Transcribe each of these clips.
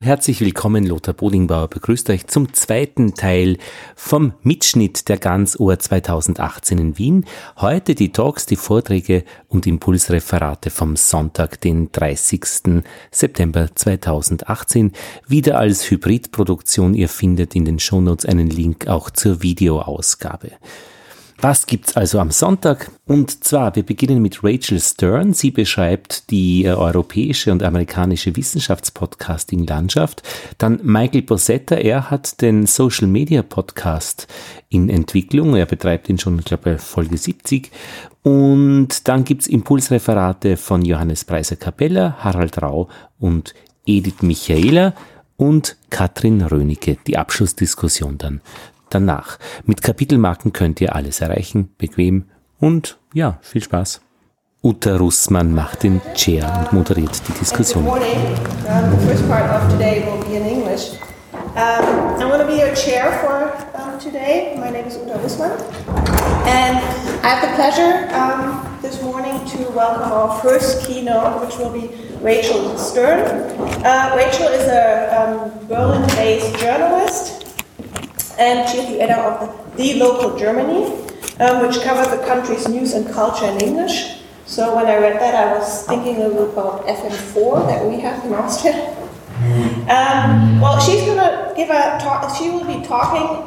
Herzlich willkommen, Lothar Bodingbauer begrüßt euch zum zweiten Teil vom Mitschnitt der Ganzohr 2018 in Wien. Heute die Talks, die Vorträge und Impulsreferate vom Sonntag, den 30. September 2018. Wieder als Hybridproduktion. Ihr findet in den Shownotes einen Link auch zur Videoausgabe. Was gibt's also am Sonntag? Und zwar, wir beginnen mit Rachel Stern. Sie beschreibt die europäische und amerikanische Wissenschaftspodcasting-Landschaft. Dann Michael Bosetta, er hat den Social Media Podcast in Entwicklung. Er betreibt ihn schon, ich glaube, Folge 70. Und dann gibt's Impulsreferate von Johannes Preiser-Capella, Harald Rau und Edith Michaela und Katrin Rönecke. Die Abschlussdiskussion dann danach. Mit Kapitelmarken könnt ihr alles erreichen, bequem und ja, viel Spaß. Uta Russmann macht den Chair und moderiert die Diskussion. Good morning. The first part of today will be in English. I'm going to be your chair for today. My name is Uta Russmann. And I have the pleasure this morning to welcome our first keynote, which will be Rachel Stern. Rachel is a Berlin-based journalist. And she's the editor of The Local Germany, which covers the country's news and culture in English. So when I read that, I was thinking a little about FM4 that we have in Austria. Well, she's going to give a talk. She will be talking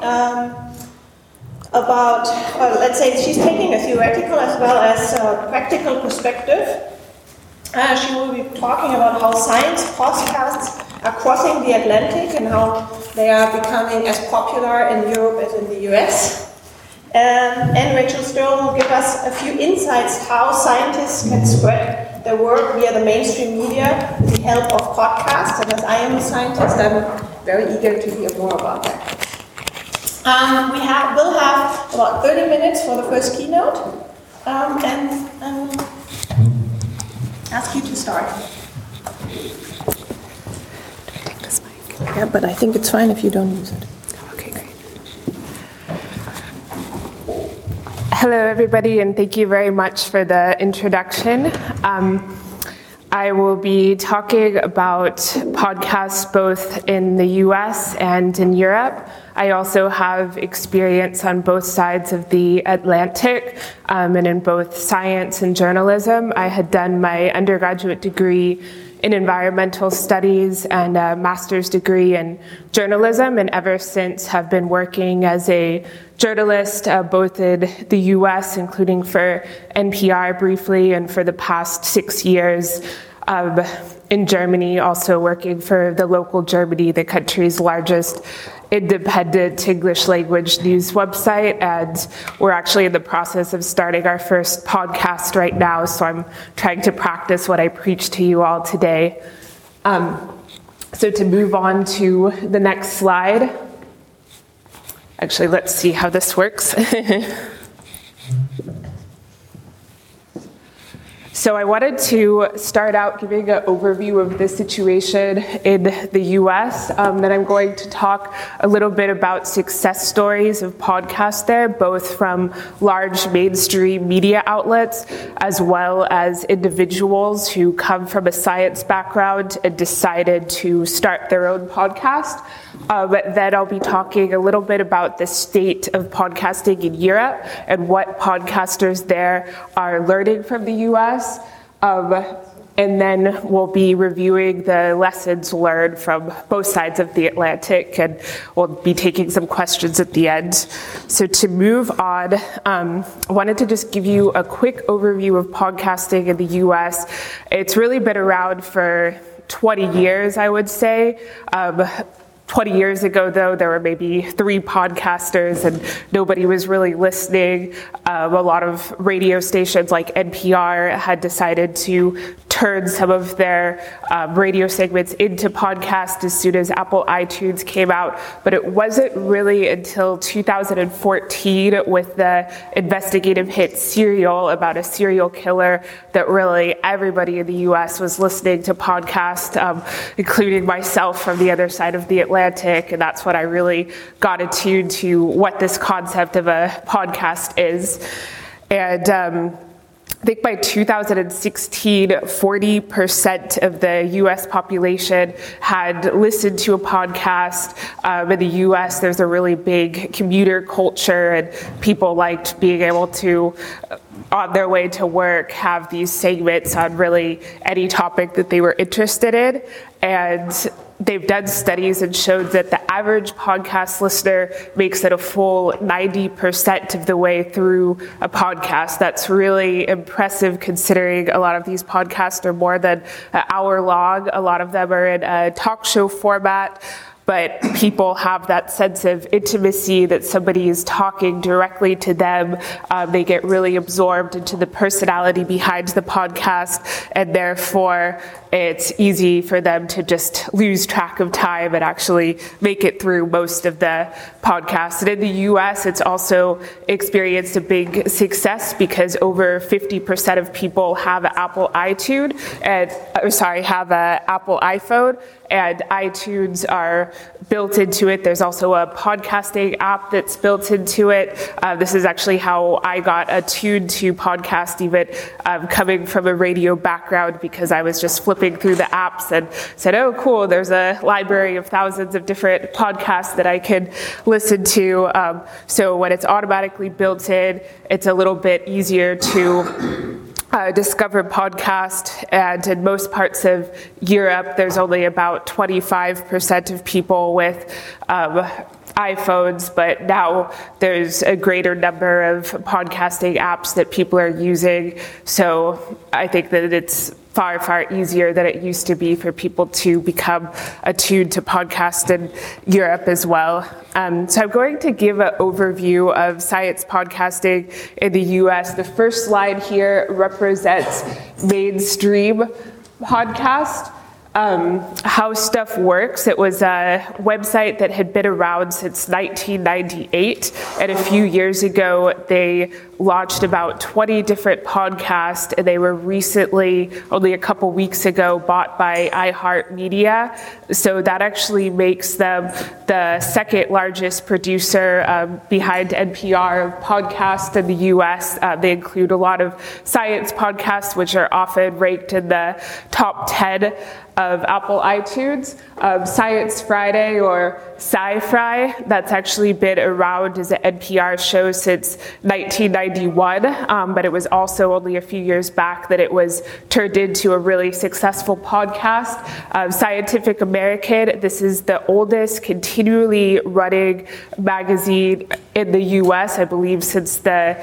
about, let's say, she's taking a theoretical as well as a practical perspective. She will be talking about how science podcasts are crossing the Atlantic and how they are becoming as popular in Europe as in the US. And Rachel Stern will give us a few insights how scientists can spread their work via the mainstream media with the help of podcasts. And as I am a scientist, I'm very eager to hear more about that. We'll have about 30 minutes for the first keynote. And ask you to start. Take this mic. Yeah, but I think it's fine if you don't use it. Okay, great. Hello, everybody, and thank you very much for the introduction. I will be talking about podcasts both in the US and in Europe. I also have experience on both sides of the Atlantic and in both science and journalism. I had done my undergraduate degree in environmental studies and a master's degree in journalism, and ever since have been working as a journalist both in the US, including for NPR briefly, and for the past 6 years in Germany, also working for The Local Germany, the country's largest independent English language news website. And we're actually in the process of starting our first podcast right now, so I'm trying to practice what I preach to you all today. So to move on to the next slide. Actually, let's see how this works. So I wanted to start out giving an overview of the situation in the US. Then I'm going to talk a little bit about success stories of podcasts there, both from large mainstream media outlets as well as individuals who come from a science background and decided to start their own podcast. But then I'll be talking a little bit about the state of podcasting in Europe and what podcasters there are learning from the US. And then we'll be reviewing the lessons learned from both sides of the Atlantic, and we'll be taking some questions at the end. So to move on, I wanted to just give you a quick overview of podcasting in the US. It's really been around for 20 years, I would say. 20 years ago, though, there were maybe 3 podcasters and nobody was really listening. A lot of radio stations like NPR had decided to turn some of their radio segments into podcasts as soon as Apple iTunes came out. But it wasn't really until 2014 with the investigative hit Serial about a serial killer that really everybody in the US was listening to podcasts, including myself from the other side of the Atlantic. And that's when I really got attuned to what this concept of a podcast is. And I think by 2016, 40% of the US population had listened to a podcast. In the US, there's a really big commuter culture, and people liked being able to, on their way to work, have these segments on really any topic that they were interested in. And they've done studies and showed that the average podcast listener makes it a full 90% of the way through a podcast. That's really impressive considering a lot of these podcasts are more than an hour long. A lot of them are in a talk show format. But people have that sense of intimacy that somebody is talking directly to them. They get really absorbed into the personality behind the podcast, and therefore it's easy for them to just lose track of time and actually make it through most of the podcast. And in the US, it's also experienced a big success because over 50% of people have an Apple iTunes and have an Apple iPhone, and iTunes are built into it. There's also a podcasting app that's built into it. This is actually how I got attuned to podcast, even coming from a radio background, because I was just flipping through the apps and said, oh, cool, there's a library of thousands of different podcasts that I can listen to. So when it's automatically built in, it's a little bit easier to discover podcast, and in most parts of Europe, there's only about 25% of people with iPhones, but now there's a greater number of podcasting apps that people are using. So I think that it's far, far easier than it used to be for people to become attuned to podcasts in Europe as well. So I'm going to give an overview of science podcasting in the US. The first slide here represents mainstream podcast. How Stuff Works. It was a website that had been around since 1998, and a few years ago they launched about 20 different podcasts, and they were recently, only a couple weeks ago, bought by iHeartMedia. So that actually makes them the second largest producer behind NPR podcasts in the US. They include a lot of science podcasts, which are often ranked in the top 10 of Apple iTunes. Science Friday, or Sci-Fi, that's actually been around as an NPR show since 1991, but it was also only a few years back that it was turned into a really successful podcast. Scientific American, this is the oldest continually running magazine in the US, I believe since the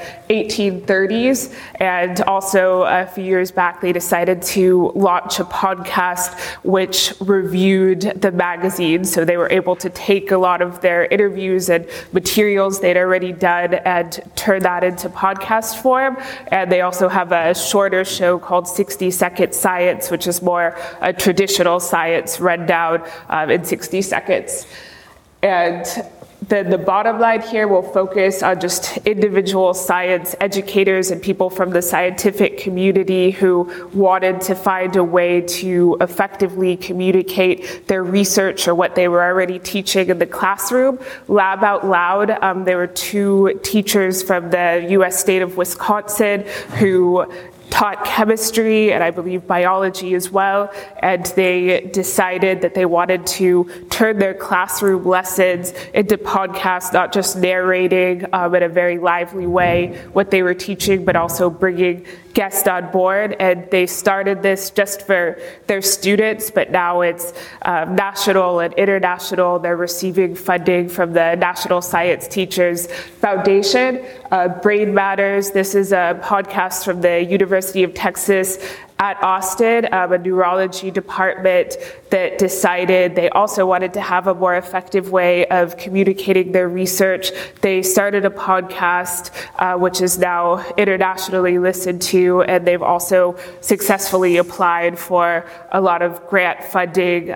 1830s, and also a few years back they decided to launch a podcast which reviewed the magazine, so they were able to take a lot of their interviews and materials they'd already done and turn that into podcast form. And they also have a shorter show called 60 Second Science, which is more a traditional science rundown in 60 seconds. And then the bottom line here will focus on just individual science educators and people from the scientific community who wanted to find a way to effectively communicate their research or what they were already teaching in the classroom. Lab Out Loud, there were two teachers from the U.S. state of Wisconsin who taught chemistry and I believe biology as well, and they decided that they wanted to turn their classroom lessons into podcasts, not just narrating in a very lively way what they were teaching, but also bringing guests on board. And they started this just for their students, but now it's national and international. They're receiving funding from the National Science Teachers Foundation. Brain Matters, this is a podcast from the University of Texas at Austin, a neurology department that decided they also wanted to have a more effective way of communicating their research. They started a podcast, which is now internationally listened to, and they've also successfully applied for a lot of grant funding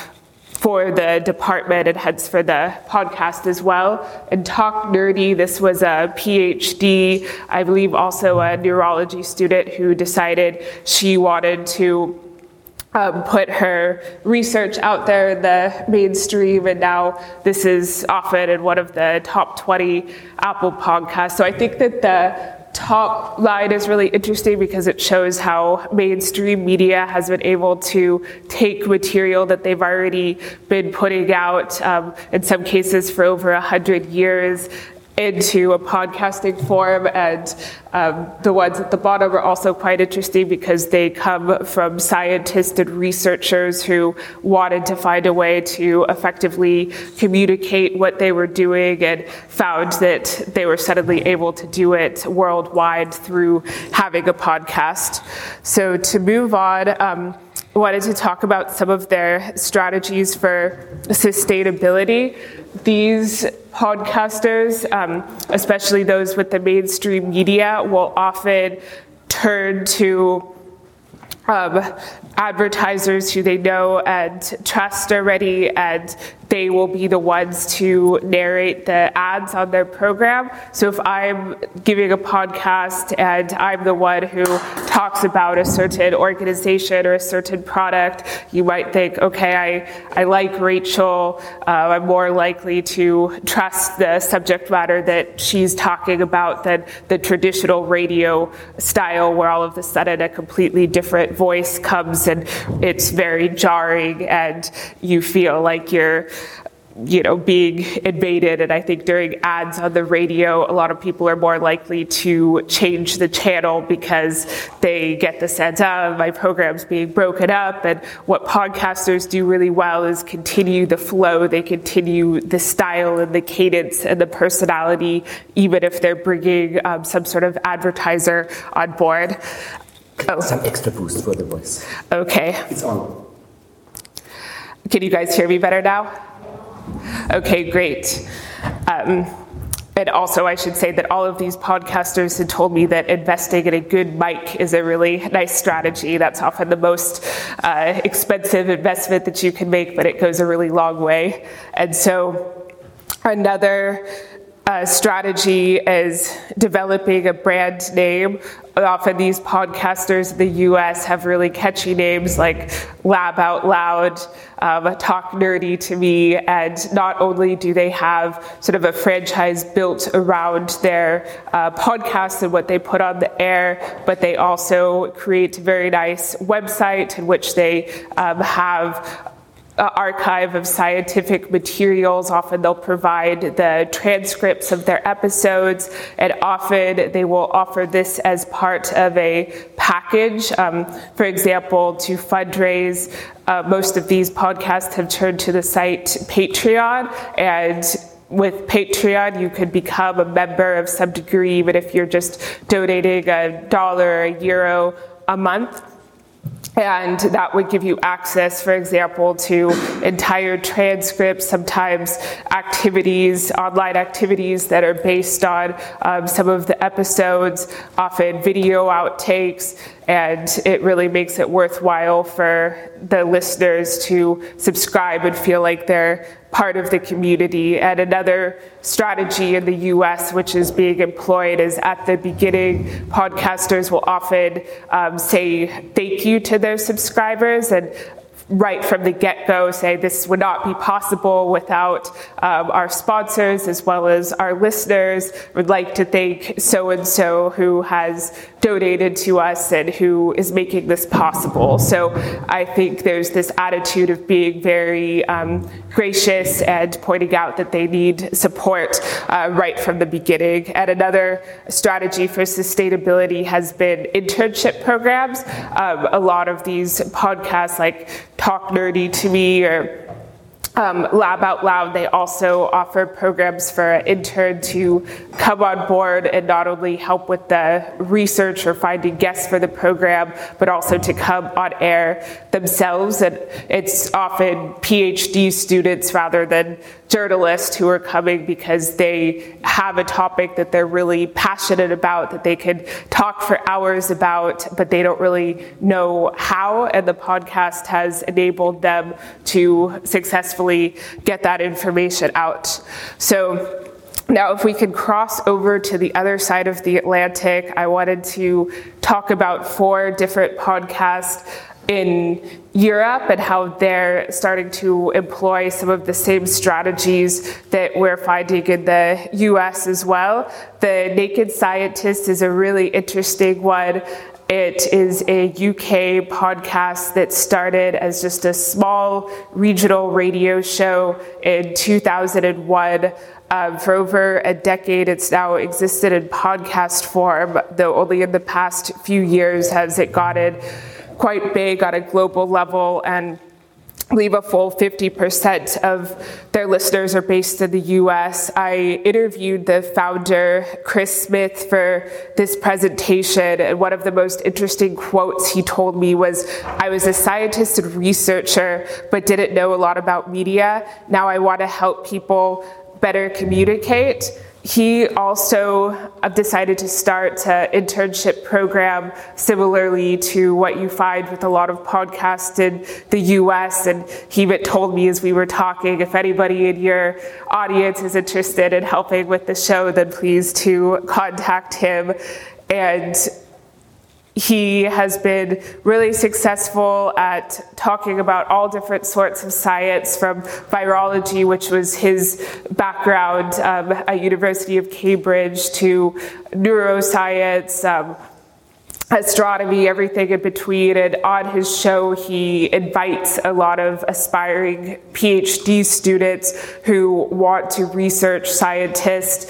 for the department and hence for the podcast as well. And Talk Nerdy, this was a PhD, I believe also a neurology student who decided she wanted to put her research out there in the mainstream, and now this is often in one of the top 20 Apple podcasts. So I think that the top line is really interesting because it shows how mainstream media has been able to take material that they've already been putting out, in some cases for over 100 years, into a podcasting form, and the ones at the bottom are also quite interesting because they come from scientists and researchers who wanted to find a way to effectively communicate what they were doing and found that they were suddenly able to do it worldwide through having a podcast. So to move on, I wanted to talk about some of their strategies for sustainability. These podcasters, especially those with the mainstream media, will often turn to advertisers who they know and trust already, and they will be the ones to narrate the ads on their program. So if I'm giving a podcast and I'm the one who talks about a certain organization or a certain product, you might think, okay, I like Rachel, I'm more likely to trust the subject matter that she's talking about than the traditional radio style where all of a sudden a completely different voice comes and it's very jarring and you feel like you're being invaded. And I think during ads on the radio, a lot of people are more likely to change the channel because they get the sense of my program's being broken up. And what podcasters do really well is continue the flow. They continue the style and the cadence and the personality, even if they're bringing some sort of advertiser on board. Some extra boost for the voice. Okay. It's on. Can you guys hear me better now? Okay, great. And also I should say that all of these podcasters had told me that investing in a good mic is a really nice strategy. That's often the most expensive investment that you can make, but it goes a really long way. And so another strategy is developing a brand name. Often these podcasters in the US have really catchy names like Lab Out Loud, Talk Nerdy to Me, and not only do they have sort of a franchise built around their podcasts and what they put on the air, but they also create a very nice website in which they have archive of scientific materials. Often they'll provide the transcripts of their episodes, and often they will offer this as part of a package. For example, to fundraise, most of these podcasts have turned to the site Patreon, and with Patreon, you could become a member of some degree, even if you're just donating $1, €1 a month. And that would give you access, for example, to entire transcripts, sometimes activities, online activities that are based on some of the episodes, often video outtakes, and it really makes it worthwhile for the listeners to subscribe and feel like they're part of the community. And another strategy in the US, which is being employed, is at the beginning, podcasters will often say thank you to their subscribers, and right from the get-go say this would not be possible without our sponsors as well as our listeners. We'd like to thank so-and-so who has donated to us and who is making this possible. So I think there's this attitude of being very gracious and pointing out that they need support right from the beginning. And another strategy for sustainability has been internship programs. A lot of these podcasts like Talk Nerdy to Me or Lab Out Loud, they also offer programs for an intern to come on board and not only help with the research or finding guests for the program, but also to come on air themselves. And it's often PhD students rather than journalists who are coming because they have a topic that they're really passionate about, that they could talk for hours about, but they don't really know how, and the podcast has enabled them to successfully get that information out. So now if we could cross over to the other side of the Atlantic, I wanted to talk about 4 different podcasts in Europe and how they're starting to employ some of the same strategies that we're finding in the US as well. The Naked Scientist is a really interesting one. It is a UK podcast that started as just a small regional radio show in 2001. For over a decade, it's now existed in podcast form, though only in the past few years has it gotten quite big on a global level, and I believe a full 50% of their listeners are based in the US. I interviewed the founder, Chris Smith, for this presentation, and one of the most interesting quotes he told me was, "I was a scientist and researcher, but didn't know a lot about media. Now I want to help people better communicate." He also decided to start an internship program similarly to what you find with a lot of podcasts in the US. And he even told me as we were talking, if anybody in your audience is interested in helping with the show, then please to contact him. And he has been really successful at talking about all different sorts of science, from virology, which was his background at University of Cambridge, to neuroscience, astronomy, everything in between. And on his show, he invites a lot of aspiring PhD students who want to research scientists,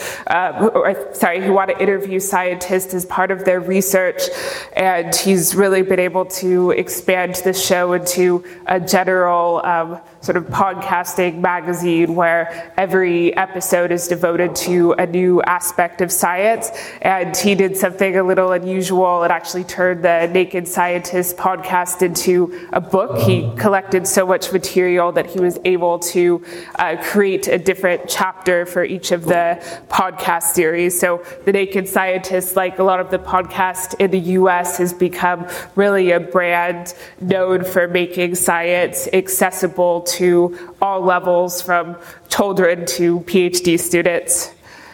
who want to interview scientists as part of their research. And he's really been able to expand the show into a general sort of podcasting magazine where every episode is devoted to a new aspect of science. And he did something a little unusual. It actually turned the Naked Scientist podcast into a book. He collected so much material that he was able to create a different chapter for each of the podcast series. So the Naked Scientist, like a lot of the podcasts in the US, has become really a brand known for making science accessible to all levels, from children to PhD students.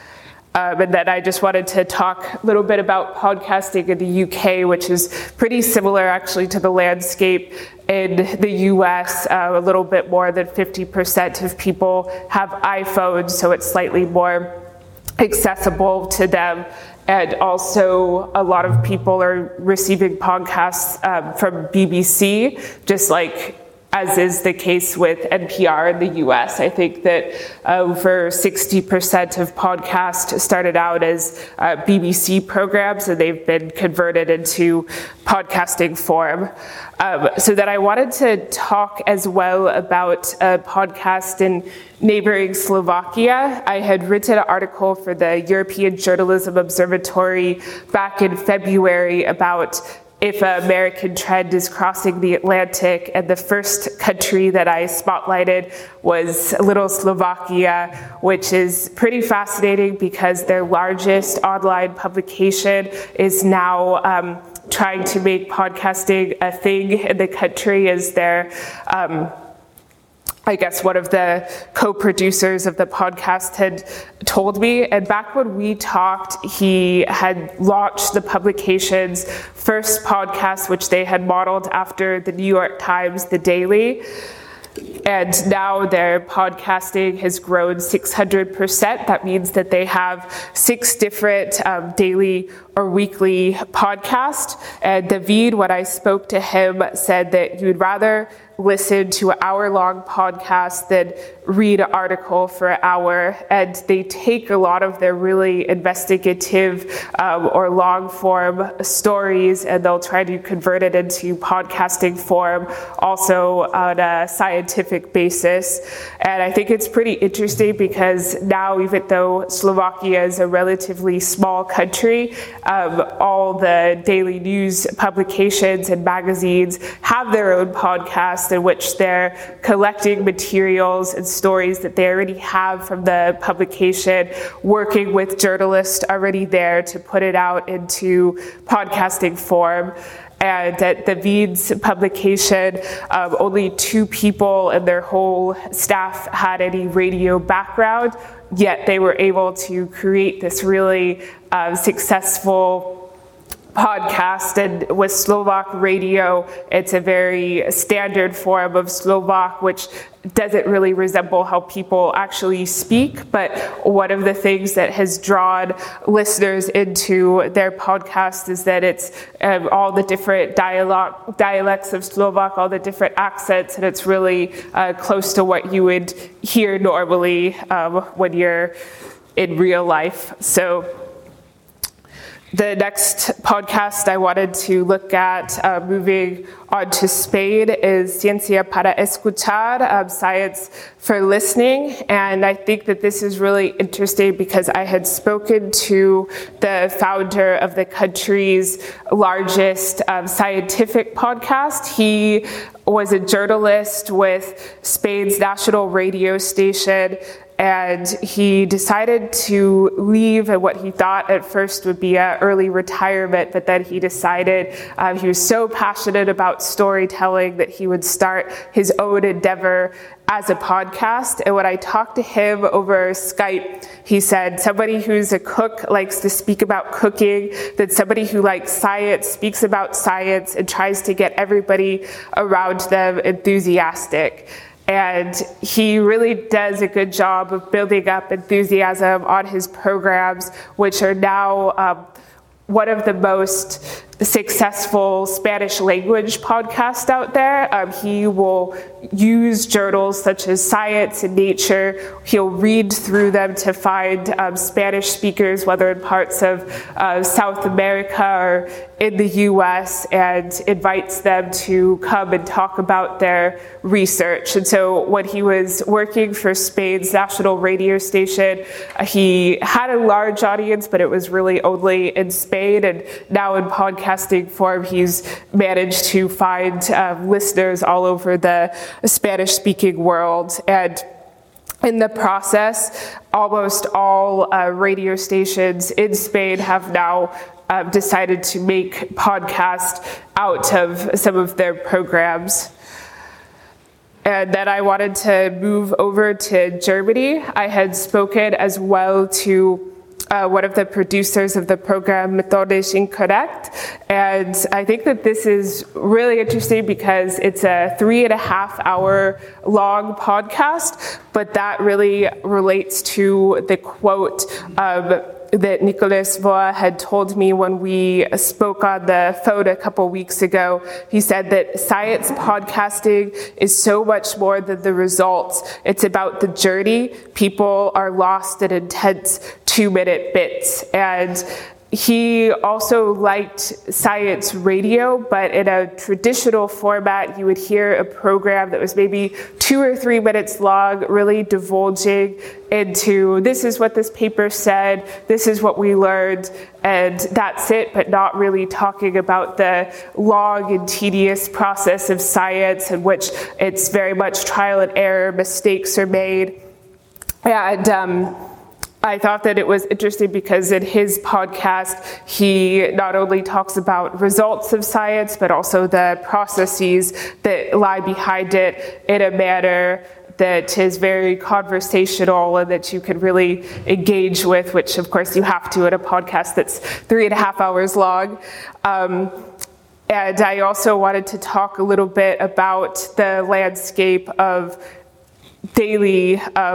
And then I just wanted to talk a little bit about podcasting in the UK, which is pretty similar actually to the landscape in the US. A little bit more than 50% of people have iPhones, so it's slightly more accessible to them. And also a lot of people are receiving podcasts from BBC, just like as is the case with NPR in the US. I think that over 60% of podcasts started out as BBC programs, and they've been converted into podcasting form. So that I wanted to talk as well about a podcast in neighboring Slovakia. I had written an article for the European Journalism Observatory back in February about if an American trend is crossing the Atlantic, and the first country that I spotlighted was little Slovakia, which is pretty fascinating because their largest online publication is now trying to make podcasting a thing in the country as their I guess one of the co-producers of the podcast had told me. And back when we talked, he had launched the publication's first podcast, which they had modeled after the New York Times, The Daily. And now their podcasting has grown 600%. That means that they have 6 different daily or weekly podcasts. And David, when I spoke to him, said that you'd rather listen to an hour-long podcast than read an article for an hour. And they take a lot of their really investigative or long-form stories, and they'll try to convert it into podcasting form, also on a scientific basis. And I think it's pretty interesting because now, even though Slovakia is a relatively small country, all the daily news publications and magazines have their own podcasts in which they're collecting materials and stories that they already have from the publication, working with journalists already there to put it out into podcasting form. And at David's publication, only 2 people in their whole staff had any radio background, yet they were able to create this really successful podcast, and with Slovak radio, it's a very standard form of Slovak, which doesn't really resemble how people actually speak. But one of the things that has drawn listeners into their podcast is that it's all the different dialects of Slovak, all the different accents, and it's really close to what you would hear normally when you're in real life. So the next podcast I wanted to look at, moving on to Spain, is Ciencia para Escuchar, Science for Listening. And I think that this is really interesting because I had spoken to the founder of the country's largest scientific podcast. He was a journalist with Spain's national radio station, and he decided to leave at what he thought at first would be an early retirement, but then he decided he was so passionate about storytelling that he would start his own endeavor as a podcast. And when I talked to him over Skype, he said somebody who's a cook likes to speak about cooking, that somebody who likes science speaks about science and tries to get everybody around them enthusiastic. And he really does a good job of building up enthusiasm on his programs, which are now one of the most successful Spanish language podcast out there. He will use journals such as Science and Nature. He'll read through them to find Spanish speakers, whether in parts of South America or in the US, and invites them to come and talk about their research. And so when he was working for Spain's national radio station, he had a large audience, but it was really only in Spain. And now in podcasting form, he's managed to find listeners all over the Spanish-speaking world. And in the process, almost all radio stations in Spain have now decided to make podcasts out of some of their programs. And then I wanted to move over to Germany. I had spoken as well to one of the producers of the program, Methodisch Inkorrekt. And I think that this is really interesting because it's a 3.5 hour long podcast, but that really relates to the quote that Nicolas Voa had told me when we spoke on the phone a couple weeks ago. He said that science podcasting is so much more than the results. It's about the journey. People are lost in intense 2-minute bits. And he also liked science radio, but in a traditional format, you would hear a program that was maybe 2 or 3 minutes long, really divulging into this is what this paper said, this is what we learned, and that's it, but not really talking about the long and tedious process of science in which it's very much trial and error, mistakes are made. And I thought that it was interesting because in his podcast, he not only talks about results of science, but also the processes that lie behind it in a manner that is very conversational and that you can really engage with, which of course you have to in a podcast that's 3.5 hours long. And I also wanted to talk a little bit about the landscape of daily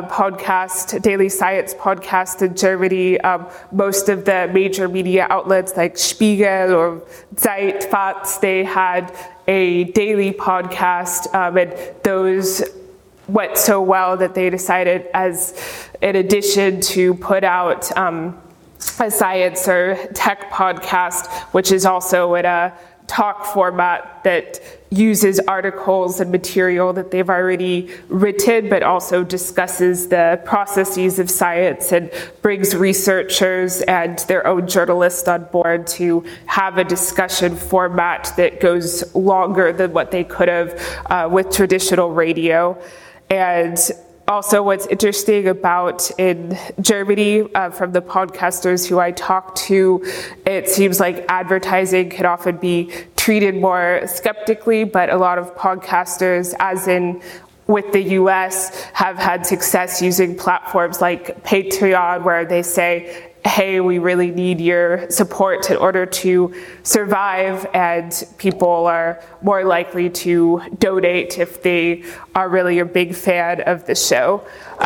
science podcast in Germany. Most of the major media outlets like Spiegel or Zeit, FAZ, they had a daily podcast, and those went so well that they decided, as in addition to put out a science or tech podcast, which is also in a talk format that uses articles and material that they've already written, but also discusses the processes of science and brings researchers and their own journalists on board to have a discussion format that goes longer than what they could have with traditional radio. And also what's interesting about in Germany, from the podcasters who I talked to, it seems like advertising can often be treated more skeptically, but a lot of podcasters, as in with the US, have had success using platforms like Patreon, where they say, hey, we really need your support in order to survive, and people are more likely to donate if they are really a big fan of the show.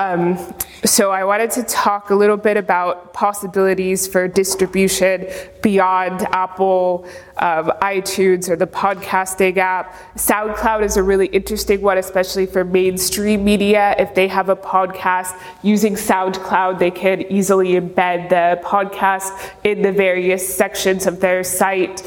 So I wanted to talk a little bit about possibilities for distribution beyond Apple, iTunes, or the podcasting app. SoundCloud is a really interesting one, especially for mainstream media. If they have a podcast using SoundCloud, they can easily embed the podcast in the various sections of their site.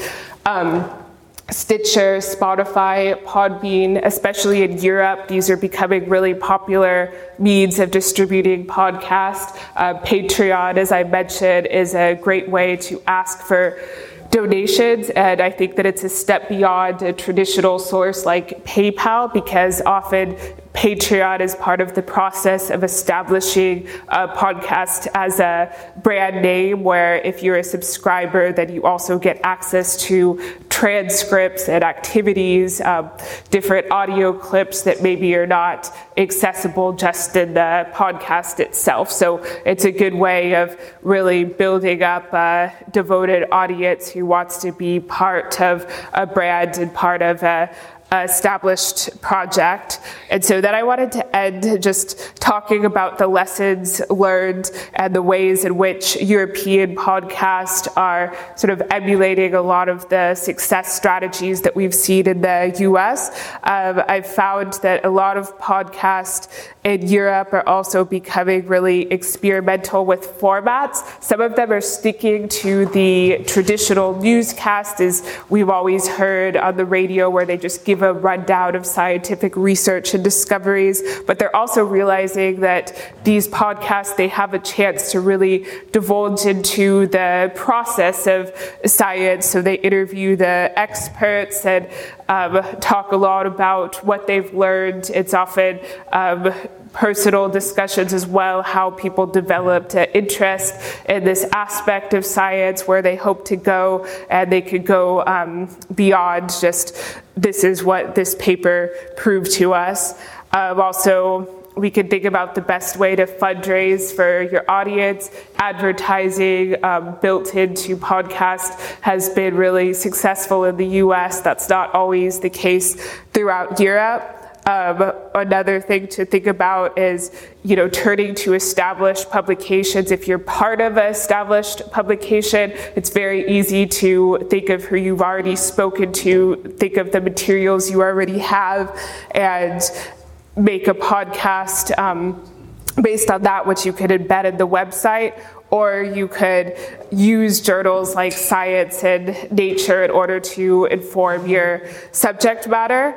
Stitcher, Spotify, Podbean, especially in Europe, these are becoming really popular means of distributing podcasts. Patreon, as I mentioned, is a great way to ask for donations, and I think that it's a step beyond a traditional source like PayPal, because often Patreon is part of the process of establishing a podcast as a brand name, where if you're a subscriber, then you also get access to transcripts and activities, different audio clips that maybe are not accessible just in the podcast itself. So it's a good way of really building up a devoted audience who wants to be part of a brand and part of a established project. And so then I wanted to end just talking about the lessons learned and the ways in which European podcasts are sort of emulating a lot of the success strategies that we've seen in the US. I've found that a lot of podcasts in Europe are also becoming really experimental with formats. Some of them are sticking to the traditional newscast, as we've always heard on the radio, where they just give a rundown of scientific research and discoveries, but they're also realizing that these podcasts, they have a chance to really divulge into the process of science. So they interview the experts and talk a lot about what they've learned. It's often personal discussions as well, how people developed an interest in this aspect of science, where they hope to go, and they could go beyond just, this is what this paper proved to us. Also, we could think about the best way to fundraise for your audience. Advertising built into podcast has been really successful in the US. That's not always the case throughout Europe. Another thing to think about is, turning to established publications. If you're part of an established publication, it's very easy to think of who you've already spoken to, think of the materials you already have, and make a podcast based on that, which you could embed in the website. Or you could use journals like Science and Nature in order to inform your subject matter.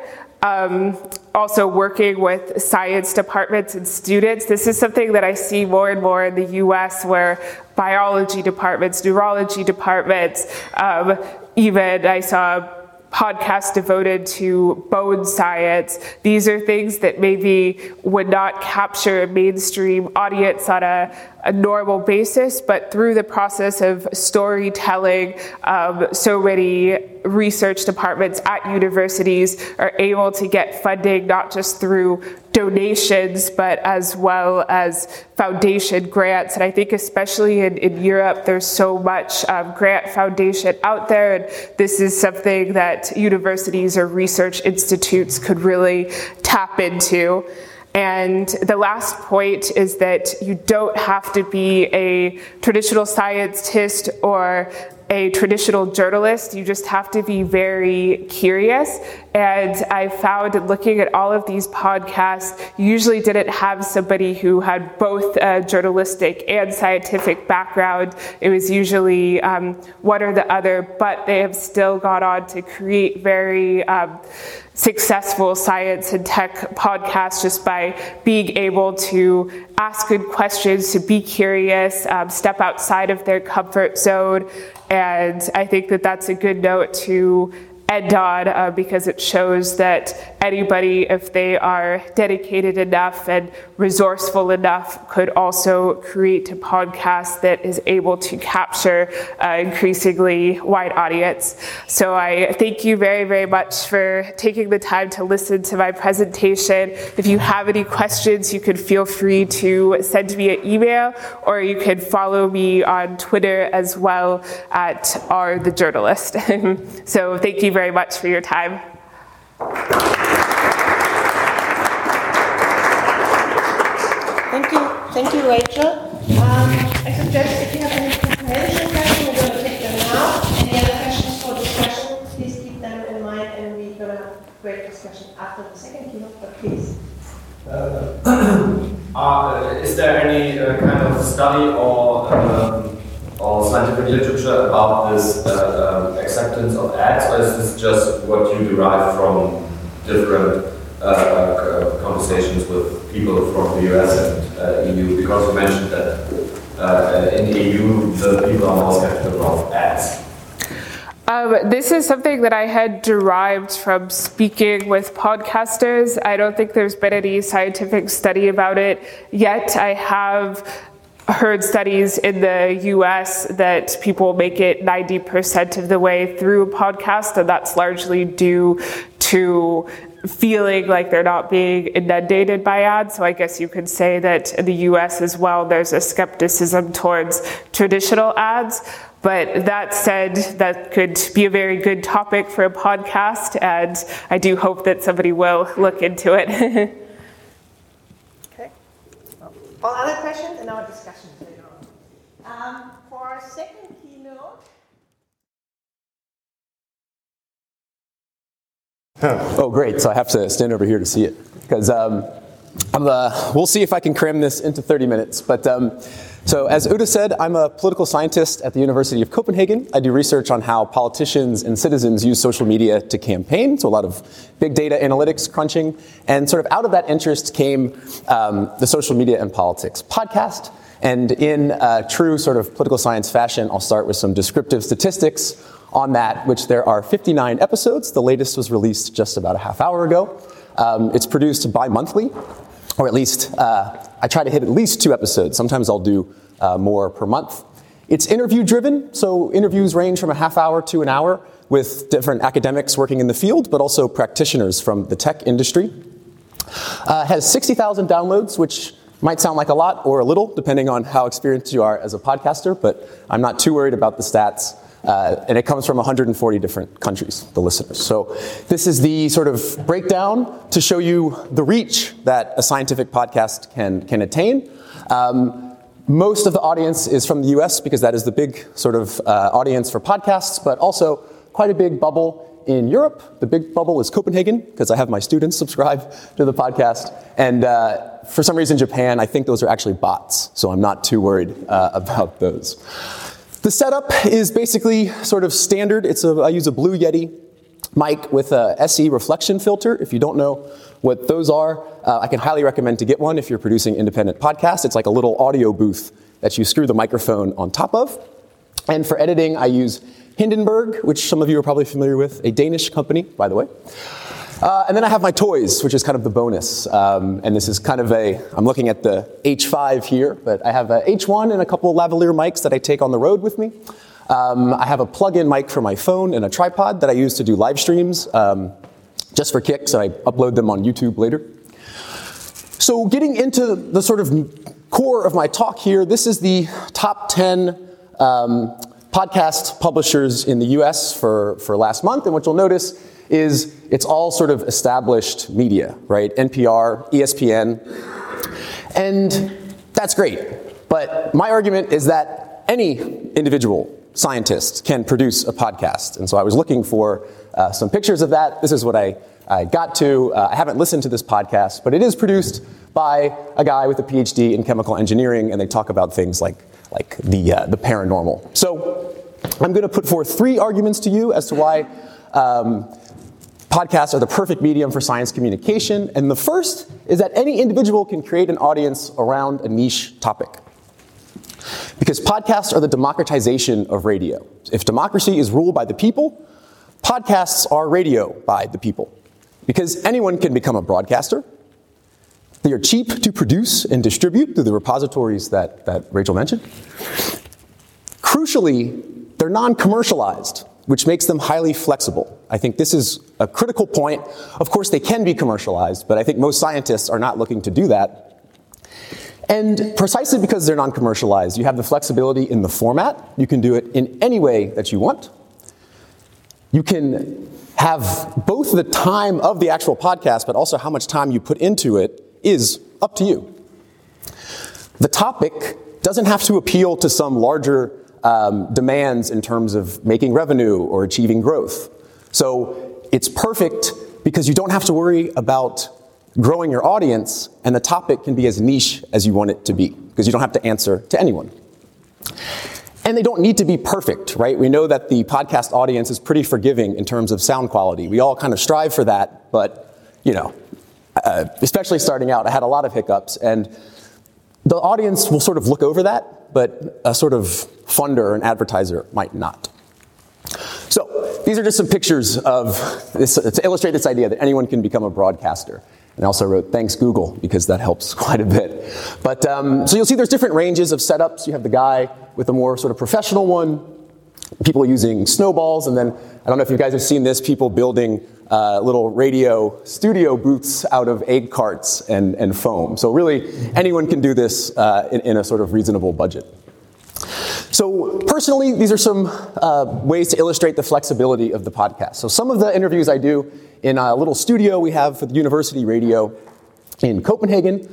Also working with science departments and students. This is something that I see more and more in the US, where biology departments, neurology departments, even I saw podcasts devoted to bone science. These are things that maybe would not capture a mainstream audience on a normal basis, but through the process of storytelling, so many research departments at universities are able to get funding not just through donations, but as well as foundation grants. And I think especially in Europe, there's so much grant foundation out there, and this is something that universities or research institutes could really tap into. And the last point is that you don't have to be a traditional scientist or a traditional journalist. You just have to be very curious. And I found in looking at all of these podcasts, you usually didn't have somebody who had both a journalistic and scientific background. It was usually one or the other, but they have still gone on to create very successful science and tech podcasts just by being able to ask good questions, to be curious, step outside of their comfort zone. And I think that that's a good note to end on because it shows that anybody, if they are dedicated enough and resourceful enough, could also create a podcast that is able to capture an increasingly wide audience. So I thank you very, very much for taking the time to listen to my presentation. If you have any questions, you can feel free to send me an email, or you can follow me on Twitter as well at rthejournalist. So thank you very much for your time. Thank you, Rachel. I suggest if you have any preparation questions, we're going to take them now. Any other questions for discussion, please keep them in mind, and we're going to have a great discussion after the second keynote, but please. Is there any kind of study or scientific literature about this acceptance of ads, or is this just what you derive from different conversations with people from the US and EU? Because you mentioned that in the EU the people are more skeptical of ads. This is something that I had derived from speaking with podcasters. I don't think there's been any scientific study about it yet. I have heard studies in the US that people make it 90% of the way through a podcast, and that's largely due to feeling like they're not being inundated by ads. So I guess you could say that in the US as well, there's a skepticism towards traditional ads. But that said, that could be a very good topic for a podcast, and I do hope that somebody will look into it. Okay. All other questions in our discussion later on. For our second keynote. Oh, great. So I have to stand over here to see it, because we'll see if I can cram this into 30 minutes. But so as Uta said, I'm a political scientist at the University of Copenhagen. I do research on how politicians and citizens use social media to campaign, so a lot of big data analytics crunching. And sort of out of that interest came the Social Media and Politics podcast. And in true sort of political science fashion, I'll start with some descriptive statistics on that, which there are 59 episodes. The latest was released just about a half hour ago. It's produced bi-monthly, or at least I try to hit at least 2 episodes. Sometimes I'll do more per month. It's interview-driven, so interviews range from a half hour to an hour with different academics working in the field, but also practitioners from the tech industry. Has 60,000 downloads, which might sound like a lot or a little, depending on how experienced you are as a podcaster, but I'm not too worried about the stats. And it comes from 140 different countries, the listeners. So this is the sort of breakdown to show you the reach that a scientific podcast can attain. Most of the audience is from the US because that is the big sort of audience for podcasts, but also quite a big bubble in Europe. The big bubble is Copenhagen, because I have my students subscribe to the podcast. And for some reason, Japan, I think those are actually bots, so I'm not too worried about those. The setup is basically sort of standard. I use a Blue Yeti mic with a SE reflection filter. If you don't know what those are, I can highly recommend to get one if you're producing independent podcasts. It's like a little audio booth that you screw the microphone on top of. And for editing, I use Hindenburg, which some of you are probably familiar with, a Danish company, by the way. And then I have my toys, which is kind of the bonus. And this is kind of I'm looking at the H5 here, but I have a H1 and a couple of lavalier mics that I take on the road with me. I have a plug-in mic for my phone and a tripod that I use to do live streams, just for kicks, and I upload them on YouTube later. So getting into the sort of core of my talk here, this is the top 10 podcast publishers in the US for last month, and what you'll notice is it's all sort of established media, right? NPR, ESPN, and that's great. But my argument is that any individual scientist can produce a podcast. And so I was looking for some pictures of that. This is what I got to. I haven't listened to this podcast, but it is produced by a guy with a PhD in chemical engineering, and they talk about things like the paranormal. So I'm going to put forth 3 arguments to you as to why podcasts are the perfect medium for science communication. And the first is that any individual can create an audience around a niche topic. Because podcasts are the democratization of radio. If democracy is ruled by the people, Podcasts are radio by the people because anyone can become a broadcaster. They are cheap to produce and distribute through the repositories that Rachel mentioned. Crucially, they're non-commercialized, which makes them highly flexible. I think this is a critical point. Of course, they can be commercialized, but I think most scientists are not looking to do that. And precisely because they're non-commercialized, you have the flexibility in the format. You can do it in any way that you want. You can have both the time of the actual podcast, but also how much time you put into it is up to you. The topic doesn't have to appeal to some larger demands in terms of making revenue or achieving growth. So it's perfect because you don't have to worry about growing your audience, and the topic can be as niche as you want it to be because you don't have to answer to anyone. And they don't need to be perfect, right? We know that the podcast audience is pretty forgiving in terms of sound quality. We all kind of strive for that, but, especially starting out, I had a lot of hiccups, and the audience will sort of look over that, but a sort of funder or an advertiser might not. So these are just some pictures of this to illustrate this idea that anyone can become a broadcaster. And I also wrote, thanks Google, because that helps quite a bit. But so you'll see there's different ranges of setups. You have the guy with a more sort of professional one, people using snowballs, and then, I don't know if you guys have seen this, people building little radio studio booths out of egg carts and foam. So really, anyone can do this in a sort of reasonable budget. So personally, these are some ways to illustrate the flexibility of the podcast. So some of the interviews I do in a little studio we have for the university radio in Copenhagen.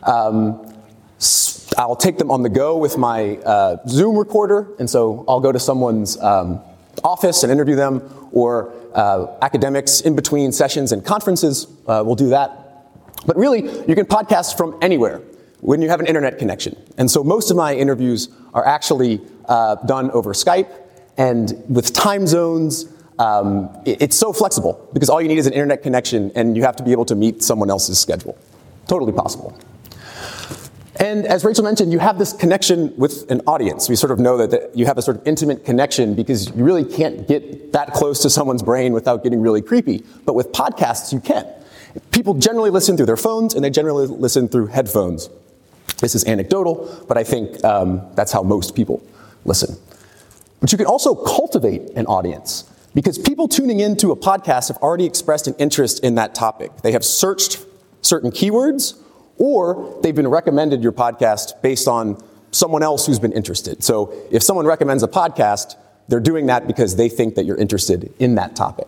I'll take them on the go with my Zoom recorder, and so I'll go to someone's office and interview them, or academics in between sessions and conferences will do that. But really, you can podcast from anywhere when you have an internet connection. And so most of my interviews are actually done over Skype, and with time zones, it's so flexible because all you need is an internet connection and you have to be able to meet someone else's schedule. Totally possible. And as Rachel mentioned, you have this connection with an audience. We sort of know that you have a sort of intimate connection because you really can't get that close to someone's brain without getting really creepy. But with podcasts, you can. People generally listen through their phones, and they generally listen through headphones. This is anecdotal, but I think that's how most people listen. But you can also cultivate an audience because people tuning into a podcast have already expressed an interest in that topic. They have searched certain keywords, or they've been recommended your podcast based on someone else who's been interested. So if someone recommends a podcast, they're doing that because they think that you're interested in that topic.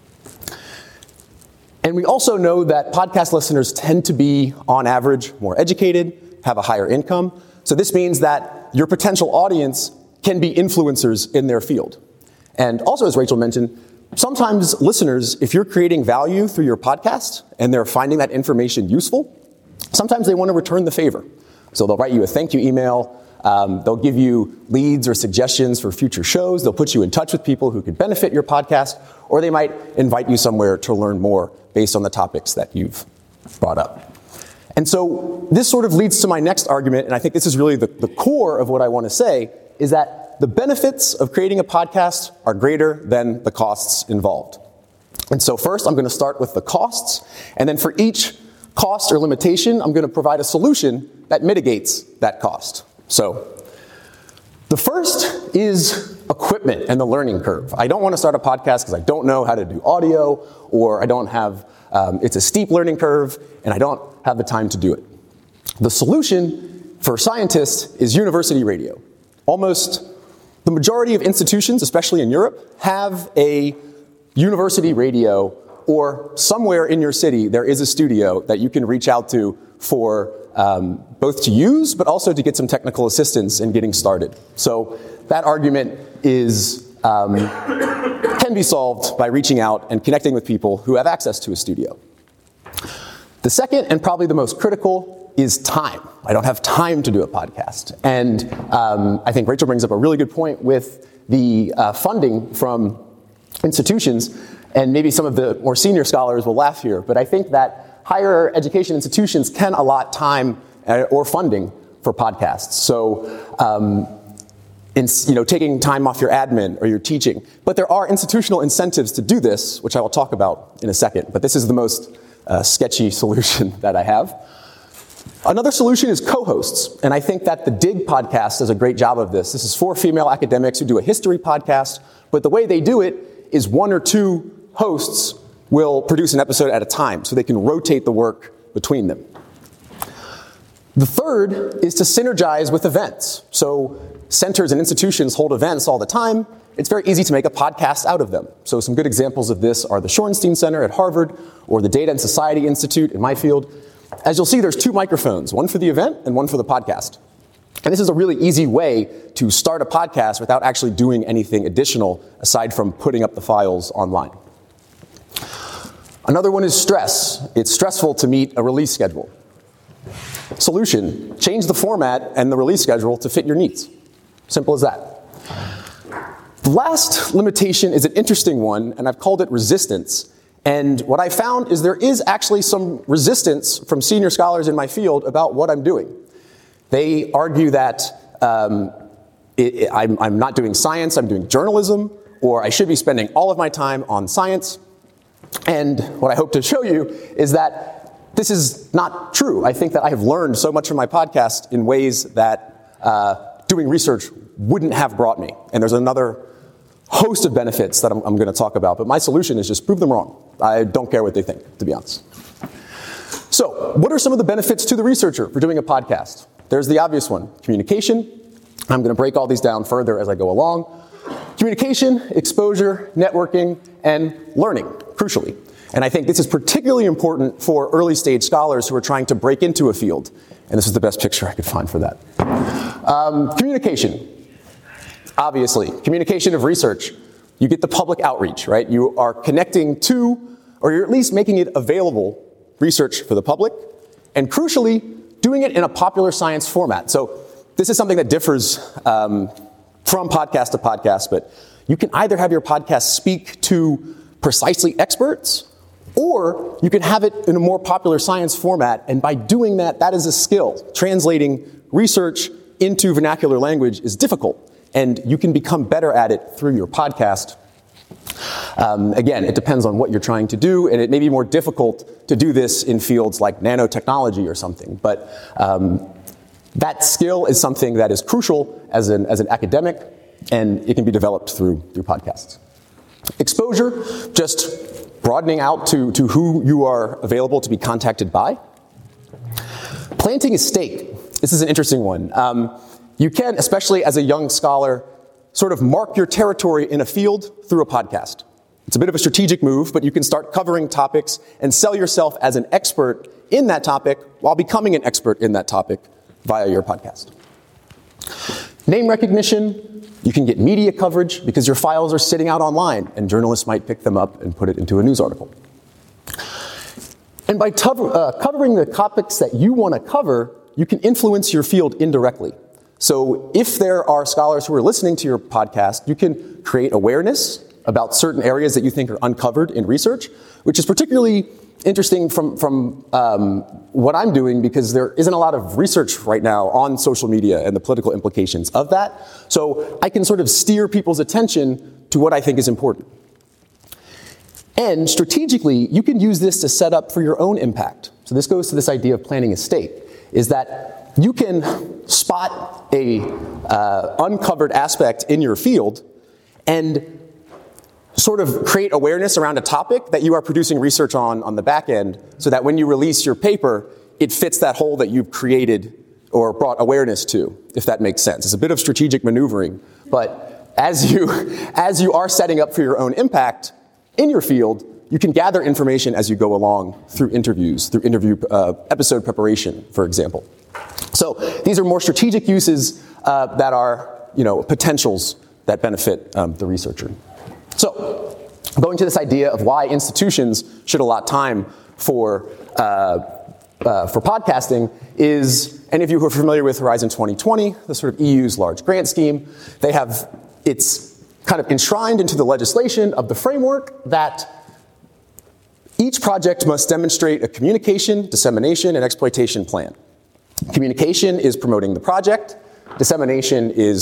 And we also know that podcast listeners tend to be, on average, more educated, have a higher income. So this means that your potential audience can be influencers in their field. And also, as Rachel mentioned, sometimes listeners, if you're creating value through your podcast and they're finding that information useful, sometimes they want to return the favor. So they'll write you a thank you email. They'll give you leads or suggestions for future shows. They'll put you in touch with people who could benefit your podcast, or they might invite you somewhere to learn more based on the topics that you've brought up. And so this sort of leads to my next argument, and I think this is really the core of what I want to say, is that the benefits of creating a podcast are greater than the costs involved. And so first, I'm going to start with the costs, and then for each cost or limitation, I'm going to provide a solution that mitigates that cost. So the first is equipment and the learning curve. I don't want to start a podcast because I don't know how to do audio, or I don't have, it's a steep learning curve, and I don't have the time to do it. The solution for scientists is university radio. Almost the majority of institutions, especially in Europe, have a university radio, or somewhere in your city there is a studio that you can reach out to for both to use, but also to get some technical assistance in getting started. So that argument is can be solved by reaching out and connecting with people who have access to a studio. The second, and probably the most critical, is time. I don't have time to do a podcast. And I think Rachel brings up a really good point with the funding from institutions, and maybe some of the more senior scholars will laugh here, but I think that higher education institutions can allot time or funding for podcasts. So taking time off your admin or your teaching. But there are institutional incentives to do this, which I will talk about in a second. But this is the most sketchy solution that I have. Another solution is co-hosts, and I think that the Dig podcast does a great job of this. This is 4 female academics who do a history podcast, but the way they do it is 1 or 2 hosts will produce an episode at a time, so they can rotate the work between them. The third is to synergize with events. So centers and institutions hold events all the time. It's very easy to make a podcast out of them. So some good examples of this are the Shorenstein Center at Harvard or the Data and Society Institute in my field. As you'll see, there's 2 microphones, one for the event and one for the podcast. And this is a really easy way to start a podcast without actually doing anything additional aside from putting up the files online. Another one is stress. It's stressful to meet a release schedule. Solution, change the format and the release schedule to fit your needs. Simple as that. The last limitation is an interesting one, and I've called it resistance. And what I found is there is actually some resistance from senior scholars in my field about what I'm doing. They argue that I'm not doing science, I'm doing journalism, or I should be spending all of my time on science. And what I hope to show you is that this is not true. I think that I have learned so much from my podcast in ways that doing research wouldn't have brought me. And there's another host of benefits that I'm going to talk about, but my solution is just prove them wrong. I don't care what they think, to be honest. So, what are some of the benefits to the researcher for doing a podcast? There's the obvious one, communication. I'm going to break all these down further as I go along. Communication, exposure, networking, and learning, crucially. And I think this is particularly important for early stage scholars who are trying to break into a field. And this is the best picture I could find for that. Communication. Obviously, communication of research. You get the public outreach, right? You are connecting to, or you're at least making it available, research for the public. And crucially, doing it in a popular science format. So this is something that differs from podcast to podcast, but you can either have your podcast speak to precisely experts, or you can have it in a more popular science format. And by doing that, that is a skill. Translating research into vernacular language is difficult. And you can become better at it through your podcast. Again, it depends on what you're trying to do, and it may be more difficult to do this in fields like nanotechnology or something. But that skill is something that is crucial as an academic, and it can be developed through podcasts. Exposure, just broadening out to who you are available to be contacted by. Planting a stake. This is an interesting one. You can, especially as a young scholar, sort of mark your territory in a field through a podcast. It's a bit of a strategic move, but you can start covering topics and sell yourself as an expert in that topic while becoming an expert in that topic via your podcast. Name recognition, you can get media coverage because your files are sitting out online and journalists might pick them up and put it into a news article. And by covering the topics that you want to cover, you can influence your field indirectly. So if there are scholars who are listening to your podcast, you can create awareness about certain areas that you think are uncovered in research, which is particularly interesting from what I'm doing because there isn't a lot of research right now on social media and the political implications of that. So I can sort of steer people's attention to what I think is important. And strategically, you can use this to set up for your own impact. So this goes to this idea of planning a stake, is that you can spot a uncovered aspect in your field and sort of create awareness around a topic that you are producing research on the back end so that when you release your paper, it fits that hole that you've created or brought awareness to, if that makes sense. It's a bit of strategic maneuvering, but as you are setting up for your own impact in your field, you can gather information as you go along through interviews, through episode preparation, for example. So these are more strategic uses that are, potentials that benefit the researcher. So going to this idea of why institutions should allot time for podcasting is, any of you who are familiar with Horizon 2020, the sort of EU's large grant scheme, it's kind of enshrined into the legislation of the framework that each project must demonstrate a communication, dissemination, and exploitation plan. Communication is promoting the project. Dissemination is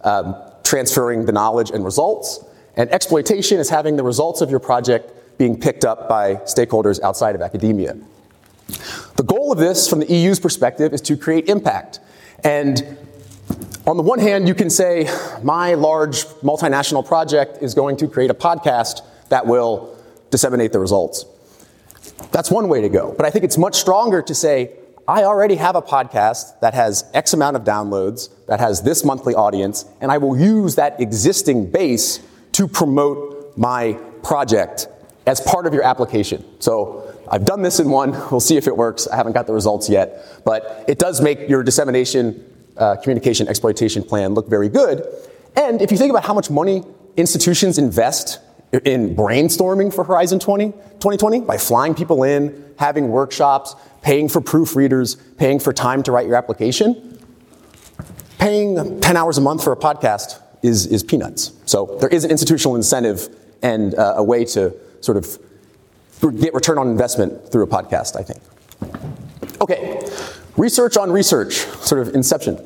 transferring the knowledge and results. And exploitation is having the results of your project being picked up by stakeholders outside of academia. The goal of this, from the EU's perspective, is to create impact. And on the one hand, you can say, my large multinational project is going to create a podcast that will disseminate the results. That's one way to go. But I think it's much stronger to say, I already have a podcast that has X amount of downloads, that has this monthly audience, and I will use that existing base to promote my project as part of your application. So I've done this in one. We'll see if it works. I haven't got the results yet. But it does make your dissemination, communication, exploitation plan look very good. And if you think about how much money institutions invest in brainstorming for Horizon 2020, by flying people in, having workshops, paying for proofreaders, paying for time to write your application, paying 10 hours a month for a podcast is peanuts. So there is an institutional incentive and a way to sort of get return on investment through a podcast, I think. Okay, research on research, sort of inception.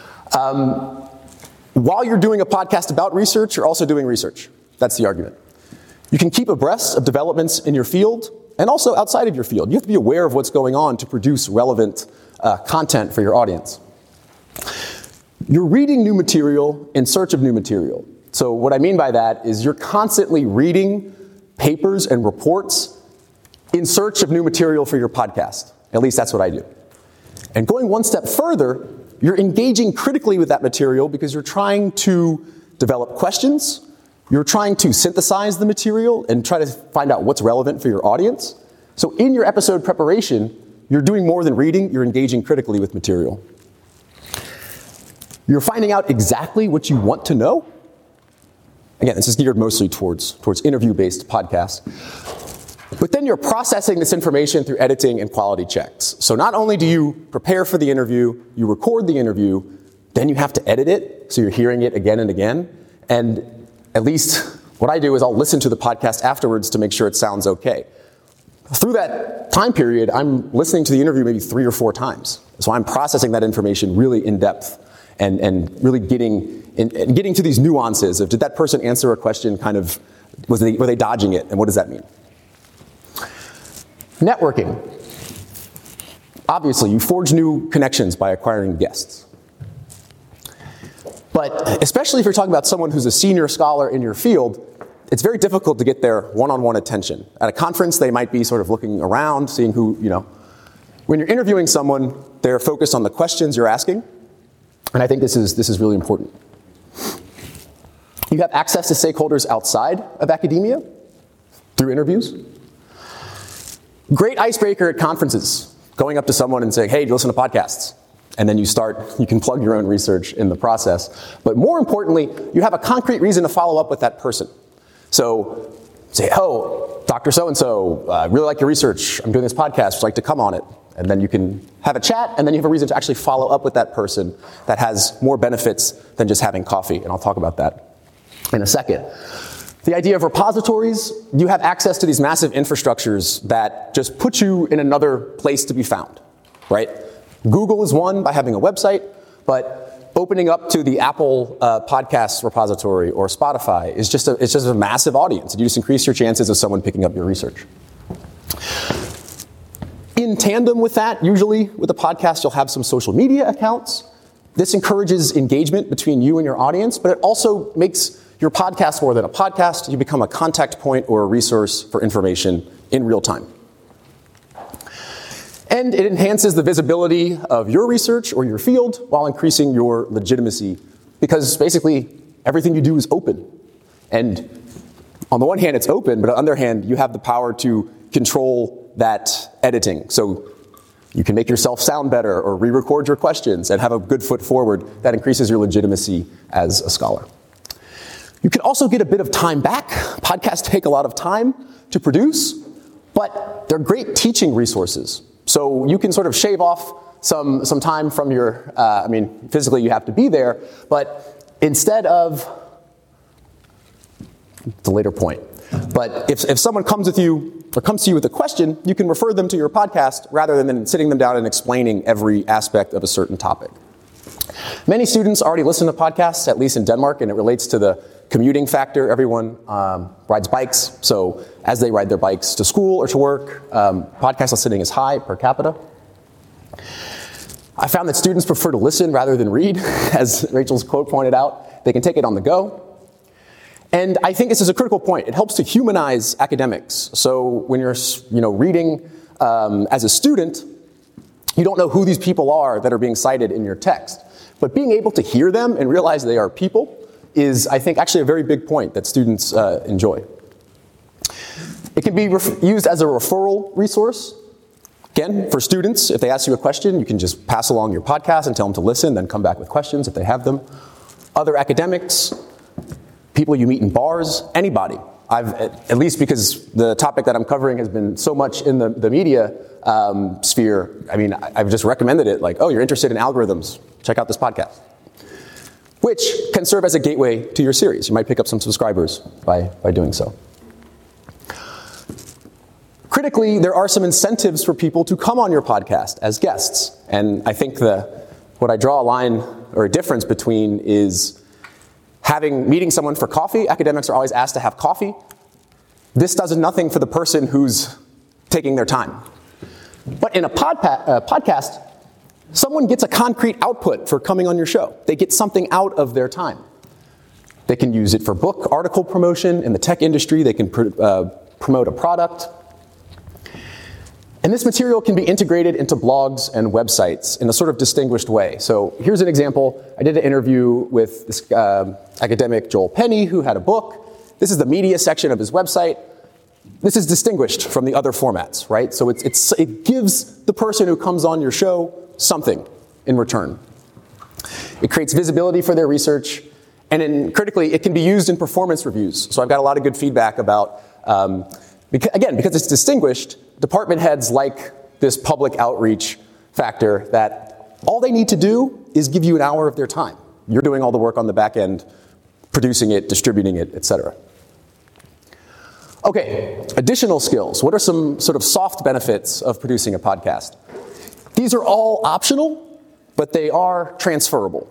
While you're doing a podcast about research, you're also doing research. That's the argument. You can keep abreast of developments in your field and also outside of your field. You have to be aware of what's going on to produce relevant content for your audience. You're reading new material in search of new material. So what I mean by that is you're constantly reading papers and reports in search of new material for your podcast. At least that's what I do. And going one step further, you're engaging critically with that material because you're trying to develop questions. You're trying to synthesize the material and try to find out what's relevant for your audience. So in your episode preparation, you're doing more than reading, you're engaging critically with material. You're finding out exactly what you want to know. Again, this is geared mostly towards interview-based podcasts. But then you're processing this information through editing and quality checks. So not only do you prepare for the interview, you record the interview, then you have to edit it, so you're hearing it again and again. And at least what I do is I'll listen to the podcast afterwards to make sure it sounds okay. Through that time period, I'm listening to the interview maybe 3 or 4 times. So I'm processing that information really in depth and really getting to these nuances of, did that person answer a question kind of, were they dodging it, and what does that mean? Networking. Obviously, you forge new connections by acquiring guests. But especially if you're talking about someone who's a senior scholar in your field, it's very difficult to get their one-on-one attention. At a conference, they might be sort of looking around, seeing who, When you're interviewing someone, they're focused on the questions you're asking. And I think this is really important. You have access to stakeholders outside of academia through interviews. Great icebreaker at conferences, going up to someone and saying, hey, do you listen to podcasts? And then you can plug your own research in the process. But more importantly, you have a concrete reason to follow up with that person. So say, oh, Dr. So-and-so, I really like your research. I'm doing this podcast. Would you like to come on it? And then you can have a chat, and then you have a reason to actually follow up with that person that has more benefits than just having coffee. And I'll talk about that in a second. The idea of repositories, you have access to these massive infrastructures that just put you in another place to be found, right? Google is one by having a website, but opening up to the Apple podcast repository or Spotify is just a massive audience. You just increase your chances of someone picking up your research. In tandem with that, usually with a podcast, you'll have some social media accounts. This encourages engagement between you and your audience, but it also makes your podcast more than a podcast. You become a contact point or a resource for information in real time. And it enhances the visibility of your research or your field while increasing your legitimacy, because basically everything you do is open. And on the one hand, it's open, but on the other hand, you have the power to control that editing. So you can make yourself sound better or re-record your questions and have a good foot forward. That increases your legitimacy as a scholar. You can also get a bit of time back. Podcasts take a lot of time to produce, but they're great teaching resources. So you can sort of shave off some time from your, physically you have to be there, but instead of, it's a later point, but if someone comes to you with a question, you can refer them to your podcast rather than sitting them down and explaining every aspect of a certain topic. Many students already listen to podcasts, at least in Denmark, and it relates to the commuting factor. Everyone rides bikes, so as they ride their bikes to school or to work, podcast listening is high per capita. I found that students prefer to listen rather than read, as Rachel's quote pointed out. They can take it on the go. And I think this is a critical point. It helps to humanize academics. So when you're reading as a student, you don't know who these people are that are being cited in your text. But being able to hear them and realize they are people is, I think, actually a very big point that students enjoy. It can be used as a referral resource. Again, for students, if they ask you a question, you can just pass along your podcast and tell them to listen, then come back with questions if they have them. Other academics, people you meet in bars, anybody. At least because the topic that I'm covering has been so much in the media sphere, I've just recommended it, like, oh, you're interested in algorithms, check out this podcast. Which can serve as a gateway to your series. You might pick up some subscribers by doing so. Critically, there are some incentives for people to come on your podcast as guests. And I think what I draw a line or a difference between is meeting someone for coffee. Academics are always asked to have coffee. This does nothing for the person who's taking their time. But in a podcast, someone gets a concrete output for coming on your show. They get something out of their time. They can use it for book, article promotion. In the tech industry, they can promote a product. And this material can be integrated into blogs and websites in a sort of distinguished way. So here's an example. I did an interview with this academic, Joel Penny, who had a book. This is the media section of his website. This is distinguished from the other formats, right? So it gives the person who comes on your show something in return. It creates visibility for their research, and critically, it can be used in performance reviews. So I've got a lot of good feedback about, because it's distinguished, department heads like this public outreach factor that all they need to do is give you an hour of their time. You're doing all the work on the back end, producing it, distributing it, etc. Okay, additional skills. What are some sort of soft benefits of producing a podcast? These are all optional, but they are transferable.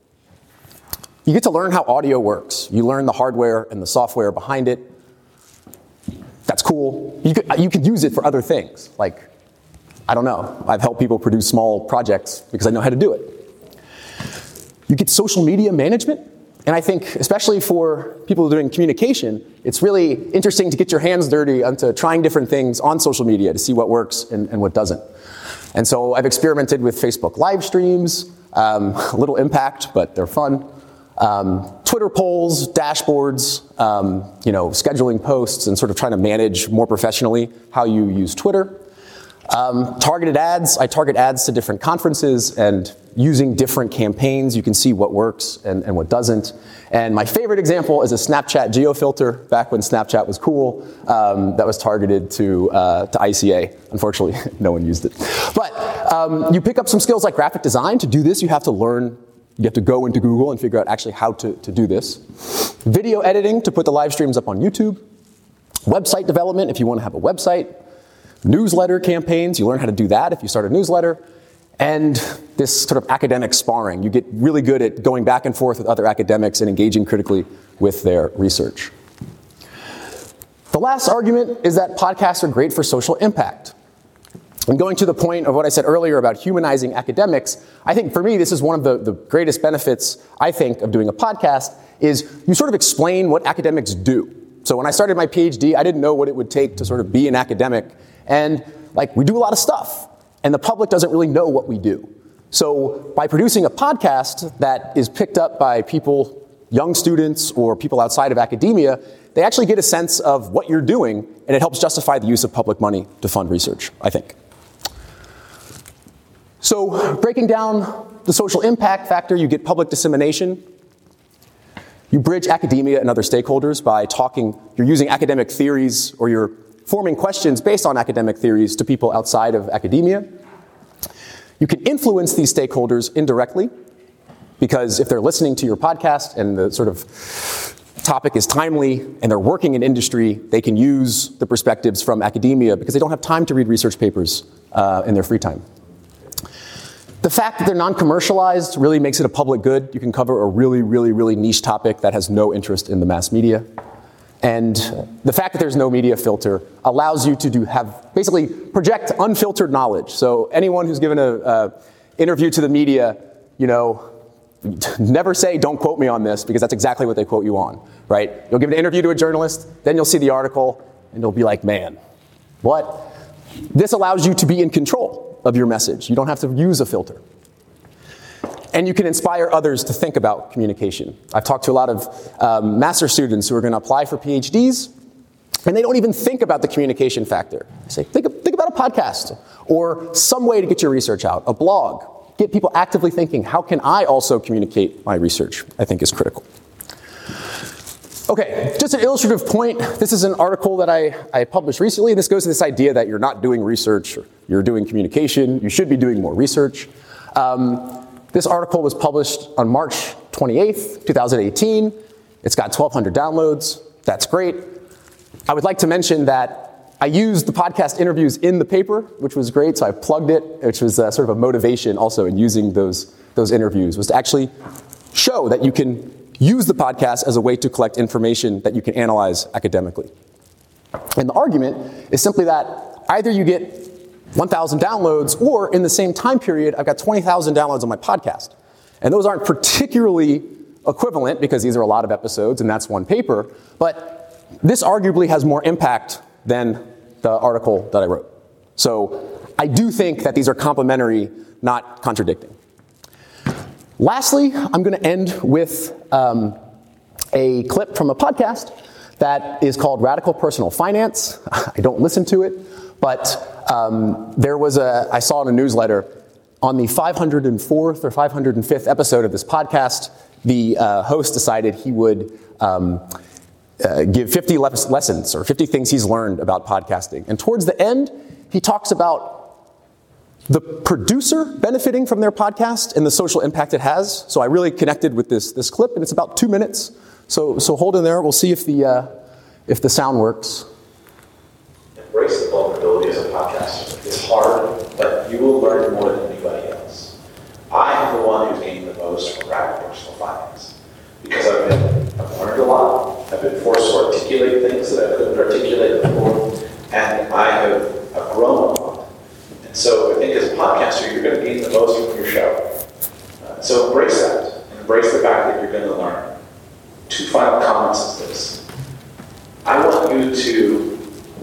You get to learn how audio works. You learn the hardware and the software behind it. That's cool. You could use it for other things. Like, I don't know, I've helped people produce small projects because I know how to do it. You get social media management. And I think, especially for people doing communication, it's really interesting to get your hands dirty onto trying different things on social media to see what works and what doesn't. And so I've experimented with Facebook live streams, a little impact, but they're fun. Twitter polls, dashboards, scheduling posts, and sort of trying to manage more professionally how you use Twitter. Targeted ads. I target ads to different conferences, and using different campaigns, you can see what works and what doesn't. And my favorite example is a Snapchat geofilter, back when Snapchat was cool, that was targeted to ICA. Unfortunately, no one used it. But you pick up some skills like graphic design. To do this, you have to learn. You have to go into Google and figure out actually how to do this. Video editing to put the live streams up on YouTube. Website development if you want to have a website. Newsletter campaigns, you learn how to do that if you start a newsletter. And this sort of academic sparring. You get really good at going back and forth with other academics and engaging critically with their research. The last argument is that podcasts are great for social impact. And going to the point of what I said earlier about humanizing academics, I think for me this is one of the greatest benefits, I think, of doing a podcast, is you sort of explain what academics do. So when I started my PhD, I didn't know what it would take to sort of be an academic. And we do a lot of stuff, and the public doesn't really know what we do. So by producing a podcast that is picked up by people, young students or people outside of academia, they actually get a sense of what you're doing, and it helps justify the use of public money to fund research, I think. So breaking down the social impact factor, you get public dissemination. You bridge academia and other stakeholders by you're using academic theories, or you're forming questions based on academic theories to people outside of academia. You can influence these stakeholders indirectly, because if they're listening to your podcast and the sort of topic is timely and they're working in industry, they can use the perspectives from academia because they don't have time to read research papers in their free time. The fact that they're non-commercialized really makes it a public good. You can cover a really, really, really niche topic that has no interest in the mass media. And the fact that there's no media filter allows you to basically project unfiltered knowledge. So anyone who's given a interview to the media, never say, don't quote me on this, because that's exactly what they quote you on, right? You'll give an interview to a journalist, then you'll see the article, and you'll be like, man, what? This allows you to be in control of your message. You don't have to use a filter. And you can inspire others to think about communication. I've talked to a lot of master students who are going to apply for PhDs, and they don't even think about the communication factor. They say, think about a podcast, or some way to get your research out, a blog. Get people actively thinking, how can I also communicate my research? I think is critical. Okay, just an illustrative point. This is an article that I published recently. This goes to this idea that you're not doing research, or you're doing communication. You should be doing more research. This article was published on March 28th, 2018. It's got 1,200 downloads. That's great. I would like to mention that I used the podcast interviews in the paper, which was great, so I plugged it, which was sort of a motivation also in using those interviews, was to actually show that you can use the podcast as a way to collect information that you can analyze academically. And the argument is simply that either you get 1,000 downloads, or in the same time period, I've got 20,000 downloads on my podcast. And those aren't particularly equivalent, because these are a lot of episodes, and that's one paper, but this arguably has more impact than the article that I wrote. So I do think that these are complementary, not contradicting. Lastly, I'm going to end with a clip from a podcast that is called Radical Personal Finance. I don't listen to it, but I saw in a newsletter on the 504th or 505th episode of this podcast, the host decided he would give 50 lessons or 50 things he's learned about podcasting. And towards the end, he talks about the producer benefiting from their podcast and the social impact it has. So I really connected with this clip, and it's about 2 minutes. So hold in there. We'll see if the sound works. Embrace the vulnerability as a podcaster. It's hard, but you will learn more than anybody else. I am the one who's gained the most from Radical Personal Finance because I've learned a lot. I've been forced to articulate things that I couldn't articulate before, and I've grown a lot. And so I think as a podcaster, you're going to gain the most from your show. So embrace that, and embrace the fact that you're going to learn. 2 final comments is this. I want you to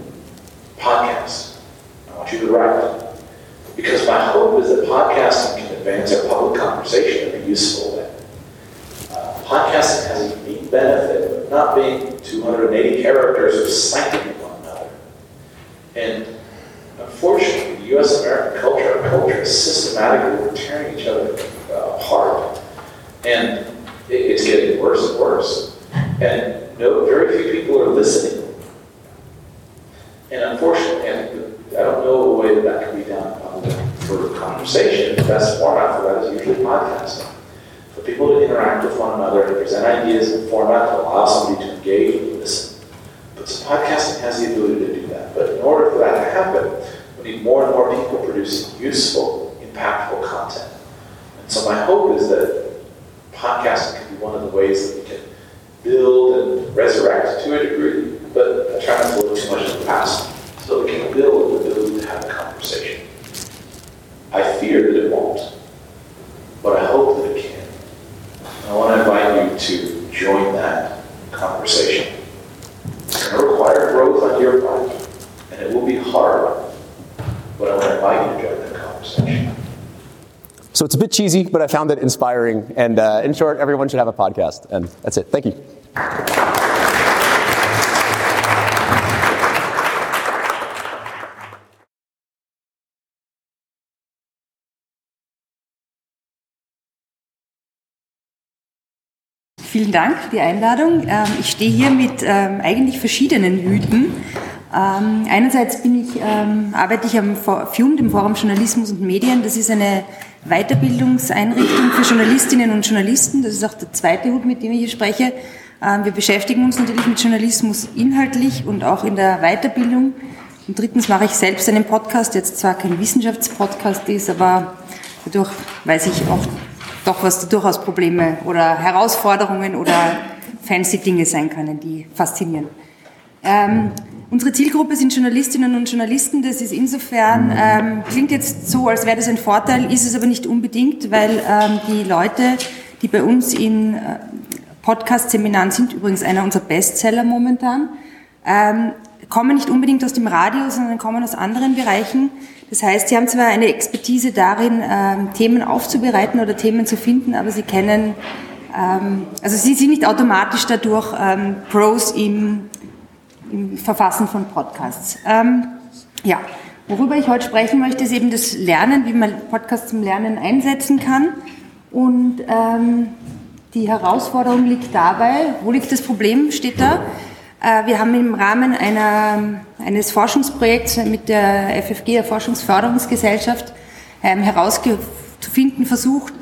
podcast. I want you to write. Because my hope is that podcasting can advance our public conversation in a useful way. Podcasting has a unique benefit of not being 280 characters of citing one another. And unfortunately, the U.S. American culture, our culture is systematically tearing each other apart. And it's getting worse and worse. And very few people are listening. And unfortunately, I don't know a way that can be done for conversation. The best format for that is usually podcasting. For people to interact with one another and present ideas in a format that allows somebody to engage and listen. But podcasting has the ability to do that. But in order for that to happen, we need more and more people producing useful, impactful content. And so my hope is that podcasting can be one of the ways that we can build and resurrect to a degree, but I try not to look too much in the past, so we can build the ability to have a conversation. I fear that it won't, but I hope that it can. I want to invite you to join that conversation. It's going to require growth on your part, and it will be hard, but I want to invite you to join that conversation. So it's a bit cheesy, but I found it inspiring. And in short, everyone should have a podcast. And that's it. Thank you. Vielen Dank für die Einladung. Ich stehe hier mit eigentlich verschiedenen Hüten. Einerseits arbeite ich am FIUM, dem Forum Journalismus und Medien. Das ist eine Weiterbildungseinrichtung für Journalistinnen und Journalisten. Das ist auch der zweite Hut, mit dem ich hier spreche. Wir beschäftigen uns natürlich mit Journalismus inhaltlich und auch in der Weiterbildung. Und drittens mache ich selbst einen Podcast, jetzt zwar kein Wissenschaftspodcast ist, aber Dadurch weiß ich auch doch, was durchaus Probleme oder Herausforderungen oder fancy Dinge sein können, die faszinieren. Unsere Zielgruppe sind Journalistinnen und Journalisten. Das ist insofern, klingt jetzt so, als wäre das ein Vorteil, ist es aber nicht unbedingt, weil die Leute, die bei uns in Podcast-Seminaren sind, übrigens einer unserer Bestseller momentan, kommen nicht unbedingt aus dem Radio, sondern kommen aus anderen Bereichen. Das heißt, sie haben zwar eine Expertise darin, Themen aufzubereiten oder Themen zu finden, aber sie kennen, also sie sind nicht automatisch dadurch Pros im Verfassen von Podcasts. Ja, worüber ich heute sprechen möchte, ist eben das Lernen, wie man Podcasts zum Lernen einsetzen kann. Und die Herausforderung liegt dabei, wo liegt das Problem, steht da. Wir haben im Rahmen eines Forschungsprojekts mit der FFG, der Forschungsförderungsgesellschaft, herauszufinden versucht,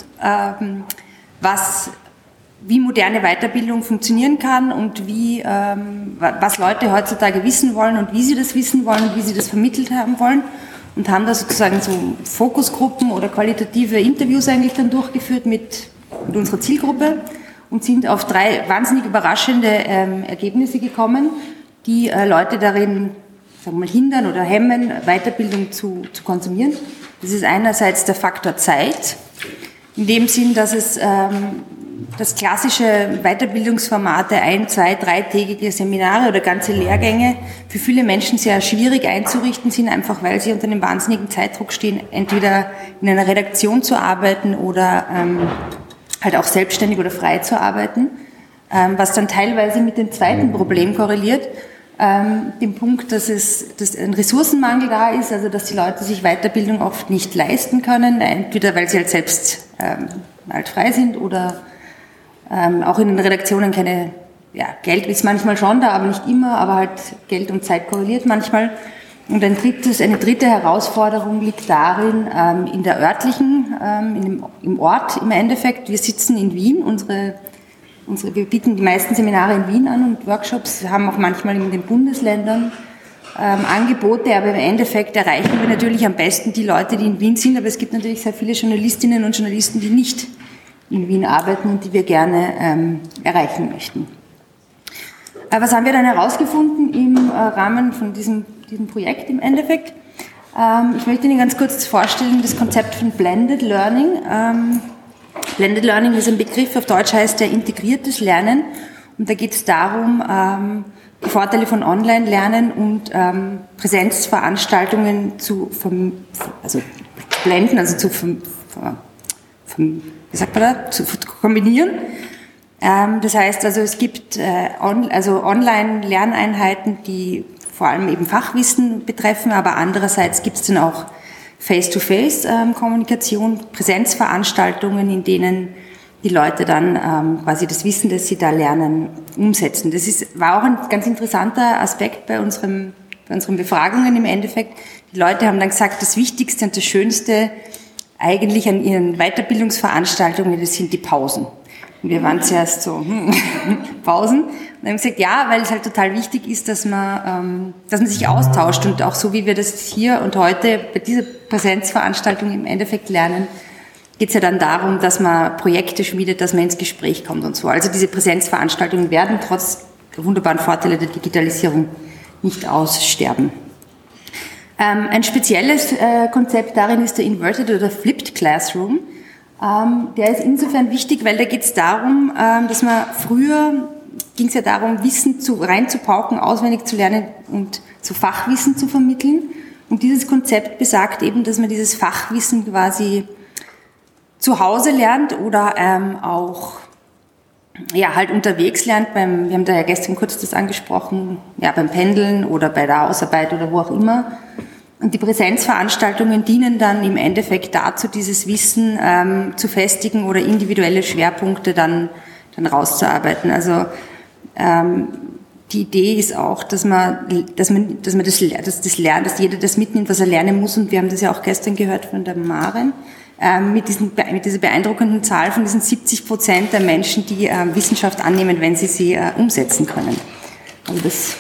wie moderne Weiterbildung funktionieren kann und was Leute heutzutage wissen wollen und wie sie das wissen wollen und wie sie das vermittelt haben wollen. Und haben da sozusagen so Fokusgruppen oder qualitative Interviews eigentlich dann durchgeführt mit unserer Zielgruppe und sind auf 3 wahnsinnig überraschende Ergebnisse gekommen, die Leute darin, sagen wir mal, hindern oder hemmen, Weiterbildung zu konsumieren. Das ist einerseits der Faktor Zeit, in dem Sinn, dass es das klassische Weiterbildungsformate, 1-, 2-, 3-tägige Seminare oder ganze Lehrgänge für viele Menschen sehr schwierig einzurichten sind, einfach weil sie unter einem wahnsinnigen Zeitdruck stehen, entweder in einer Redaktion zu arbeiten oder halt auch selbstständig oder frei zu arbeiten, was dann teilweise mit dem zweiten Problem korreliert, dem Punkt, dass ein Ressourcenmangel da ist, also dass die Leute sich Weiterbildung oft nicht leisten können, entweder weil sie halt selbst halt frei sind oder auch in den Redaktionen Geld ist manchmal schon da, aber nicht immer, aber halt Geld und Zeit korreliert manchmal. Und eine dritte Herausforderung liegt darin, in der örtlichen, im Ort im Endeffekt. Wir sitzen in Wien, wir bieten die meisten Seminare in Wien an und Workshops. Wir haben auch manchmal in den Bundesländern Angebote, aber im Endeffekt erreichen wir natürlich am besten die Leute, die in Wien sind, aber es gibt natürlich sehr viele Journalistinnen und Journalisten, die nicht in Wien arbeiten und die wir gerne erreichen möchten. Was haben wir dann herausgefunden im Rahmen von diesem Projekt im Endeffekt? Ich möchte Ihnen ganz kurz vorstellen, das Konzept von Blended Learning. Blended Learning ist ein Begriff, auf Deutsch heißt der integriertes Lernen. Und da geht es darum, die Vorteile von Online-Lernen und Präsenzveranstaltungen zu blenden, also zu kombinieren. Das heißt also, es gibt Online-Lerneinheiten, die vor allem eben Fachwissen betreffen, aber andererseits gibt es dann auch Face-to-Face-Kommunikation, Präsenzveranstaltungen, in denen die Leute dann quasi das Wissen, das sie da lernen, umsetzen. War auch ein ganz interessanter Aspekt bei unseren Befragungen im Endeffekt. Die Leute haben dann gesagt, das Wichtigste und das Schönste eigentlich an ihren Weiterbildungsveranstaltungen, das sind die Pausen. Und wir waren zuerst so, Pausen. Und haben gesagt, ja, weil es halt total wichtig ist, dass man sich austauscht. Und auch so, wie wir das hier und heute bei dieser Präsenzveranstaltung im Endeffekt lernen, geht es ja dann darum, dass man Projekte schmiedet, dass man ins Gespräch kommt und so. Also diese Präsenzveranstaltungen werden trotz der wunderbaren Vorteile der Digitalisierung nicht aussterben. Ein spezielles Konzept darin ist der Inverted oder Flipped Classroom. Der ist insofern wichtig, weil da geht es darum, dass man früher ging es ja darum, Wissen reinzupauken, auswendig zu lernen und so Fachwissen zu vermitteln. Und dieses Konzept besagt eben, dass man dieses Fachwissen quasi zu Hause lernt oder auch halt unterwegs lernt. Wir haben da ja gestern kurz das angesprochen, beim Pendeln oder bei der Hausarbeit oder wo auch immer. Und die Präsenzveranstaltungen dienen dann im Endeffekt dazu, dieses Wissen zu festigen oder individuelle Schwerpunkte dann rauszuarbeiten. Also die Idee ist auch, dass jeder das mitnimmt, was er lernen muss. Und wir haben das ja auch gestern gehört von der Maren, mit dieser beeindruckenden Zahl von diesen 70% der Menschen, die Wissenschaft annehmen, wenn sie sie umsetzen können. Also das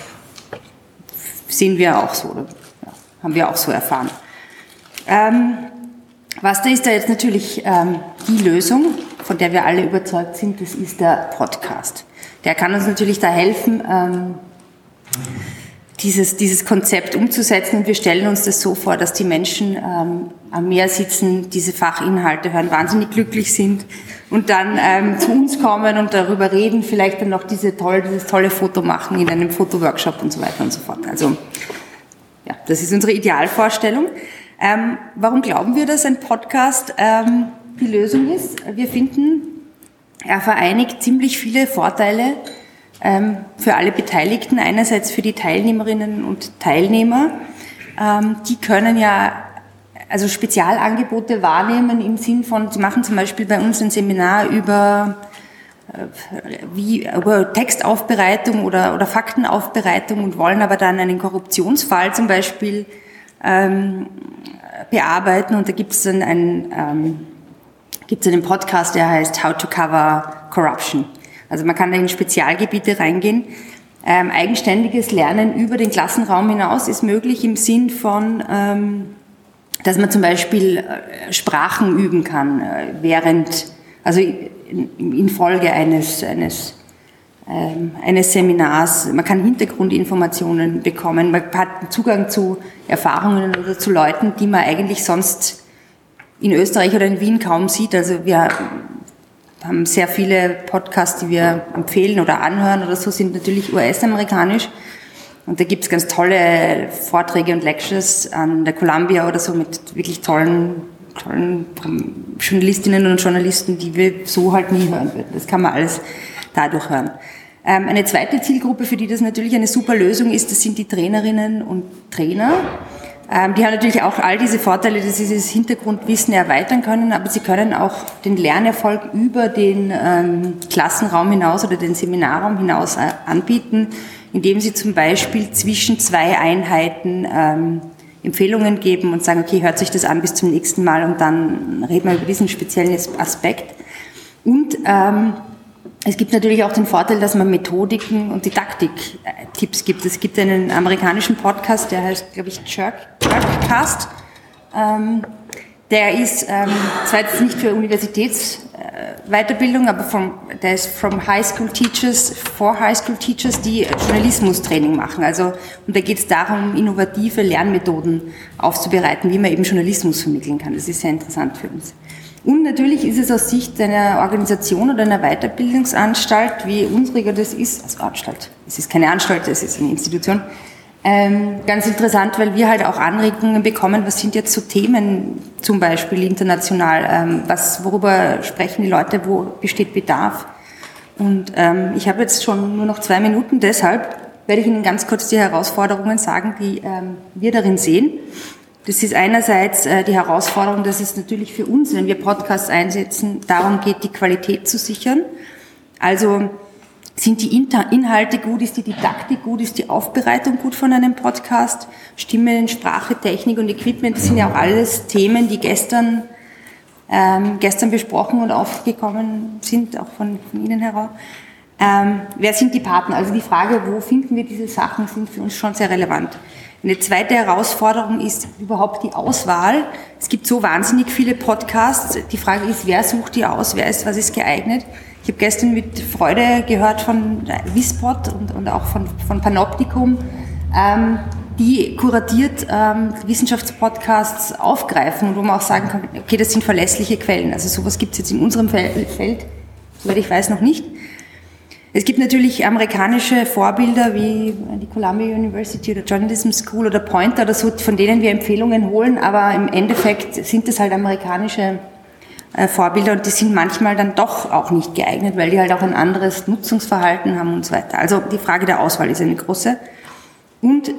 sehen wir auch so, oder haben wir auch so erfahren. Was da ist da jetzt natürlich die Lösung, von der wir alle überzeugt sind, das ist der Podcast. Der kann uns natürlich da helfen, dieses Konzept umzusetzen, und wir stellen uns das so vor, dass die Menschen am Meer sitzen, diese Fachinhalte hören, wahnsinnig glücklich sind und dann zu uns kommen und darüber reden, vielleicht dann noch dieses tolle Foto machen in einem Fotoworkshop und so weiter und so fort. Also ja, das ist unsere Idealvorstellung. Warum glauben wir, dass ein Podcast die Lösung ist? Wir finden, er vereinigt ziemlich viele Vorteile für alle Beteiligten. Einerseits für die Teilnehmerinnen und Teilnehmer. Die können ja also Spezialangebote wahrnehmen im Sinn von, sie machen zum Beispiel bei uns ein Seminar über Textaufbereitung oder Faktenaufbereitung und wollen aber dann einen Korruptionsfall zum Beispiel bearbeiten, und da gibt es dann einen Podcast, der heißt How to Cover Corruption. Also man kann da in Spezialgebiete reingehen. Eigenständiges Lernen über den Klassenraum hinaus ist möglich im Sinn von, dass man zum Beispiel Sprachen üben kann, also in Folge eines Seminars. Man kann Hintergrundinformationen bekommen, man hat Zugang zu Erfahrungen oder zu Leuten, die man eigentlich sonst in Österreich oder in Wien kaum sieht. Also wir haben sehr viele Podcasts, die wir empfehlen oder anhören oder so, sind natürlich US-amerikanisch. Und da gibt es ganz tolle Vorträge und Lectures an der Columbia oder so mit wirklich tollen Journalistinnen und Journalisten, die wir so halt nie hören würden. Das kann man alles dadurch hören. Eine zweite Zielgruppe, für die das natürlich eine super Lösung ist, das sind die Trainerinnen und Trainer. Die haben natürlich auch all diese Vorteile, dass sie dieses Hintergrundwissen erweitern können, aber sie können auch den Lernerfolg über den Klassenraum hinaus oder den Seminarraum hinaus anbieten, indem sie zum Beispiel zwischen zwei Einheiten Empfehlungen geben und sagen, okay, hört euch das an bis zum nächsten Mal, und dann reden wir über diesen speziellen Aspekt. Und es gibt natürlich auch den Vorteil, dass man Methodiken und Didaktik-Tipps gibt. Es gibt einen amerikanischen Podcast, der heißt, glaube ich, Jerkcast. Der ist zwar jetzt nicht für Universitätsweiterbildung, aber der ist from High School Teachers, for High School Teachers, die Journalismustraining machen. Also, und da geht es darum, innovative Lernmethoden aufzubereiten, wie man eben Journalismus vermitteln kann. Das ist sehr interessant für uns. Und natürlich ist es aus Sicht einer Organisation oder einer Weiterbildungsanstalt, wie unsere das ist, also Anstalt, es ist keine Anstalt, es ist eine Institution, ganz interessant, weil wir halt auch Anregungen bekommen, was sind jetzt so Themen zum Beispiel international, worüber sprechen die Leute, wo besteht Bedarf. Und ich habe jetzt schon nur noch 2 Minuten, deshalb werde ich Ihnen ganz kurz die Herausforderungen sagen, die wir darin sehen. Das ist einerseits die Herausforderung, dass es natürlich für uns, wenn wir Podcasts einsetzen, darum geht, die Qualität zu sichern. Also sind die Inhalte gut, ist die Didaktik gut, ist die Aufbereitung gut von einem Podcast, Stimme, Sprache, Technik und Equipment, das sind ja auch alles Themen, die gestern besprochen und aufgekommen sind, auch von Ihnen heraus. Wer sind die Partner? Also die Frage, wo finden wir diese Sachen, sind für uns schon sehr relevant. Eine zweite Herausforderung ist überhaupt die Auswahl. Es gibt so wahnsinnig viele Podcasts. Die Frage ist, wer sucht die aus? Was ist geeignet? Ich habe gestern mit Freude gehört von Wispod und auch von Panoptikum, die kuratiert Wissenschaftspodcasts aufgreifen und wo man auch sagen kann, okay, das sind verlässliche Quellen. Also sowas gibt es jetzt in unserem Feld, soweit ich weiß, noch nicht. Es gibt natürlich amerikanische Vorbilder wie die Columbia University oder Journalism School oder Poynter oder so, von denen wir Empfehlungen holen, aber im Endeffekt sind es halt amerikanische Vorbilder und die sind manchmal dann doch auch nicht geeignet, weil die halt auch ein anderes Nutzungsverhalten haben und so weiter. Also die Frage der Auswahl ist eine große. Und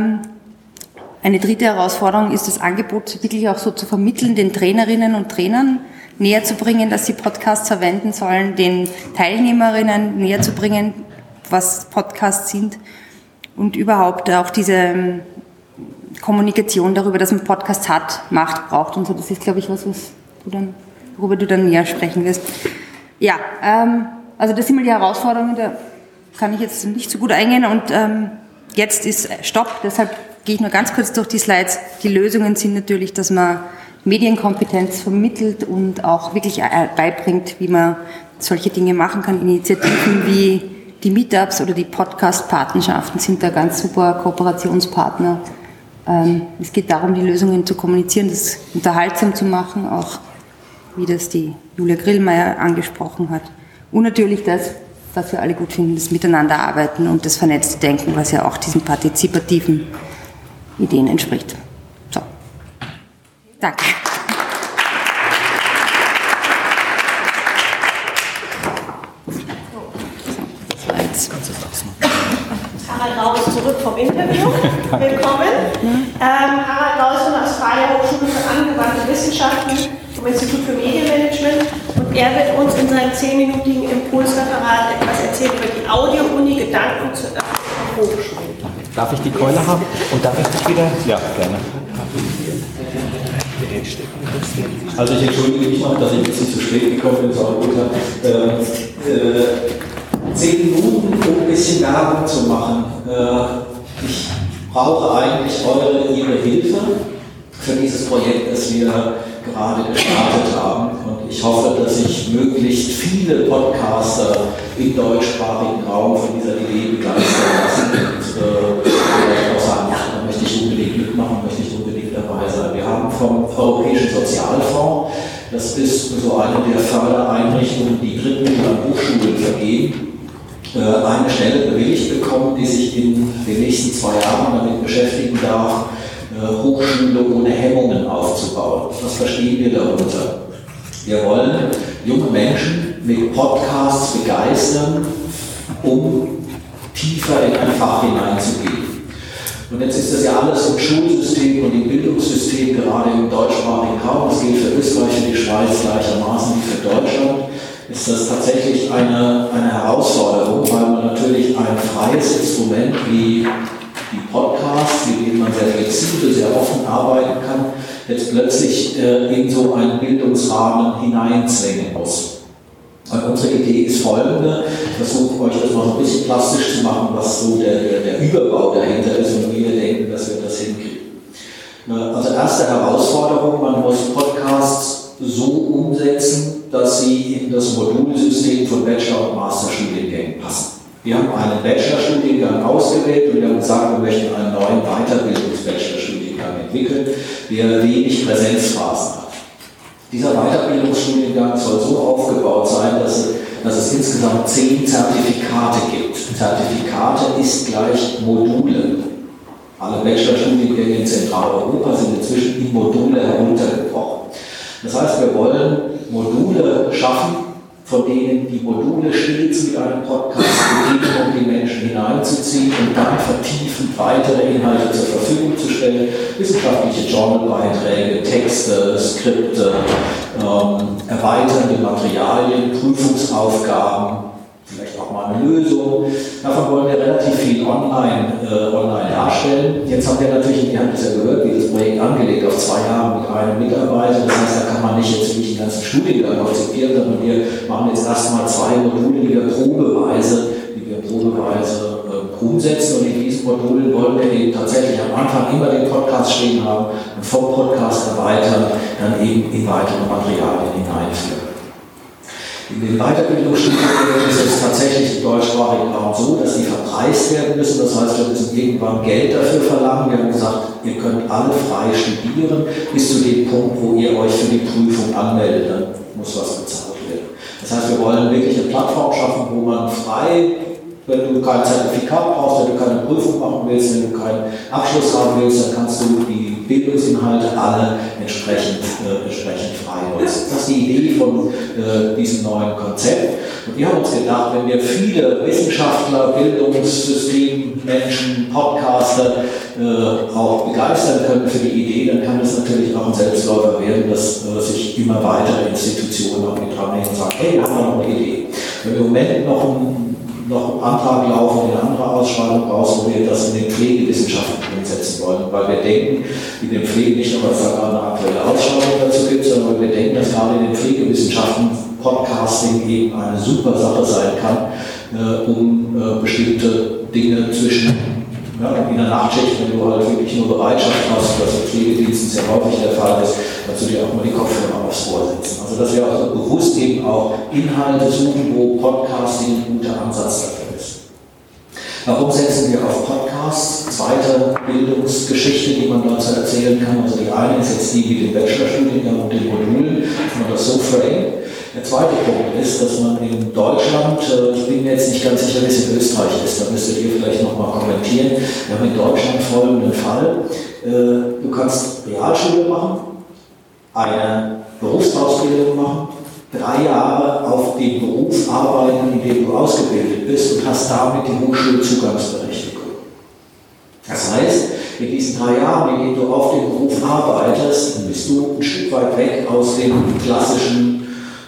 eine dritte Herausforderung ist, das Angebot wirklich auch so zu vermitteln, den Trainerinnen und Trainern näher zu bringen, dass sie Podcasts verwenden sollen, den Teilnehmerinnen näher zu bringen, was Podcasts sind und überhaupt auch diese Kommunikation darüber, dass man Podcasts hat, Macht braucht und so. Das ist, glaube ich, worüber du dann näher sprechen wirst. Ja, also das sind mal die Herausforderungen, da kann ich jetzt nicht so gut eingehen und jetzt ist Stopp, deshalb gehe ich nur ganz kurz durch die Slides. Die Lösungen sind natürlich, dass man Medienkompetenz vermittelt und auch wirklich beibringt, wie man solche Dinge machen kann. Initiativen wie die Meetups oder die Podcast-Patenschaften sind da ganz super Kooperationspartner. Es geht darum, die Lösungen zu kommunizieren, das unterhaltsam zu machen, auch wie das die Julia Grillmeier angesprochen hat. Und natürlich das, was wir alle gut finden, das Miteinanderarbeiten und das vernetzte Denken, was ja auch diesen partizipativen Ideen entspricht. So. Danke. Harald Raus zurück vom Interview. Willkommen. Harald Raus von der Australia Hochschule für angewandte Wissenschaften vom Institut für Medienmanagement. Und er wird uns in seinem 10-minütigen Impulsreferat etwas erzählen über die Audio-Uni Gedanken zur öffentlichen Hochschule. Darf ich die Keule haben? Und darf ich dich wieder? Ja, gerne. Also ich entschuldige mich noch, dass ich jetzt nicht zu spät gekommen bin, sondern unter 10 Minuten, um ein bisschen Werbung zu machen. Ich brauche eigentlich Ihre Hilfe für dieses Projekt, das wir gerade gestartet haben. Und ich hoffe, dass sich möglichst viele Podcaster im deutschsprachigen Raum von dieser Idee begeistern lassen. Und vielleicht auch sagen, ja, da möchte ich unbedingt mitmachen, möchte ich unbedingt dabei sein. Wir haben vom Europäischen Sozialfonds, das ist so eine der Fördereinrichtungen, die Drittmittel an Hochschulen vergeben, eine Stelle bewilligt bekommen, die sich in den nächsten 2 Jahren damit beschäftigen darf, Hochschule ohne Hemmungen aufzubauen. Was verstehen wir darunter? Wir wollen junge Menschen mit Podcasts begeistern, um tiefer in ein Fach hineinzugehen. Und jetzt ist das ja alles im Schulsystem und im Bildungssystem, gerade im deutschsprachigen Raum, das gilt für Österreich, für die Schweiz gleichermaßen wie für Deutschland, ist das tatsächlich eine Herausforderung, weil man natürlich ein freies Instrument wie die Podcasts, mit denen man sehr flexibel, sehr offen arbeiten kann, jetzt plötzlich in so einen Bildungsrahmen hineinzwängen muss. Und unsere Idee ist folgende: Ich versuche euch das mal so ein bisschen plastisch zu machen, was so der Überbau dahinter ist und wie wir denken, dass wir das hinkriegen. Also erste Herausforderung, man muss Podcasts so umsetzen, dass sie in das Modulsystem von Bachelor- und Masterstudiengängen passen. Wir haben einen Bachelorstudiengang ausgewählt und wir haben gesagt, wir möchten einen neuen Weiterbildungs-Bachelorstudiengang entwickeln, der wenig Präsenzphasen hat. Dieser Weiterbildungsstudiengang soll so aufgebaut sein, dass es insgesamt 10 Zertifikate gibt. Zertifikate ist gleich Module. Alle Bachelorstudiengänge in Zentraleuropa sind inzwischen in Module heruntergebrochen. Das heißt, wir wollen Module schaffen, von denen die Module stets mit einem Podcast beginnen, um die Menschen hineinzuziehen und dann vertiefend weitere Inhalte zur Verfügung zu stellen. Wissenschaftliche Journalbeiträge, Texte, Skripte, erweiternde Materialien, Prüfungsaufgaben, vielleicht auch mal eine Lösung. Davon wollen wir relativ viel online darstellen. Jetzt haben wir natürlich, ihr habt es ja gehört, dieses Projekt angelegt auf 2 Jahre mit einem Mitarbeiter. Das heißt, da kann man nicht jetzt wirklich den ganzen Studiengang konzipieren, sondern wir machen jetzt erstmal 2 Module, die wir probeweise umsetzen. Und in diesen Modulen wollen wir eben tatsächlich am Anfang immer den Podcast stehen haben und vom Podcast erweitern, dann eben in weitere Materialien hineinführen. In den Weiterbildungsstudiengängen ist es tatsächlich im deutschsprachigen Raum so, dass die verpreist werden müssen. Das heißt, wir müssen irgendwann Geld dafür verlangen. Wir haben gesagt, ihr könnt alle frei studieren, bis zu dem Punkt, wo ihr euch für die Prüfung anmeldet. Dann muss was bezahlt werden. Das heißt, wir wollen wirklich eine Plattform schaffen, wo man frei, wenn du kein Zertifikat brauchst, wenn du keine Prüfung machen willst, wenn du keinen Abschluss haben willst, dann kannst du die Bildungsinhalte alle entsprechend frei nutzen. Das ist die Idee von diesem neuen Konzept. Und wir haben uns gedacht, wenn wir viele Wissenschaftler, Bildungssystemmenschen, Podcaster auch begeistern können für die Idee, dann kann es natürlich auch ein Selbstläufer werden, dass sich immer weitere Institutionen auch mit dranhängen und sagen, hey, wir haben noch eine Idee. Wenn wir im Moment noch einen Antrag laufen, eine andere Ausschreibung raus, wo wir das in den Pflegewissenschaften umsetzen wollen, weil wir denken, in den Pflegen nicht nur, weil es da gerade eine aktuelle Ausschreibung dazu gibt, sondern weil wir denken, dass gerade in den Pflegewissenschaften Podcasting eben eine super Sache sein kann, um bestimmte Dinge zwischen in der Nachtschicht, wenn du halt wirklich nur Bereitschaft hast, was in Pflegediensten sehr häufig der Fall ist, kannst du dir auch mal die Kopfhörer aufs Ohr setzen. Also dass wir auch bewusst eben auch Inhalte suchen, wo Podcasting ein guter Ansatz dafür ist. Warum setzen wir auf Podcasts? Zweite Bildungsgeschichte, die man dazu erzählen kann. Also die eine ist jetzt die mit dem Bachelorstudiengang und den Modulen, dass man das so framet. Der zweite Punkt ist, dass man in Deutschland, ich bin mir jetzt nicht ganz sicher, wie es in Österreich ist, da müsstet ihr vielleicht nochmal kommentieren, wir haben in Deutschland folgenden Fall. Du kannst Realschule machen, eine Berufsausbildung machen, 3 Jahre auf dem Beruf arbeiten, in dem du ausgebildet bist und hast damit die Hochschulzugangsberechtigung. Das heißt, in diesen 3 Jahren, in denen du auf dem Beruf arbeitest, bist du ein Stück weit weg aus klassischen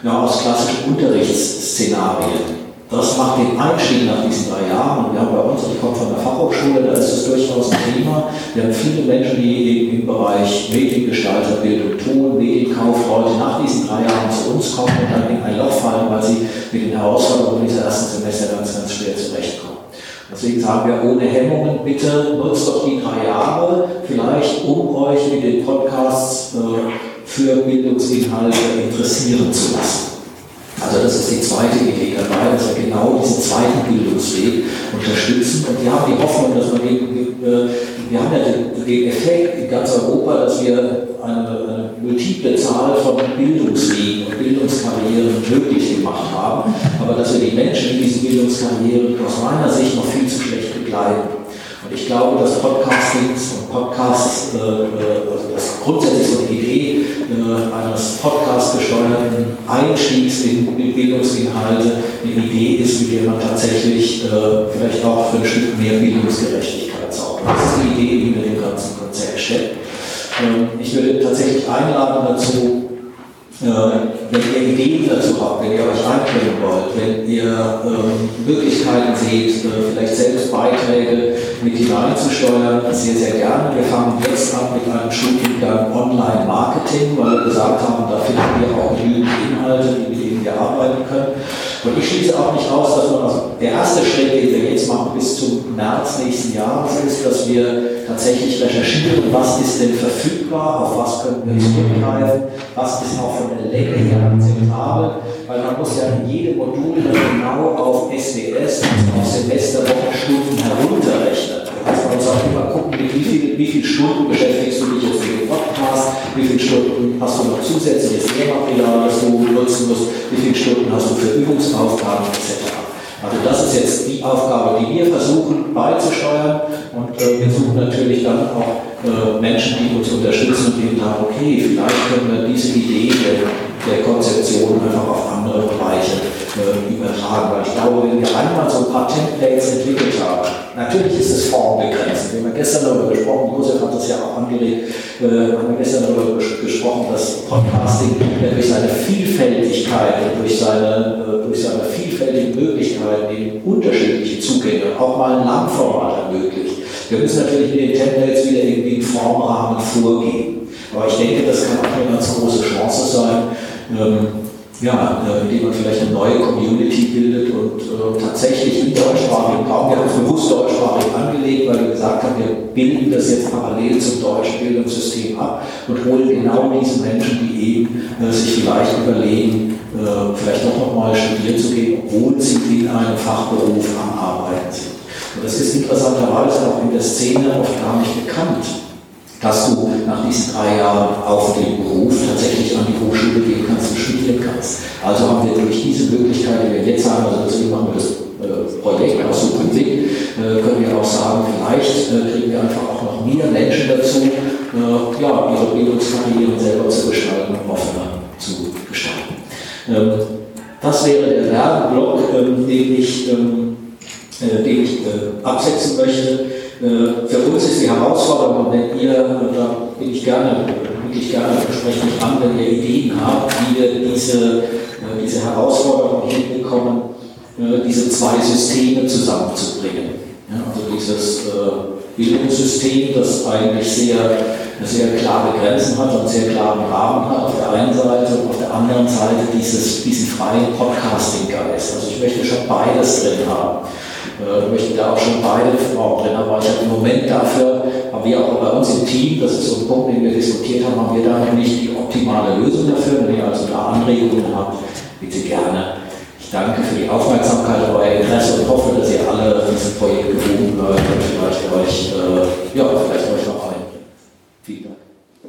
Unterrichtsszenarien. Das macht den Einstieg nach diesen 3 Jahren. Und wir haben bei uns, ich komme von der Fachhochschule, da ist es durchaus ein Thema. Wir haben viele Menschen, die im Bereich Mediengestalterbildung, Ton, Medienkaufleute nach diesen 3 Jahren zu uns kommen und dann in ein Loch fallen, weil sie mit den Herausforderungen dieser ersten Semester ganz, ganz schwer zurechtkommen. Deswegen sagen wir ohne Hemmungen, bitte nutzt doch die 3 Jahre, vielleicht um euch mit den Podcasts für Bildungsinhalte interessieren zu lassen. Also das ist die zweite Idee dabei, dass wir genau diesen zweiten Bildungsweg unterstützen. Und wir haben die Hoffnung, dass wir haben ja den Effekt in ganz Europa, dass wir eine multiple Zahl von Bildungswegen und Bildungskarrieren möglich gemacht haben, aber dass wir die Menschen in diesen Bildungskarrieren aus meiner Sicht noch viel zu schlecht begleiten. Und ich glaube, dass Podcastings und Podcasts, das grundsätzlich so eine Idee eines podcastgesteuerten Einstiegs in Bildungsinhalte eine Idee ist, mit der man tatsächlich vielleicht auch für ein Stück mehr Bildungsgerechtigkeit zaubert. Das ist die Idee, die hinter dem ganzen Konzept steckt. Ich würde tatsächlich einladen dazu, wenn ihr Ideen dazu habt, wenn ihr euch einbringen wollt, wenn ihr Möglichkeiten seht, vielleicht selbst Beiträge mit hineinzusteuern, sehr, sehr gerne. Wir fangen jetzt an mit einem Studiengang Online-Marketing, weil wir gesagt haben, da finden wir auch genügend Inhalte, mit denen wir arbeiten können. Und ich schließe auch nicht aus, dass man der erste Schritt, den wir jetzt machen bis zum März nächsten Jahres, ist, dass wir tatsächlich recherchieren, was ist denn verfügbar, auf was können wir zurückgreifen, was ist auch von der Länge her akzeptabel, weil man muss ja in jedem Modul genau auf SDS, auf Semesterwochenstunden herunterrechnen. Das heißt, man muss auch immer gucken, wie viele Stunden beschäftigst du dich jetzt mit dem Podcast, wie viele Stunden hast du noch zusätzliches Lehrmaterial, das du nutzen musst, wie viele Stunden hast du für Übungsaufgaben etc. Also das ist jetzt die Aufgabe, die wir versuchen beizusteuern, und wir suchen natürlich dann auch Menschen, die uns unterstützen und die sagen, okay, vielleicht können wir diese Idee der Konzeption einfach auf andere Bereiche übertragen. Weil ich glaube, wenn wir einmal so ein paar Templates entwickelt haben, natürlich ist es formbegrenzt. Wir haben gestern darüber gesprochen, Josef hat das ja auch angeregt, haben wir gestern darüber gesprochen, dass Podcasting durch seine Vielfältigkeit und durch seine vielfältigen Möglichkeiten eben unterschiedliche Zugänge, auch mal ein Langformat ermöglicht. Wir müssen natürlich mit den Templates wieder irgendwie einen Formrahmen vorgeben. Aber ich denke, das kann auch eine ganz große Chance sein, indem man vielleicht eine neue Community bildet und tatsächlich im deutschsprachigen Raum, wir haben es bewusst deutschsprachig angelegt, weil wir gesagt haben, wir bilden das jetzt parallel zum deutschen Bildungssystem ab und holen genau diese Menschen, die eben sich vielleicht überlegen, vielleicht doch nochmal studieren zu gehen, obwohl sie in einem Fachberuf am Arbeiten sind. Und das ist interessanterweise auch in der Szene oft gar nicht bekannt, dass du nach diesen 3 Jahren auf dem Beruf tatsächlich an die Hochschule gehen kannst und studieren kannst. Also haben wir durch diese Möglichkeit, die wir jetzt haben, also deswegen machen wir das Projekt auch so publik, können wir auch sagen, vielleicht kriegen wir einfach auch noch mehr Menschen dazu, ihre Bildungskarrieren selber zu gestalten und offener zu gestalten. Das wäre der Werbeblock, den ich absetzen möchte. Für uns ist die Herausforderung, wenn ihr, da bin ich gerne, spreche mich an, wenn ihr Ideen habt, wie wir diese Herausforderung hinbekommen, diese 2 Systeme zusammenzubringen. Ja, also dieses Bildungssystem, das eigentlich sehr klare Grenzen hat und sehr klaren Rahmen hat auf der einen Seite und auf der anderen Seite diesen freien Podcasting-Geist. Also ich möchte schon beides drin haben. möchte da auch schon beide, Frau Brenner-Weichert, im Moment dafür haben wir auch bei uns im Team, das ist so ein Punkt, den wir diskutiert haben, wir da noch nicht die optimale Lösung dafür. Wenn ihr also da Anregungen habt, bitte gerne. Ich danke für die Aufmerksamkeit, euer Interesse und hoffe, dass ihr alle diesem Projekt gewogen bleibt und vielleicht euch noch einbringt. Vielen Dank.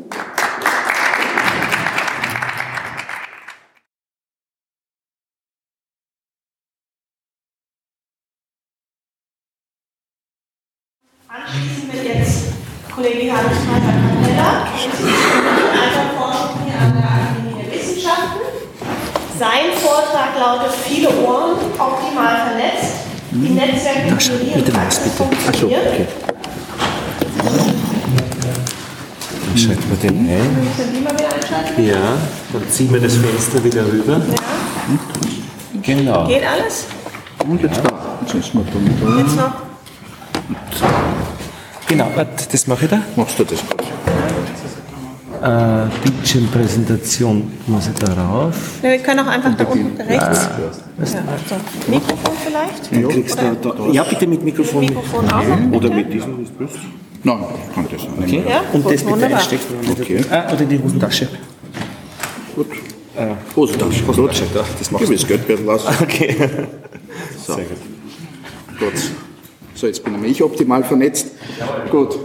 Anschließend wird jetzt Kollege Hans-Martin Forschung hier an der Akademie der Wissenschaften. Sein Vortrag lautet Viele Ohren, optimal vernetzt. Die Netzwerke Bitte was, bitte. Achso, okay. Dann schalten wir den ein. Können Sie mal wieder einschalten? Ja, dann ziehen wir das Fenster wieder rüber. Ja. Genau. Geht alles? Und jetzt da. Jetzt ist mal da. Jetzt noch. Genau, das mache ich da. Machst du das kurz? Bildschirmpräsentation muss ich da rauf. Ja, wir können auch einfach da unten rechts. Ja. So. Mikrofon vielleicht? Ja, bitte mit Mikrofon. Mikrofon auch noch, Oder mit diesem, ist das? Nein, kann das nicht. Okay. Ja, Und gut, das bitte wunderbar. einstecken. Okay. Oder die Hosentasche. Gut. Hosentasche. Das machst du. Ich will das Geldbeutel lassen. Okay. So. Gut. So, jetzt bin ich optimal vernetzt. Gut.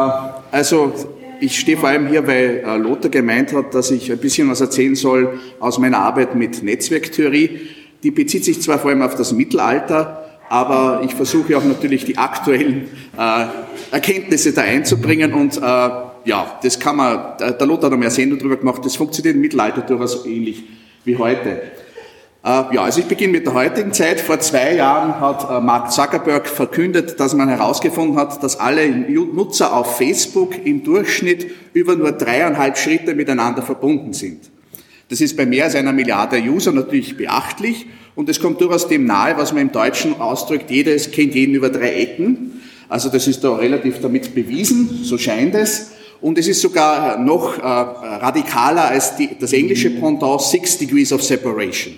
Also, ich stehe vor allem hier, weil Lothar gemeint hat, dass ich ein bisschen was erzählen soll aus meiner Arbeit mit Netzwerktheorie. Die bezieht sich zwar vor allem auf das Mittelalter, aber ich versuche auch natürlich die aktuellen Erkenntnisse da einzubringen und ja, das kann man, der Lothar hat mehr Sendung darüber gemacht, das funktioniert im Mittelalter durchaus so ähnlich wie heute. Ja, also ich beginne mit der heutigen Zeit. Vor 2 Jahren hat Mark Zuckerberg verkündet, dass man herausgefunden hat, dass alle Nutzer auf Facebook im Durchschnitt über nur 3,5 Schritte miteinander verbunden sind. Das ist bei mehr als 1 Milliarde User natürlich beachtlich und es kommt durchaus dem nahe, was man im Deutschen ausdrückt, jedes kennt jeden über 3 Ecken. Also das ist da relativ damit bewiesen, so scheint es. Und es ist sogar noch radikaler als das englische Pendant 6 Degrees of Separation.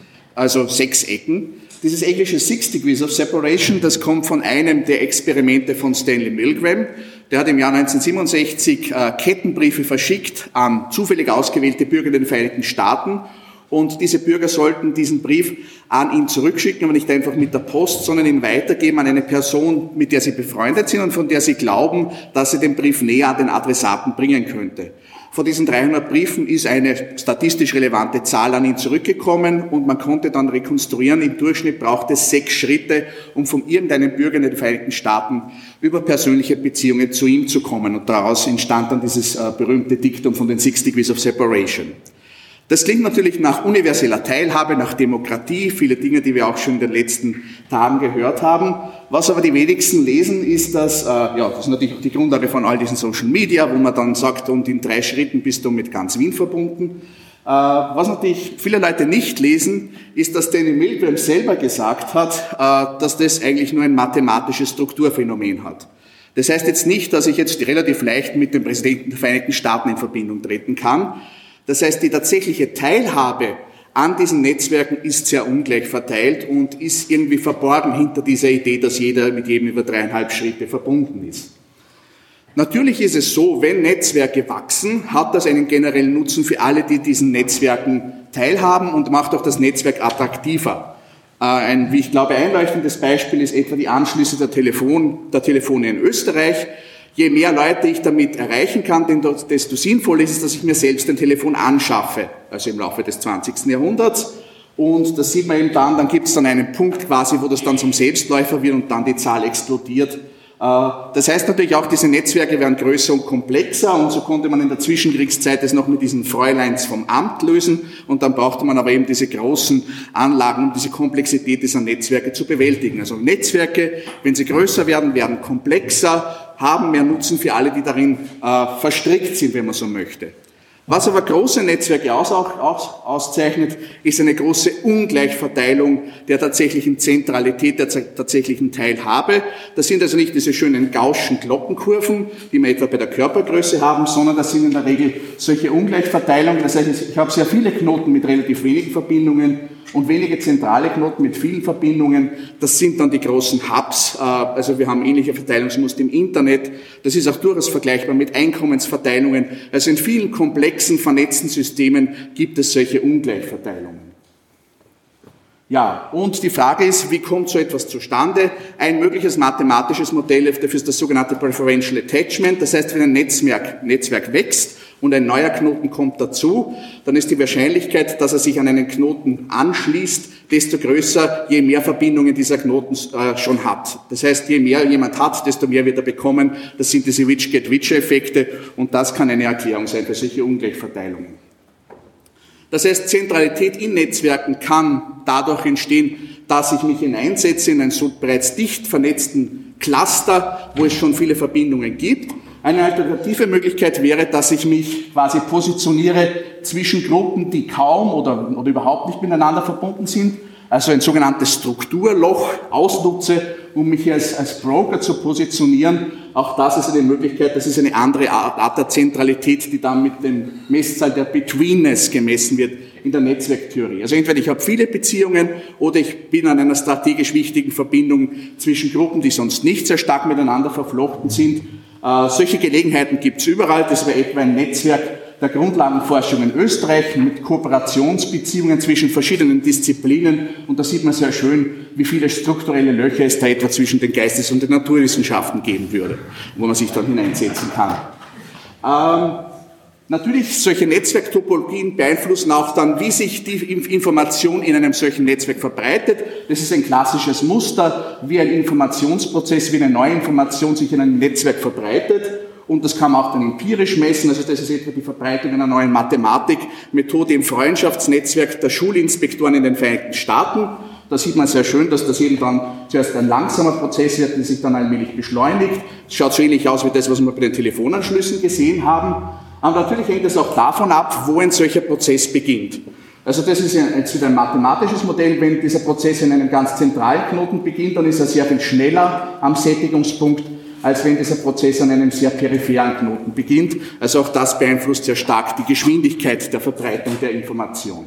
Also 6 Ecken. Dieses englische 6 Degrees of Separation, das kommt von einem der Experimente von Stanley Milgram. Der hat im Jahr 1967 Kettenbriefe verschickt an zufällig ausgewählte Bürger in den Vereinigten Staaten. Und diese Bürger sollten diesen Brief an ihn zurückschicken, aber nicht einfach mit der Post, sondern ihn weitergeben an eine Person, mit der sie befreundet sind und von der sie glauben, dass sie den Brief näher an den Adressaten bringen könnte. Von diesen 300 Briefen ist eine statistisch relevante Zahl an ihn zurückgekommen und man konnte dann rekonstruieren, im Durchschnitt braucht es 6 Schritte, um von irgendeinem Bürger in den Vereinigten Staaten über persönliche Beziehungen zu ihm zu kommen. Und daraus entstand dann dieses berühmte Diktum von den 6 Degrees of Separation. Das klingt natürlich nach universeller Teilhabe, nach Demokratie, viele Dinge, die wir auch schon in den letzten Tagen gehört haben. Was aber die wenigsten lesen, ist, dass, das ist natürlich die Grundlage von all diesen Social Media, wo man dann sagt, und in 3 Schritten bist du mit ganz Wien verbunden. Was natürlich viele Leute nicht lesen, ist, dass Stanley Milgram selber gesagt hat, dass das eigentlich nur ein mathematisches Strukturphänomen hat. Das heißt jetzt nicht, dass ich jetzt relativ leicht mit dem Präsidenten der Vereinigten Staaten in Verbindung treten kann. Das heißt, die tatsächliche Teilhabe an diesen Netzwerken ist sehr ungleich verteilt und ist irgendwie verborgen hinter dieser Idee, dass jeder mit jedem über 3,5 Schritte verbunden ist. Natürlich ist es so, wenn Netzwerke wachsen, hat das einen generellen Nutzen für alle, die diesen Netzwerken teilhaben und macht auch das Netzwerk attraktiver. Ein, wie ich glaube, einleuchtendes Beispiel ist etwa die Anschlüsse der Telefone in Österreich. Je mehr Leute ich damit erreichen kann, desto sinnvoller ist es, dass ich mir selbst ein Telefon anschaffe, also im Laufe des 20. Jahrhunderts. Und das sieht man eben dann gibt es dann einen Punkt quasi, wo das dann zum Selbstläufer wird und dann die Zahl explodiert. Das heißt natürlich auch, diese Netzwerke werden größer und komplexer und so konnte man in der Zwischenkriegszeit das noch mit diesen Fräuleins vom Amt lösen und dann brauchte man aber eben diese großen Anlagen, um diese Komplexität dieser Netzwerke zu bewältigen. Also Netzwerke, wenn sie größer werden, werden komplexer, haben mehr Nutzen für alle, die darin verstrickt sind, wenn man so möchte. Was aber große Netzwerke auszeichnet, ist eine große Ungleichverteilung der tatsächlichen Zentralität, der tatsächlichen Teilhabe. Das sind also nicht diese schönen Gaußschen Glockenkurven, die wir etwa bei der Körpergröße haben, sondern das sind in der Regel solche Ungleichverteilungen. Das heißt, ich habe sehr viele Knoten mit relativ wenigen Verbindungen und wenige zentrale Knoten mit vielen Verbindungen. Das sind dann die großen Hubs. Also wir haben ähnliche Verteilungsmuster im Internet. Das ist auch durchaus vergleichbar mit Einkommensverteilungen. Also in vielen komplexen, vernetzten Systemen gibt es solche Ungleichverteilungen. Ja, und die Frage ist, wie kommt so etwas zustande? Ein mögliches mathematisches Modell dafür ist das sogenannte Preferential Attachment. Das heißt, wenn ein Netzwerk wächst und ein neuer Knoten kommt dazu, dann ist die Wahrscheinlichkeit, dass er sich an einen Knoten anschließt, desto größer, je mehr Verbindungen dieser Knoten schon hat. Das heißt, je mehr jemand hat, desto mehr wird er bekommen. Das sind diese Rich-Get-Richer-Effekte und das kann eine Erklärung sein für solche Ungleichverteilungen. Das heißt, Zentralität in Netzwerken kann dadurch entstehen, dass ich mich hineinsetze in einen so bereits dicht vernetzten Cluster, wo es schon viele Verbindungen gibt. Eine alternative Möglichkeit wäre, dass ich mich quasi positioniere zwischen Gruppen, die kaum oder überhaupt nicht miteinander verbunden sind, also ein sogenanntes Strukturloch ausnutze, um mich als Broker zu positionieren. Auch das ist eine Möglichkeit, das ist eine andere Art der Zentralität, die dann mit dem Messzahl der Betweenness gemessen wird in der Netzwerktheorie. Also entweder ich habe viele Beziehungen oder ich bin an einer strategisch wichtigen Verbindung zwischen Gruppen, die sonst nicht sehr stark miteinander verflochten sind. Solche Gelegenheiten gibt es überall. Das wäre etwa ein Netzwerk der Grundlagenforschung in Österreich mit Kooperationsbeziehungen zwischen verschiedenen Disziplinen. Und da sieht man sehr schön, wie viele strukturelle Löcher es da etwa zwischen den Geistes- und den Naturwissenschaften geben würde, wo man sich dann hineinsetzen kann. Natürlich, solche Netzwerktopologien beeinflussen auch dann, wie sich die Information in einem solchen Netzwerk verbreitet. Das ist ein klassisches Muster, wie ein Informationsprozess, wie eine neue Information sich in einem Netzwerk verbreitet. Und das kann man auch dann empirisch messen. Also das ist etwa die Verbreitung einer neuen Mathematikmethode im Freundschaftsnetzwerk der Schulinspektoren in den Vereinigten Staaten. Da sieht man sehr schön, dass das eben dann zuerst ein langsamer Prozess wird, der sich dann allmählich beschleunigt. Das schaut so ähnlich aus wie das, was wir bei den Telefonanschlüssen gesehen haben. Aber natürlich hängt es auch davon ab, wo ein solcher Prozess beginnt. Also das ist jetzt wieder ein mathematisches Modell. Wenn dieser Prozess in einem ganz zentralen Knoten beginnt, dann ist er sehr viel schneller am Sättigungspunkt, als wenn dieser Prozess an einem sehr peripheren Knoten beginnt. Also auch das beeinflusst sehr stark die Geschwindigkeit der Verbreitung der Information.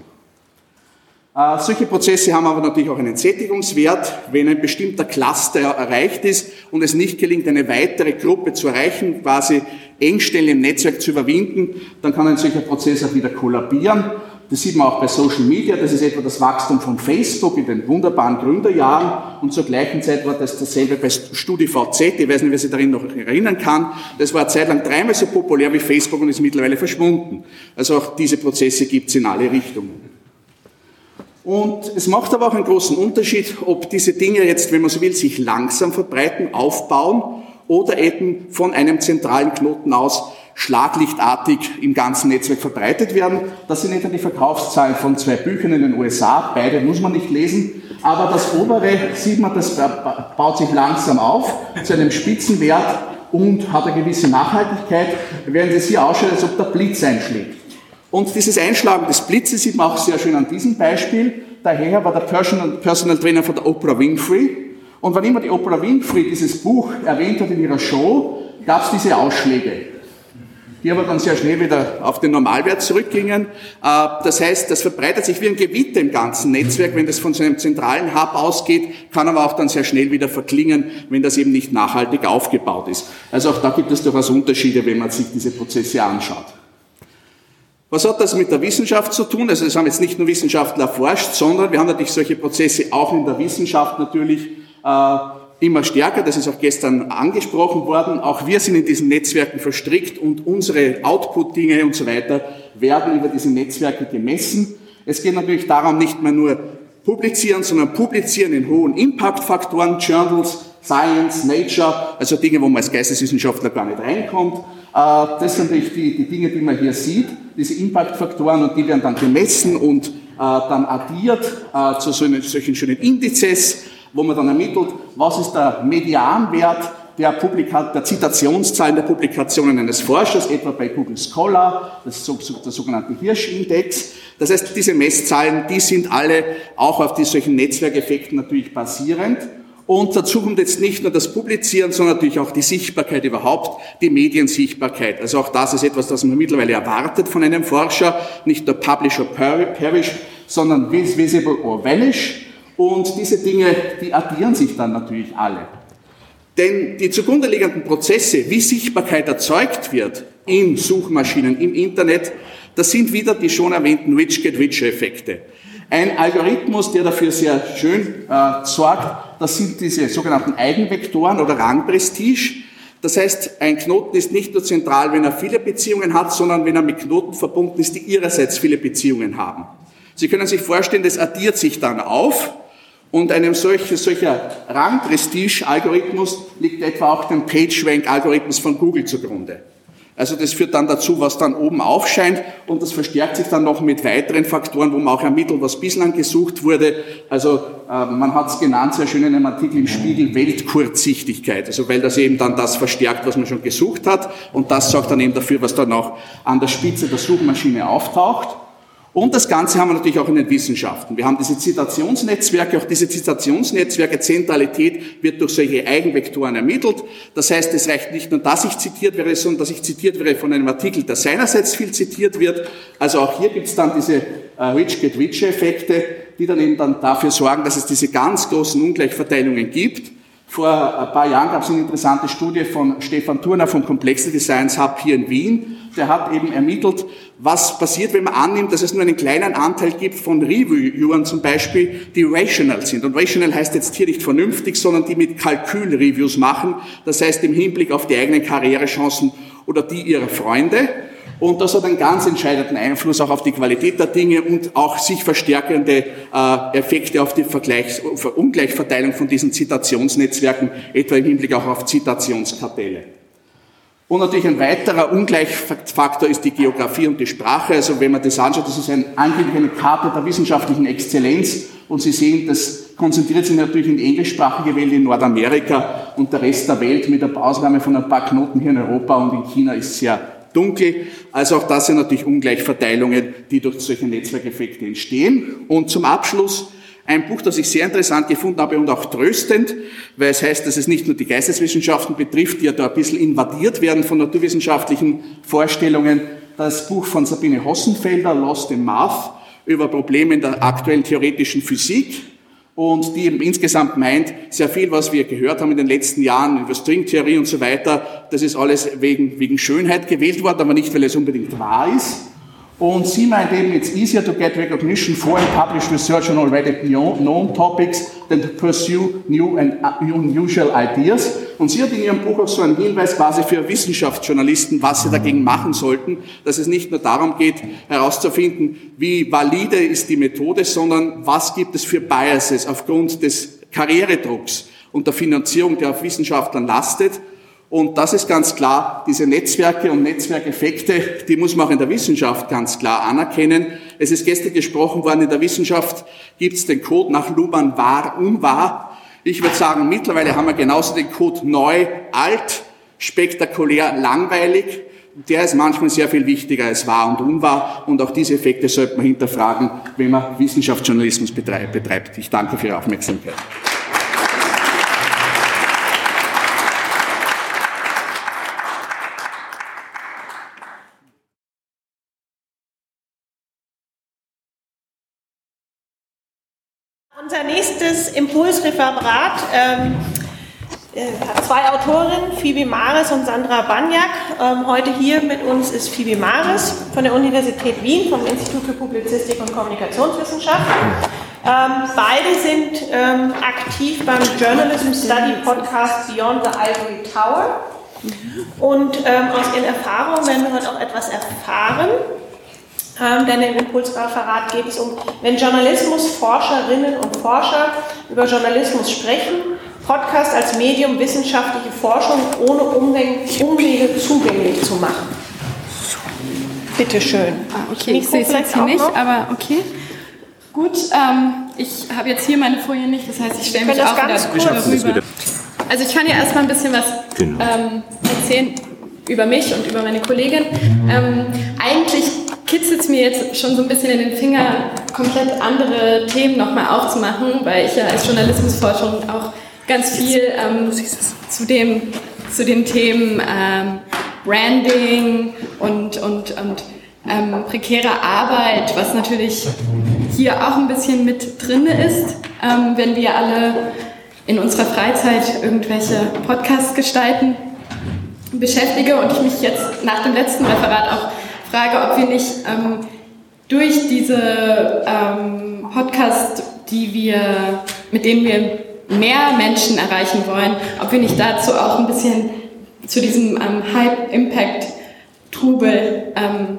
Solche Prozesse haben aber natürlich auch einen Sättigungswert. Wenn ein bestimmter Cluster erreicht ist und es nicht gelingt, eine weitere Gruppe zu erreichen, quasi Engstellen im Netzwerk zu überwinden, dann kann ein solcher Prozess auch wieder kollabieren. Das sieht man auch bei Social Media, das ist etwa das Wachstum von Facebook in den wunderbaren Gründerjahren und zur gleichen Zeit war das dasselbe bei StudiVZ, ich weiß nicht, wer sich darin noch erinnern kann, das war eine Zeit lang dreimal so populär wie Facebook und ist mittlerweile verschwunden. Also auch diese Prozesse gibt es in alle Richtungen. Und es macht aber auch einen großen Unterschied, ob diese Dinge jetzt, wenn man so will, sich langsam verbreiten, aufbauen oder eben von einem zentralen Knoten aus schlaglichtartig im ganzen Netzwerk verbreitet werden. Das sind etwa die Verkaufszahlen von 2 Büchern in den USA. Beide muss man nicht lesen. Aber das obere, sieht man, das baut sich langsam auf zu einem Spitzenwert und hat eine gewisse Nachhaltigkeit, während es hier ausschaut, als ob der Blitz einschlägt. Und dieses Einschlagen des Blitzes sieht man auch sehr schön an diesem Beispiel. Daher war der Personal Trainer von der Oprah Winfrey. Und wann immer die Oprah Winfrey dieses Buch erwähnt hat in ihrer Show, gab es diese Ausschläge, die aber dann sehr schnell wieder auf den Normalwert zurückgingen. Das heißt, das verbreitet sich wie ein Gewitter im ganzen Netzwerk. Wenn das von so einem zentralen Hub ausgeht, kann aber auch dann sehr schnell wieder verklingen, wenn das eben nicht nachhaltig aufgebaut ist. Also auch da gibt es durchaus Unterschiede, wenn man sich diese Prozesse anschaut. Was hat das mit der Wissenschaft zu tun? Also das haben jetzt nicht nur Wissenschaftler erforscht, sondern wir haben natürlich solche Prozesse auch in der Wissenschaft natürlich immer stärker. Das ist auch gestern angesprochen worden. Auch wir sind in diesen Netzwerken verstrickt und unsere Output-Dinge und so weiter werden über diese Netzwerke gemessen. Es geht natürlich darum, nicht mehr nur publizieren, sondern publizieren in hohen Impact-Faktoren, Journals, Science, Nature, also Dinge, wo man als Geisteswissenschaftler gar nicht reinkommt. Das sind natürlich die Dinge, die man hier sieht, diese Impact-Faktoren, und die werden dann gemessen und dann addiert zu solchen schönen Indizes, wo man dann ermittelt, was ist der Medianwert der Zitationszahlen der Publikationen eines Forschers, etwa bei Google Scholar, das ist der sogenannte Hirsch-Index. Das heißt, diese Messzahlen, die sind alle auch auf solchen Netzwerkeffekten natürlich basierend. Und dazu kommt jetzt nicht nur das Publizieren, sondern natürlich auch die Sichtbarkeit überhaupt, die Mediensichtbarkeit. Also auch das ist etwas, das man mittlerweile erwartet von einem Forscher, nicht nur Publish or Perish, sondern visible or vanish. Und diese Dinge, die addieren sich dann natürlich alle. Denn die zugrunde liegenden Prozesse, wie Sichtbarkeit erzeugt wird in Suchmaschinen, im Internet, das sind wieder die schon erwähnten Rich-Get-Richer-Effekte. Ein Algorithmus, der dafür sehr schön sorgt, das sind diese sogenannten Eigenvektoren oder Rangprestige. Das heißt, ein Knoten ist nicht nur zentral, wenn er viele Beziehungen hat, sondern wenn er mit Knoten verbunden ist, die ihrerseits viele Beziehungen haben. Sie können sich vorstellen, das addiert sich dann auf. Und einem solcher Rang-Prestige-Algorithmus liegt etwa auch dem PageRank-Algorithmus von Google zugrunde. Also das führt dann dazu, was dann oben aufscheint, und das verstärkt sich dann noch mit weiteren Faktoren, wo man auch ermittelt, was bislang gesucht wurde. Also man hat es genannt, sehr schön in einem Artikel im Spiegel, Weltkurzsichtigkeit. Also weil das eben dann das verstärkt, was man schon gesucht hat, und das sorgt dann eben dafür, was dann auch an der Spitze der Suchmaschine auftaucht. Und das Ganze haben wir natürlich auch in den Wissenschaften. Wir haben diese Zitationsnetzwerke, auch diese Zitationsnetzwerke, Zentralität wird durch solche Eigenvektoren ermittelt. Das heißt, es reicht nicht nur, dass ich zitiert werde, sondern dass ich zitiert werde von einem Artikel, der seinerseits viel zitiert wird. Also auch hier gibt es dann diese Rich-Get-Richer-Effekte, die dann eben dann dafür sorgen, dass es diese ganz großen Ungleichverteilungen gibt. Vor ein paar Jahren gab es eine interessante Studie von Stefan Thurner vom Complexity Science Hub hier in Wien. Der hat eben ermittelt, was passiert, wenn man annimmt, dass es nur einen kleinen Anteil gibt von Reviewern zum Beispiel, die rational sind. Und rational heißt jetzt hier nicht vernünftig, sondern die mit Kalkül-Reviews machen. Das heißt im Hinblick auf die eigenen Karrierechancen oder die ihrer Freunde. Und das hat einen ganz entscheidenden Einfluss auch auf die Qualität der Dinge und auch sich verstärkende Effekte auf die Ungleichverteilung von diesen Zitationsnetzwerken, etwa im Hinblick auch auf Zitationskartelle. Und natürlich ein weiterer Ungleichfaktor ist die Geografie und die Sprache. Also wenn man das anschaut, das ist angeblich eine Karte der wissenschaftlichen Exzellenz. Und Sie sehen, das konzentriert sich natürlich in die englischsprachige Welt in Nordamerika, und der Rest der Welt mit der Ausnahme von ein paar Knoten hier in Europa und in China ist sehr dunkel. Also auch das sind natürlich Ungleichverteilungen, die durch solche Netzwerkeffekte entstehen. Und zum Abschluss ein Buch, das ich sehr interessant gefunden habe und auch tröstend, weil es heißt, dass es nicht nur die Geisteswissenschaften betrifft, die ja da ein bisschen invadiert werden von naturwissenschaftlichen Vorstellungen. Das Buch von Sabine Hossenfelder, Lost in Math, über Probleme in der aktuellen theoretischen Physik. Und die eben insgesamt meint, sehr viel, was wir gehört haben in den letzten Jahren über Stringtheorie und so weiter, das ist alles wegen Schönheit gewählt worden, aber nicht, weil es unbedingt wahr ist. Und sie meint eben, it's easier to get recognition for and publish research on already known topics than to pursue new and unusual ideas. Und sie hat in ihrem Buch auch so einen Hinweis quasi für Wissenschaftsjournalisten, was sie dagegen machen sollten, dass es nicht nur darum geht, herauszufinden, wie valide ist die Methode, sondern was gibt es für Biases aufgrund des Karrieredrucks und der Finanzierung, der auf Wissenschaftlern lastet. Und das ist ganz klar, diese Netzwerke und Netzwerkeffekte, die muss man auch in der Wissenschaft ganz klar anerkennen. Es ist gestern gesprochen worden, in der Wissenschaft gibt es den Code nach Luhmann wahr, unwahr. Ich würde sagen, mittlerweile haben wir genauso den Code neu, alt, spektakulär, langweilig. Der ist manchmal sehr viel wichtiger als wahr und unwahr. Und auch diese Effekte sollte man hinterfragen, wenn man Wissenschaftsjournalismus betreibt. Ich danke für Ihre Aufmerksamkeit. Unser nächstes Impulsreferat hat zwei Autorinnen, Phoebe Mares und Sandra Banjak. Heute hier mit uns ist Phoebe Mares von der Universität Wien, vom Institut für Publizistik und Kommunikationswissenschaft. Beide sind aktiv beim Journalism Study Podcast Beyond the Ivory Tower. Und aus ihren Erfahrungen werden wir heute auch etwas erfahren. Denn im Impulsreferat geht es um, wenn Journalismusforscherinnen und Forscher über Journalismus sprechen, Podcast als Medium wissenschaftliche Forschung ohne Umwege zugänglich zu machen. Bitte schön. Okay, ich sehe es jetzt hier nicht, aber okay. Gut, ich habe jetzt hier meine Folie nicht, das heißt, ich stelle mich auch wieder rüber. Also ich kann ja erstmal ein bisschen was erzählen über mich und über meine Kollegin. Eigentlich kitzelt es mir jetzt schon so ein bisschen in den Finger, komplett andere Themen nochmal aufzumachen, weil ich ja als Journalismusforscherin auch ganz viel zu den Themen Branding und prekäre Arbeit, was natürlich hier auch ein bisschen mit drin ist, wenn wir alle in unserer Freizeit irgendwelche Podcasts gestalten, beschäftige und ich mich jetzt nach dem letzten Referat auch frage, ob wir nicht durch diese Podcasts, mit denen wir mehr Menschen erreichen wollen, ob wir nicht dazu auch ein bisschen zu diesem Hype-Impact-Trubel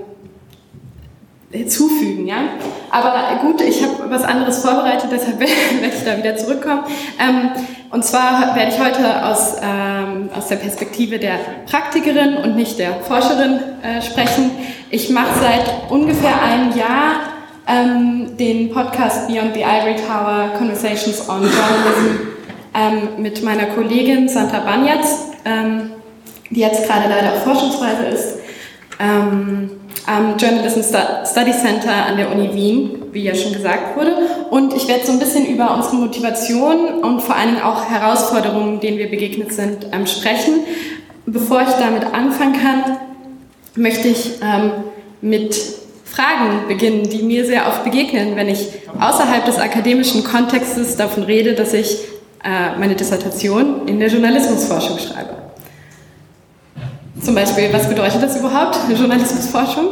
hinzufügen, ja. Aber gut, ich habe was anderes vorbereitet, deshalb werde ich da wieder zurückkommen. Und zwar werde ich heute aus der Perspektive der Praktikerin und nicht der Forscherin sprechen. Ich mache seit ungefähr einem Jahr den Podcast Beyond the Ivory Tower, Conversations on Journalism mit meiner Kollegin Sandra Banjatz, die jetzt gerade leider auf Forschungsreise ist, am Journalism Study Center an der Uni Wien, wie ja schon gesagt wurde. Und ich werde so ein bisschen über unsere Motivation und vor allen Dingen auch Herausforderungen, denen wir begegnet sind, sprechen. Bevor ich damit anfangen kann, möchte ich mit Fragen beginnen, die mir sehr oft begegnen, wenn ich außerhalb des akademischen Kontextes davon rede, dass ich meine Dissertation in der Journalismusforschung schreibe. Zum Beispiel, was bedeutet das überhaupt, Journalismusforschung?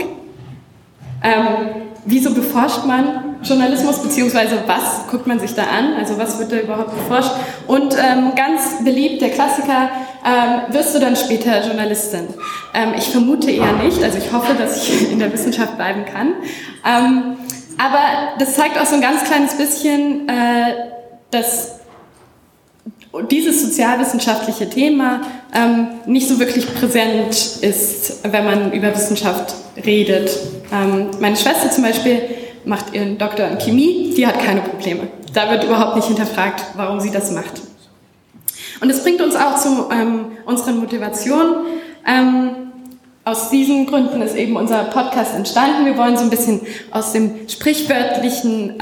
Wieso beforscht man Journalismus, beziehungsweise was guckt man sich da an? Also was wird da überhaupt beforscht? Und ganz beliebt, der Klassiker, wirst du dann später Journalistin? Ich vermute eher nicht, also ich hoffe, dass ich in der Wissenschaft bleiben kann. Aber das zeigt auch so ein ganz kleines bisschen, dass dieses sozialwissenschaftliche Thema nicht so wirklich präsent ist, wenn man über Wissenschaft redet. Meine Schwester zum Beispiel macht ihren Doktor in Chemie, die hat keine Probleme. Da wird überhaupt nicht hinterfragt, warum sie das macht. Und das bringt uns auch zu unseren Motivationen. Aus diesen Gründen ist eben unser Podcast entstanden. Wir wollen so ein bisschen aus dem sprichwörtlichen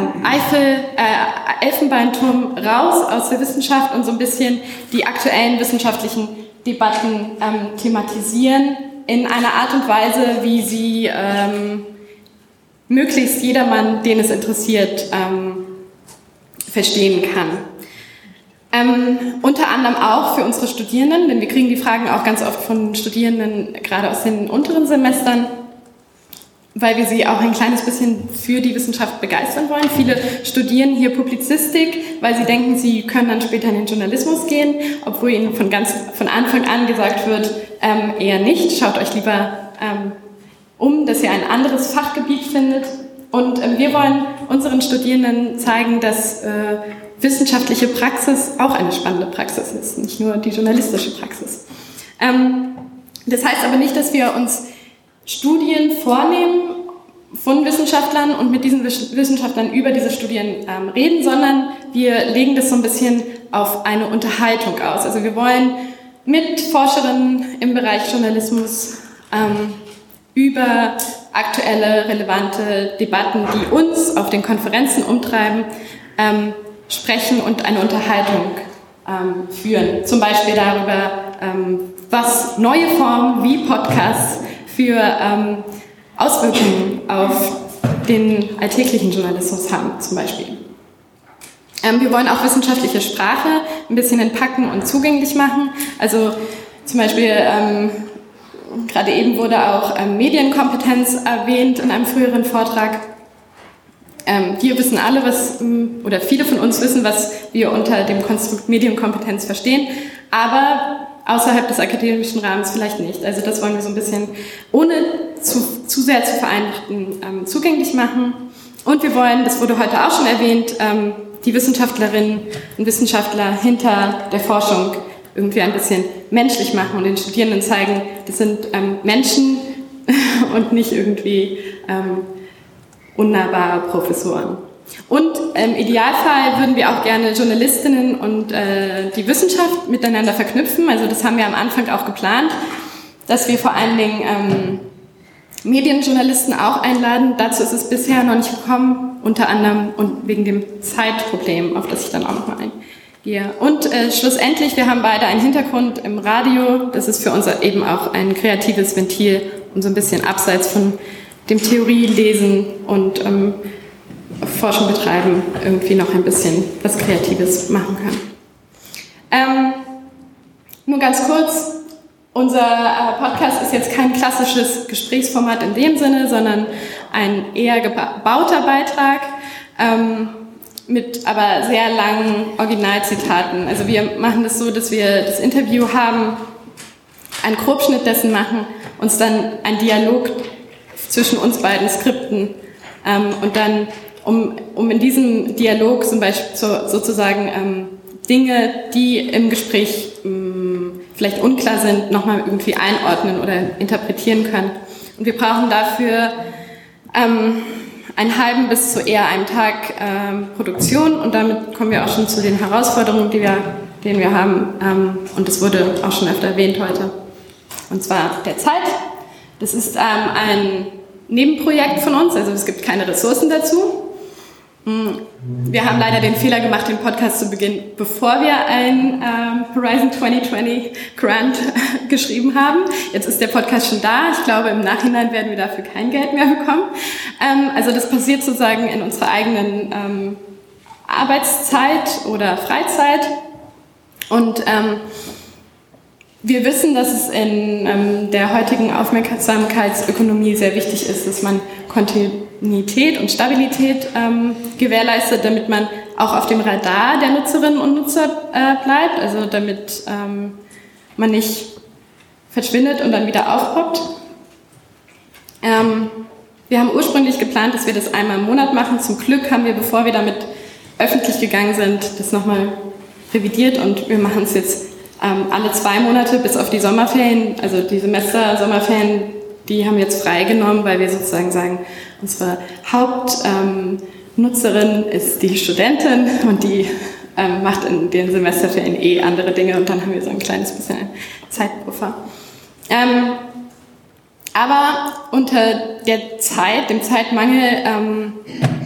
Elfenbeinturm raus aus der Wissenschaft und so ein bisschen die aktuellen wissenschaftlichen Debatten thematisieren in einer Art und Weise, wie sie möglichst jedermann, den es interessiert, verstehen kann. Unter anderem auch für unsere Studierenden, denn wir kriegen die Fragen auch ganz oft von Studierenden, gerade aus den unteren Semestern, weil wir sie auch ein kleines bisschen für die Wissenschaft begeistern wollen. Viele studieren hier Publizistik, weil sie denken, sie können dann später in den Journalismus gehen, obwohl ihnen von Anfang an gesagt wird, eher nicht. Schaut euch lieber dass ihr ein anderes Fachgebiet findet. Und wir wollen unseren Studierenden zeigen, dass wissenschaftliche Praxis auch eine spannende Praxis ist, nicht nur die journalistische Praxis. Das heißt aber nicht, dass wir uns Studien vornehmen von Wissenschaftlern und mit diesen Wissenschaftlern über diese Studien reden, sondern wir legen das so ein bisschen auf eine Unterhaltung aus. Also wir wollen mit Forscherinnen im Bereich Journalismus über aktuelle, relevante Debatten, die uns auf den Konferenzen umtreiben, sprechen und eine Unterhaltung führen. Zum Beispiel darüber, was neue Formen wie Podcasts für Auswirkungen auf den alltäglichen Journalismus haben, zum Beispiel. Wir wollen auch wissenschaftliche Sprache ein bisschen entpacken und zugänglich machen. Also zum Beispiel, gerade eben wurde auch Medienkompetenz erwähnt in einem früheren Vortrag. Wir wissen alle, oder viele von uns wissen, was wir unter dem Konstrukt Medienkompetenz verstehen, aber außerhalb des akademischen Rahmens vielleicht nicht. Also das wollen wir so ein bisschen, ohne zu sehr zu vereinfachen, zugänglich machen. Und wir wollen, das wurde heute auch schon erwähnt, die Wissenschaftlerinnen und Wissenschaftler hinter der Forschung irgendwie ein bisschen menschlich machen und den Studierenden zeigen, das sind Menschen und nicht irgendwie unnahbare Professoren. Und im Idealfall würden wir auch gerne Journalistinnen und die Wissenschaft miteinander verknüpfen. Also das haben wir am Anfang auch geplant, dass wir vor allen Dingen Medienjournalisten auch einladen. Dazu ist es bisher noch nicht gekommen, unter anderem und wegen dem Zeitproblem, auf das ich dann auch nochmal eingehe. Und schlussendlich, wir haben beide einen Hintergrund im Radio. Das ist für uns eben auch ein kreatives Ventil, um so ein bisschen abseits von dem Theorielesen und Forschung betreiben, irgendwie noch ein bisschen was Kreatives machen können. Nur ganz kurz, unser Podcast ist jetzt kein klassisches Gesprächsformat in dem Sinne, sondern ein eher gebauter Beitrag mit aber sehr langen Originalzitaten. Also wir machen das so, dass wir das Interview haben, einen Grobschnitt dessen machen, uns dann einen Dialog zwischen uns beiden Skripten und dann, um in diesem Dialog zum Beispiel sozusagen Dinge, die im Gespräch vielleicht unklar sind, nochmal irgendwie einordnen oder interpretieren können. Und wir brauchen dafür einen halben bis zu eher einem Tag Produktion und damit kommen wir auch schon zu den Herausforderungen, die wir haben und das wurde auch schon öfter erwähnt heute. Und zwar der Zeit. Das ist ein Nebenprojekt von uns, also es gibt keine Ressourcen dazu. Wir haben leider den Fehler gemacht, den Podcast zu beginnen, bevor wir ein Horizon 2020 Grant geschrieben haben. Jetzt ist der Podcast schon da. Ich glaube, im Nachhinein werden wir dafür kein Geld mehr bekommen. Also das passiert sozusagen in unserer eigenen Arbeitszeit oder Freizeit. Und wir wissen, dass es in der heutigen Aufmerksamkeitsökonomie sehr wichtig ist, dass man Kontinuität und Stabilität gewährleistet, damit man auch auf dem Radar der Nutzerinnen und Nutzer bleibt, also damit man nicht verschwindet und dann wieder aufpoppt. Wir haben ursprünglich geplant, dass wir das einmal im Monat machen. Zum Glück haben wir, bevor wir damit öffentlich gegangen sind, das nochmal revidiert und wir machen es jetzt alle 2 Monate bis auf die Sommerferien, also die Semester-Sommerferien, die haben wir jetzt freigenommen, weil wir sozusagen sagen, unsere Hauptnutzerin ist die Studentin und die macht in den Semesterferien andere Dinge und dann haben wir so ein kleines bisschen einen Zeitpuffer. Aber unter dem Zeitmangel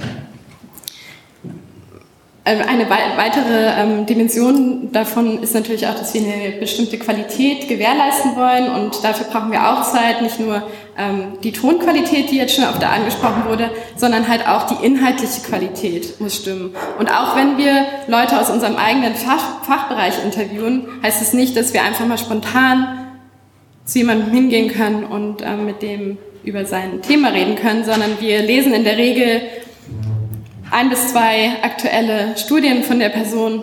eine weitere Dimension davon ist natürlich auch, dass wir eine bestimmte Qualität gewährleisten wollen und dafür brauchen wir auch Zeit, nicht nur die Tonqualität, die jetzt schon oft angesprochen wurde, sondern halt auch die inhaltliche Qualität muss stimmen. Und auch wenn wir Leute aus unserem eigenen Fachbereich interviewen, heißt es nicht, dass wir einfach mal spontan zu jemandem hingehen können und mit dem über sein Thema reden können, sondern wir lesen in der Regel 1 bis 2 aktuelle Studien von der Person.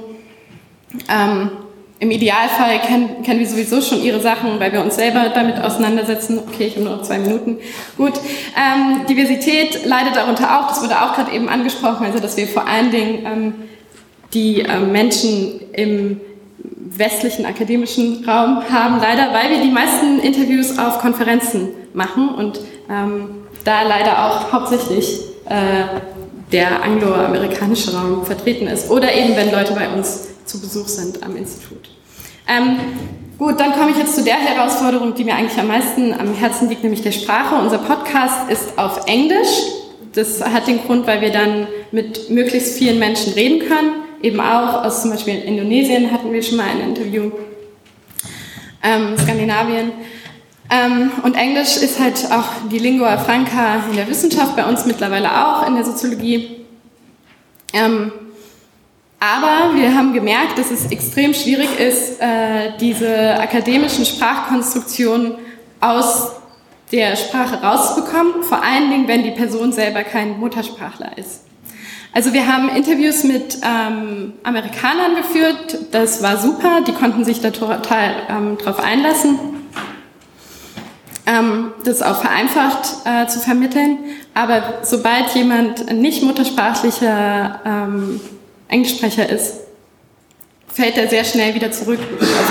Im Idealfall kennen wir sowieso schon ihre Sachen, weil wir uns selber damit auseinandersetzen. Okay, ich habe nur noch 2 Minuten. Gut. Diversität leidet darunter auch, das wurde auch gerade eben angesprochen, also dass wir vor allen Dingen die Menschen im westlichen akademischen Raum haben, leider, weil wir die meisten Interviews auf Konferenzen machen und da leider auch hauptsächlich der angloamerikanische Raum vertreten ist oder eben, wenn Leute bei uns zu Besuch sind am Institut. Gut, dann komme ich jetzt zu der Herausforderung, die mir eigentlich am meisten am Herzen liegt, nämlich der Sprache. Unser Podcast ist auf Englisch. Das hat den Grund, weil wir dann mit möglichst vielen Menschen reden können. Eben auch aus zum Beispiel Indonesien hatten wir schon mal ein Interview, Skandinavien. Und Englisch ist halt auch die Lingua Franca in der Wissenschaft, bei uns mittlerweile auch in der Soziologie. Aber wir haben gemerkt, dass es extrem schwierig ist, diese akademischen Sprachkonstruktionen aus der Sprache rauszubekommen, vor allen Dingen, wenn die Person selber kein Muttersprachler ist. Also wir haben Interviews mit Amerikanern geführt, das war super, die konnten sich da total drauf einlassen. Das auch vereinfacht zu vermitteln, aber sobald jemand nicht muttersprachlicher Englischsprecher ist, fällt er sehr schnell wieder zurück auf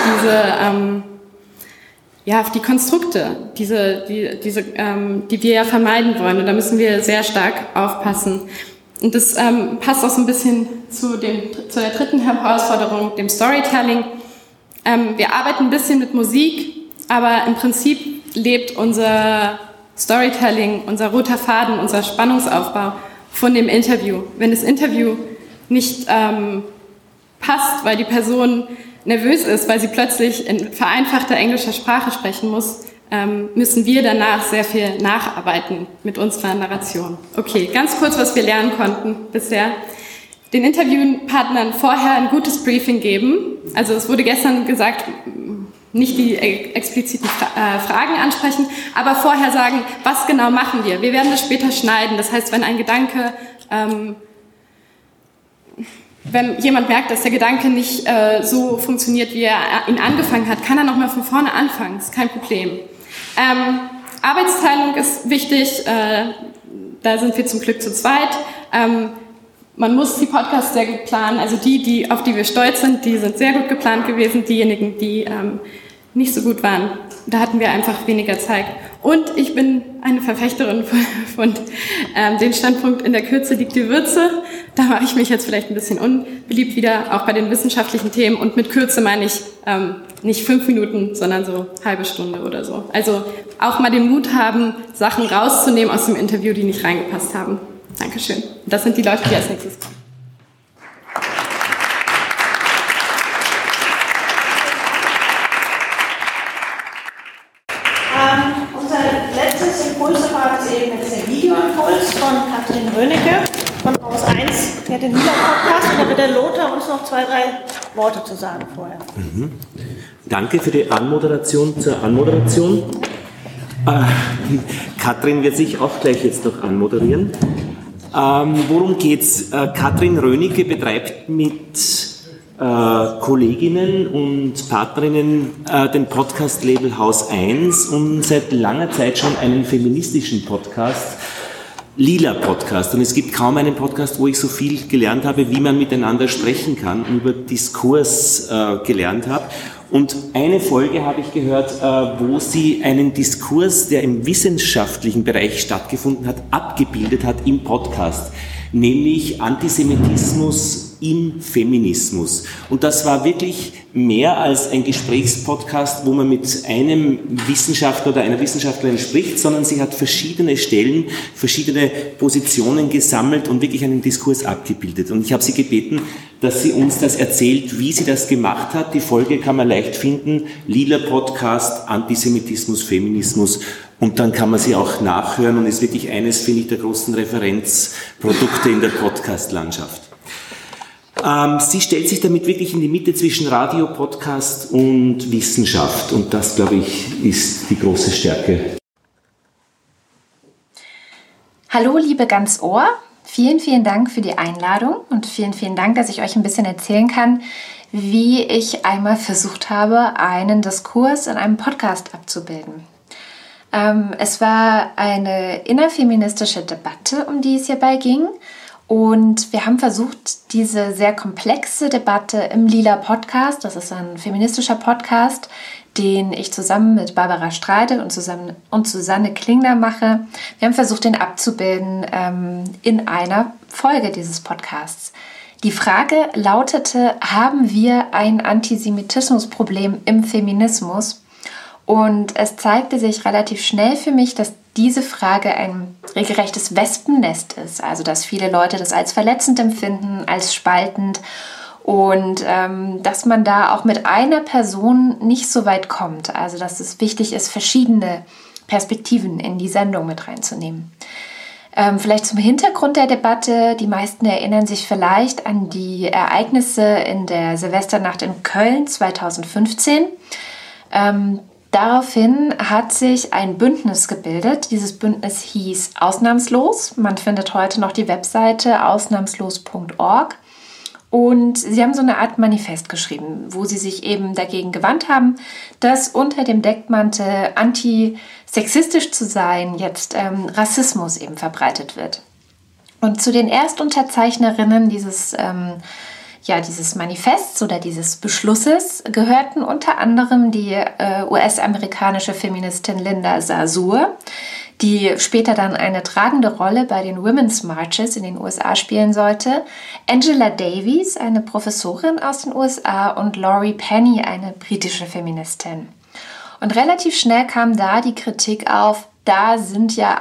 auf die Konstrukte, die wir ja vermeiden wollen, und da müssen wir sehr stark aufpassen. Und das passt auch so ein bisschen zu der dritten Herausforderung, dem Storytelling. Wir arbeiten ein bisschen mit Musik, aber im Prinzip lebt unser Storytelling, unser roter Faden, unser Spannungsaufbau von dem Interview. Wenn das Interview nicht passt, weil die Person nervös ist, weil sie plötzlich in vereinfachter englischer Sprache sprechen muss, müssen wir danach sehr viel nacharbeiten mit unserer Narration. Okay, ganz kurz, was wir lernen konnten bisher. Den Interviewpartnern vorher ein gutes Briefing geben. Also es wurde gestern gesagt, nicht die expliziten Fragen ansprechen, aber vorher sagen, was genau machen wir? Wir werden das später schneiden. Das heißt, wenn ein Gedanke, wenn jemand merkt, dass der Gedanke nicht so funktioniert, wie er ihn angefangen hat, kann er nochmal von vorne anfangen. Das ist kein Problem. Arbeitsteilung ist wichtig. Da sind wir zum Glück zu zweit. Man muss die Podcasts sehr gut planen. Also die, auf die wir stolz sind, die sind sehr gut geplant gewesen. Diejenigen, die nicht so gut waren, da hatten wir einfach weniger Zeit. Und ich bin eine Verfechterin von dem Standpunkt, in der Kürze liegt die Würze. Da mache ich mich jetzt vielleicht ein bisschen unbeliebt wieder, auch bei den wissenschaftlichen Themen. Und mit Kürze meine ich nicht 5 Minuten, sondern so halbe Stunde oder so. Also auch mal den Mut haben, Sachen rauszunehmen aus dem Interview, die nicht reingepasst haben. Dankeschön. Das sind die Leute, die als nächstes kommen. Unser letztes Impulsreferat ist eben jetzt der Videoimpuls von Katrin Rönecke von Haus 1, der den Mila-Podcast. Und da wird der Lothar uns noch 2, 3 Worte zu sagen vorher. Danke für die Anmoderation zur Anmoderation. Katrin wird sich auch gleich jetzt noch anmoderieren. Worum geht's? Katrin Rönecke betreibt mit Kolleginnen und Partnerinnen den Podcast-Label Haus 1 und seit langer Zeit schon einen feministischen Podcast, Lila Podcast. Und es gibt kaum einen Podcast, wo ich so viel gelernt habe, wie man miteinander sprechen kann, über Diskurs gelernt habe. Und eine Folge habe ich gehört, wo sie einen Diskurs, der im wissenschaftlichen Bereich stattgefunden hat, abgebildet hat im Podcast, nämlich Antisemitismus im Feminismus. Und das war wirklich mehr als ein Gesprächspodcast, wo man mit einem Wissenschaftler oder einer Wissenschaftlerin spricht, sondern sie hat verschiedene Stellen, verschiedene Positionen gesammelt und wirklich einen Diskurs abgebildet. Und ich habe sie gebeten, dass sie uns das erzählt, wie sie das gemacht hat. Die Folge kann man leicht finden. Lila Podcast, Antisemitismus, Feminismus. Und dann kann man sie auch nachhören und ist wirklich eines, finde ich, der großen Referenzprodukte in der Podcast-Landschaft. Sie stellt sich damit wirklich in die Mitte zwischen Radio, Podcast und Wissenschaft. Und das, glaube ich, ist die große Stärke. Hallo, liebe Ganzohr. Vielen, vielen Dank für die Einladung und vielen, vielen Dank, dass ich euch ein bisschen erzählen kann, wie ich einmal versucht habe, einen Diskurs in einem Podcast abzubilden. Es war eine innerfeministische Debatte, um die es hierbei ging. Und wir haben versucht, diese sehr komplexe Debatte im Lila Podcast, das ist ein feministischer Podcast, den ich zusammen mit Barbara Streidel und Susanne Klingler mache. Wir haben versucht, den abzubilden in einer Folge dieses Podcasts. Die Frage lautete, haben wir ein Antisemitismusproblem im Feminismus? Und es zeigte sich relativ schnell für mich, dass diese Frage ein regelrechtes Wespennest ist. Also dass viele Leute das als verletzend empfinden, als spaltend und dass man da auch mit einer Person nicht so weit kommt. Also dass es wichtig ist, verschiedene Perspektiven in die Sendung mit reinzunehmen. Vielleicht zum Hintergrund der Debatte. Die meisten erinnern sich vielleicht an die Ereignisse in der Silvesternacht in Köln 2015. Daraufhin hat sich ein Bündnis gebildet. Dieses Bündnis hieß Ausnahmslos. Man findet heute noch die Webseite ausnahmslos.org. Und sie haben so eine Art Manifest geschrieben, wo sie sich eben dagegen gewandt haben, dass unter dem Deckmantel antisexistisch zu sein jetzt Rassismus eben verbreitet wird. Und zu den Erstunterzeichnerinnen dieses Manifests oder dieses Beschlusses gehörten unter anderem die US-amerikanische Feministin Linda Sarsour, die später dann eine tragende Rolle bei den Women's Marches in den USA spielen sollte, Angela Davies, eine Professorin aus den USA, und Laurie Penny, eine britische Feministin. Und relativ schnell kam da die Kritik auf, da sind ja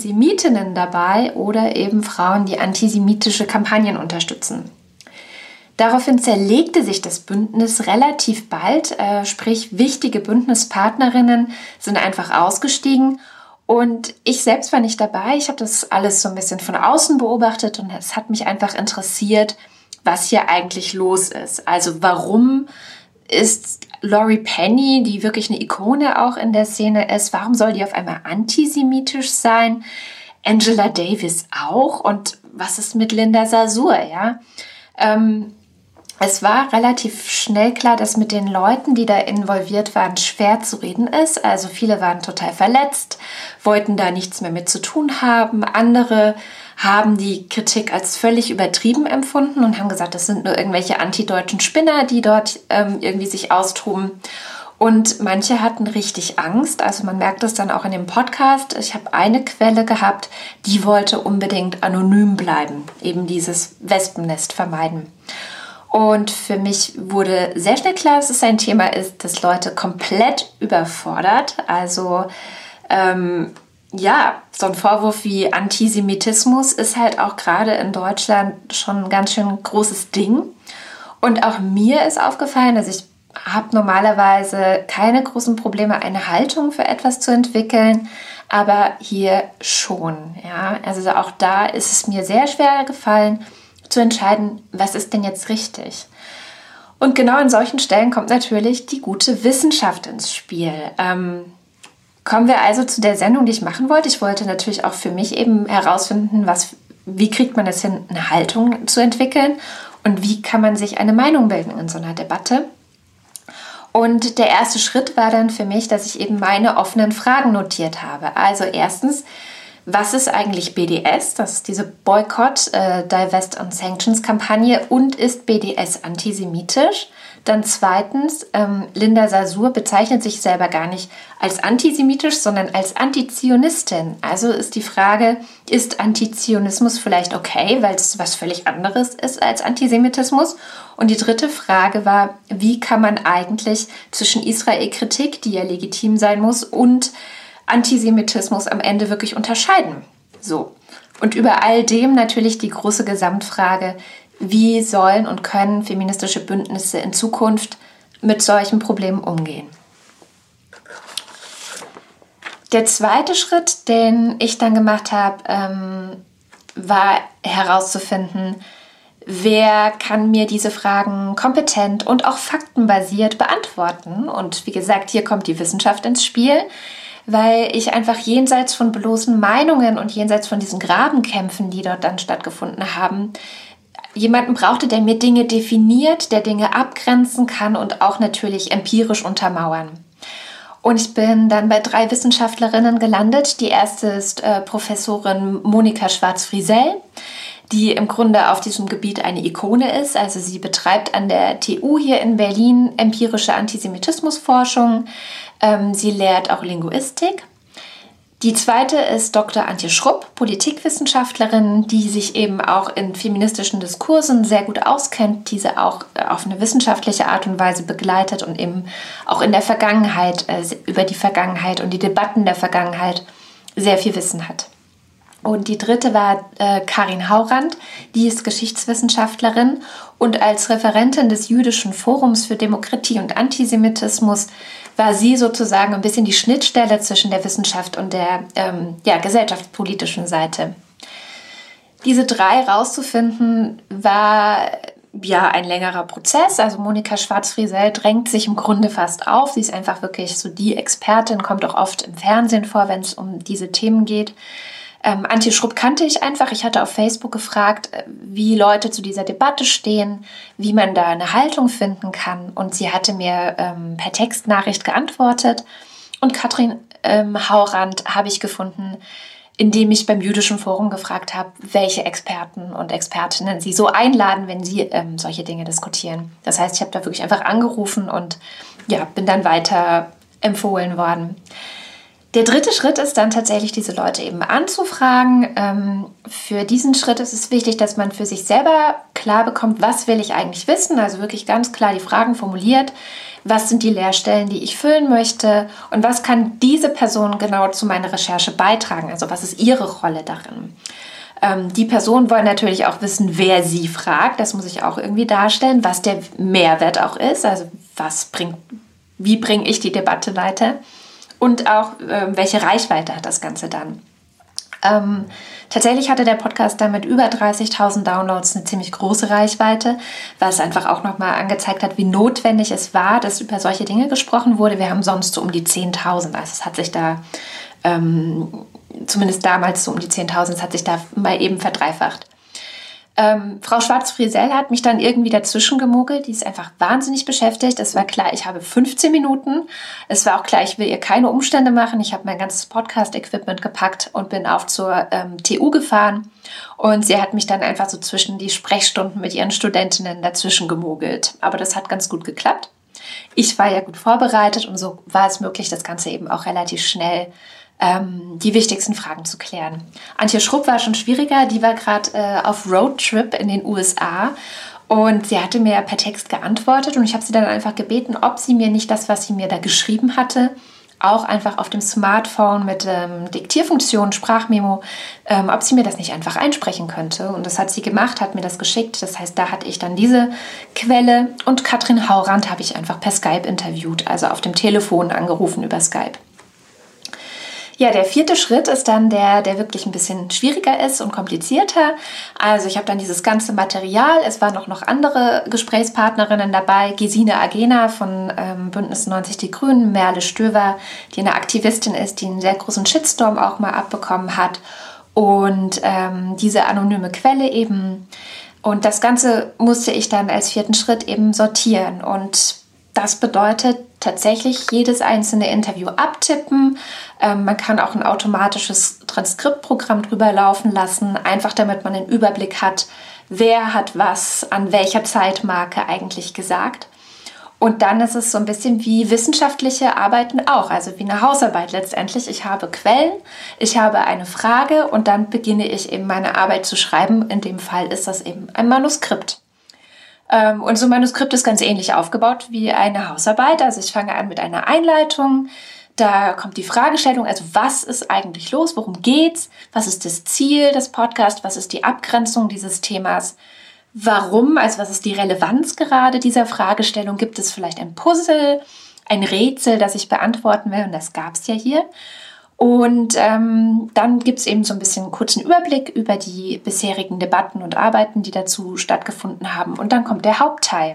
Antisemitinnen dabei oder eben Frauen, die antisemitische Kampagnen unterstützen. Daraufhin zerlegte sich das Bündnis relativ bald, sprich wichtige Bündnispartnerinnen sind einfach ausgestiegen. Und ich selbst war nicht dabei. Ich habe das alles so ein bisschen von außen beobachtet und es hat mich einfach interessiert, was hier eigentlich los ist. Also warum ist Laurie Penny, die wirklich eine Ikone auch in der Szene ist, warum soll die auf einmal antisemitisch sein? Angela Davis auch. Und was ist mit Linda Sarsour? Ja? Es war relativ schnell klar, dass mit den Leuten, die da involviert waren, schwer zu reden ist. Also viele waren total verletzt, wollten da nichts mehr mit zu tun haben. Andere haben die Kritik als völlig übertrieben empfunden und haben gesagt, das sind nur irgendwelche antideutschen Spinner, die dort irgendwie sich austoben. Und manche hatten richtig Angst. Also man merkt es dann auch in dem Podcast. Ich habe eine Quelle gehabt, die wollte unbedingt anonym bleiben, eben dieses Wespennest vermeiden. Und für mich wurde sehr schnell klar, dass es ein Thema ist, das Leute komplett überfordert. Also so ein Vorwurf wie Antisemitismus ist halt auch gerade in Deutschland schon ein ganz schön großes Ding. Und auch mir ist aufgefallen, dass ich habe normalerweise keine großen Probleme, eine Haltung für etwas zu entwickeln, aber hier schon. Ja? Also auch da ist es mir sehr schwer gefallen, zu entscheiden, was ist denn jetzt richtig. Und genau an solchen Stellen kommt natürlich die gute Wissenschaft ins Spiel. Kommen wir also zu der Sendung, die ich machen wollte. Ich wollte natürlich auch für mich eben herausfinden, wie kriegt man es hin, eine Haltung zu entwickeln und wie kann man sich eine Meinung bilden in so einer Debatte. Und der erste Schritt war dann für mich, dass ich eben meine offenen Fragen notiert habe. Also erstens, was ist eigentlich BDS? Das ist diese Boycott, Divest and Sanctions Kampagne. Und ist BDS antisemitisch? Dann zweitens, Linda Sarsour bezeichnet sich selber gar nicht als antisemitisch, sondern als Antizionistin. Also ist die Frage, ist Antizionismus vielleicht okay, weil es was völlig anderes ist als Antisemitismus? Und die dritte Frage war, wie kann man eigentlich zwischen Israel-Kritik, die ja legitim sein muss, und Antisemitismus am Ende wirklich unterscheiden? So. Und über all dem natürlich die große Gesamtfrage, wie sollen und können feministische Bündnisse in Zukunft mit solchen Problemen umgehen? Der zweite Schritt, den ich dann gemacht habe, war herauszufinden, wer kann mir diese Fragen kompetent und auch faktenbasiert beantworten. Und wie gesagt, hier kommt die Wissenschaft ins Spiel, weil ich einfach jenseits von bloßen Meinungen und jenseits von diesen Grabenkämpfen, die dort dann stattgefunden haben, jemanden brauchte, der mir Dinge definiert, der Dinge abgrenzen kann und auch natürlich empirisch untermauern. Und ich bin dann bei 3 Wissenschaftlerinnen gelandet. Die erste ist Professorin Monika Schwarz-Friesell, die im Grunde auf diesem Gebiet eine Ikone ist. Also sie betreibt an der TU hier in Berlin empirische Antisemitismusforschung. Sie lehrt auch Linguistik. Die zweite ist Dr. Antje Schrupp, Politikwissenschaftlerin, die sich eben auch in feministischen Diskursen sehr gut auskennt, diese auch auf eine wissenschaftliche Art und Weise begleitet und eben auch in der Vergangenheit, über die Vergangenheit und die Debatten der Vergangenheit sehr viel Wissen hat. Und die dritte war Karin Haurand, die ist Geschichtswissenschaftlerin und als Referentin des Jüdischen Forums für Demokratie und Antisemitismus war sie sozusagen ein bisschen die Schnittstelle zwischen der Wissenschaft und der gesellschaftspolitischen Seite. Diese 3 rauszufinden war ein längerer Prozess. Also Monika Schwarz-Friesell drängt sich im Grunde fast auf. Sie ist einfach wirklich so die Expertin, kommt auch oft im Fernsehen vor, wenn es um diese Themen geht. Antje Schrupp kannte ich einfach. Ich hatte auf Facebook gefragt, wie Leute zu dieser Debatte stehen, wie man da eine Haltung finden kann. Und sie hatte mir per Textnachricht geantwortet. Und Katrin Haurand habe ich gefunden, indem ich beim Jüdischen Forum gefragt habe, welche Experten und Expertinnen sie so einladen, wenn sie solche Dinge diskutieren. Das heißt, ich habe da wirklich einfach angerufen und bin dann weiter empfohlen worden. Der dritte Schritt ist dann tatsächlich, diese Leute eben anzufragen. Für diesen Schritt ist es wichtig, dass man für sich selber klar bekommt, was will ich eigentlich wissen, also wirklich ganz klar die Fragen formuliert, was sind die Leerstellen, die ich füllen möchte und was kann diese Person genau zu meiner Recherche beitragen, also was ist ihre Rolle darin. Die Personen wollen natürlich auch wissen, wer sie fragt. Das muss ich auch irgendwie darstellen, was der Mehrwert auch ist. Also wie bringe ich die Debatte weiter? Und auch, welche Reichweite hat das Ganze dann? Tatsächlich hatte der Podcast damit über 30.000 Downloads eine ziemlich große Reichweite, was einfach auch nochmal angezeigt hat, wie notwendig es war, dass über solche Dinge gesprochen wurde. Wir haben sonst so um die 10.000, also es hat sich da, zumindest damals so um die 10.000, es hat sich da mal eben verdreifacht. Frau Schwarz-Friesell hat mich dann irgendwie dazwischen gemogelt. Die ist einfach wahnsinnig beschäftigt. Es war klar, ich habe 15 Minuten. Es war auch klar, ich will ihr keine Umstände machen. Ich habe mein ganzes Podcast-Equipment gepackt und bin auf zur TU gefahren. Und sie hat mich dann einfach so zwischen die Sprechstunden mit ihren Studentinnen dazwischen gemogelt. Aber das hat ganz gut geklappt. Ich war ja gut vorbereitet und so war es möglich, das Ganze eben auch relativ schnell die wichtigsten Fragen zu klären. Antje Schrupp war schon schwieriger, die war gerade auf Roadtrip in den USA und sie hatte mir per Text geantwortet und ich habe sie dann einfach gebeten, ob sie mir nicht das, was sie mir da geschrieben hatte, auch einfach auf dem Smartphone mit Diktierfunktion, Sprachmemo, ob sie mir das nicht einfach einsprechen könnte. Und das hat sie gemacht, hat mir das geschickt. Das heißt, da hatte ich dann diese Quelle und Katrin Haurand habe ich einfach per Skype interviewt, also auf dem Telefon angerufen über Skype. Ja, der 4. Schritt ist dann der wirklich ein bisschen schwieriger ist und komplizierter. Also ich habe dann dieses ganze Material, es waren auch noch andere Gesprächspartnerinnen dabei, Gesine Agena von Bündnis 90 Die Grünen, Merle Stöver, die eine Aktivistin ist, die einen sehr großen Shitstorm auch mal abbekommen hat und diese anonyme Quelle eben. Und das Ganze musste ich dann als 4. Schritt eben sortieren und das bedeutet tatsächlich jedes einzelne Interview abtippen. Man kann auch ein automatisches Transkriptprogramm drüber laufen lassen, einfach damit man den Überblick hat, wer hat was an welcher Zeitmarke eigentlich gesagt. Und dann ist es so ein bisschen wie wissenschaftliche Arbeiten auch, also wie eine Hausarbeit letztendlich. Ich habe Quellen, ich habe eine Frage und dann beginne ich eben meine Arbeit zu schreiben. In dem Fall ist das eben ein Manuskript. Und so ein Manuskript ist ganz ähnlich aufgebaut wie eine Hausarbeit. Also ich fange an mit einer Einleitung. Da kommt die Fragestellung, also was ist eigentlich los? Worum geht's? Was ist das Ziel des Podcasts? Was ist die Abgrenzung dieses Themas? Warum? Also was ist die Relevanz gerade dieser Fragestellung? Gibt es vielleicht ein Puzzle, ein Rätsel, das ich beantworten will? Und das gab es ja hier. Und dann gibt es eben so ein bisschen einen kurzen Überblick über die bisherigen Debatten und Arbeiten, die dazu stattgefunden haben. Und dann kommt der Hauptteil.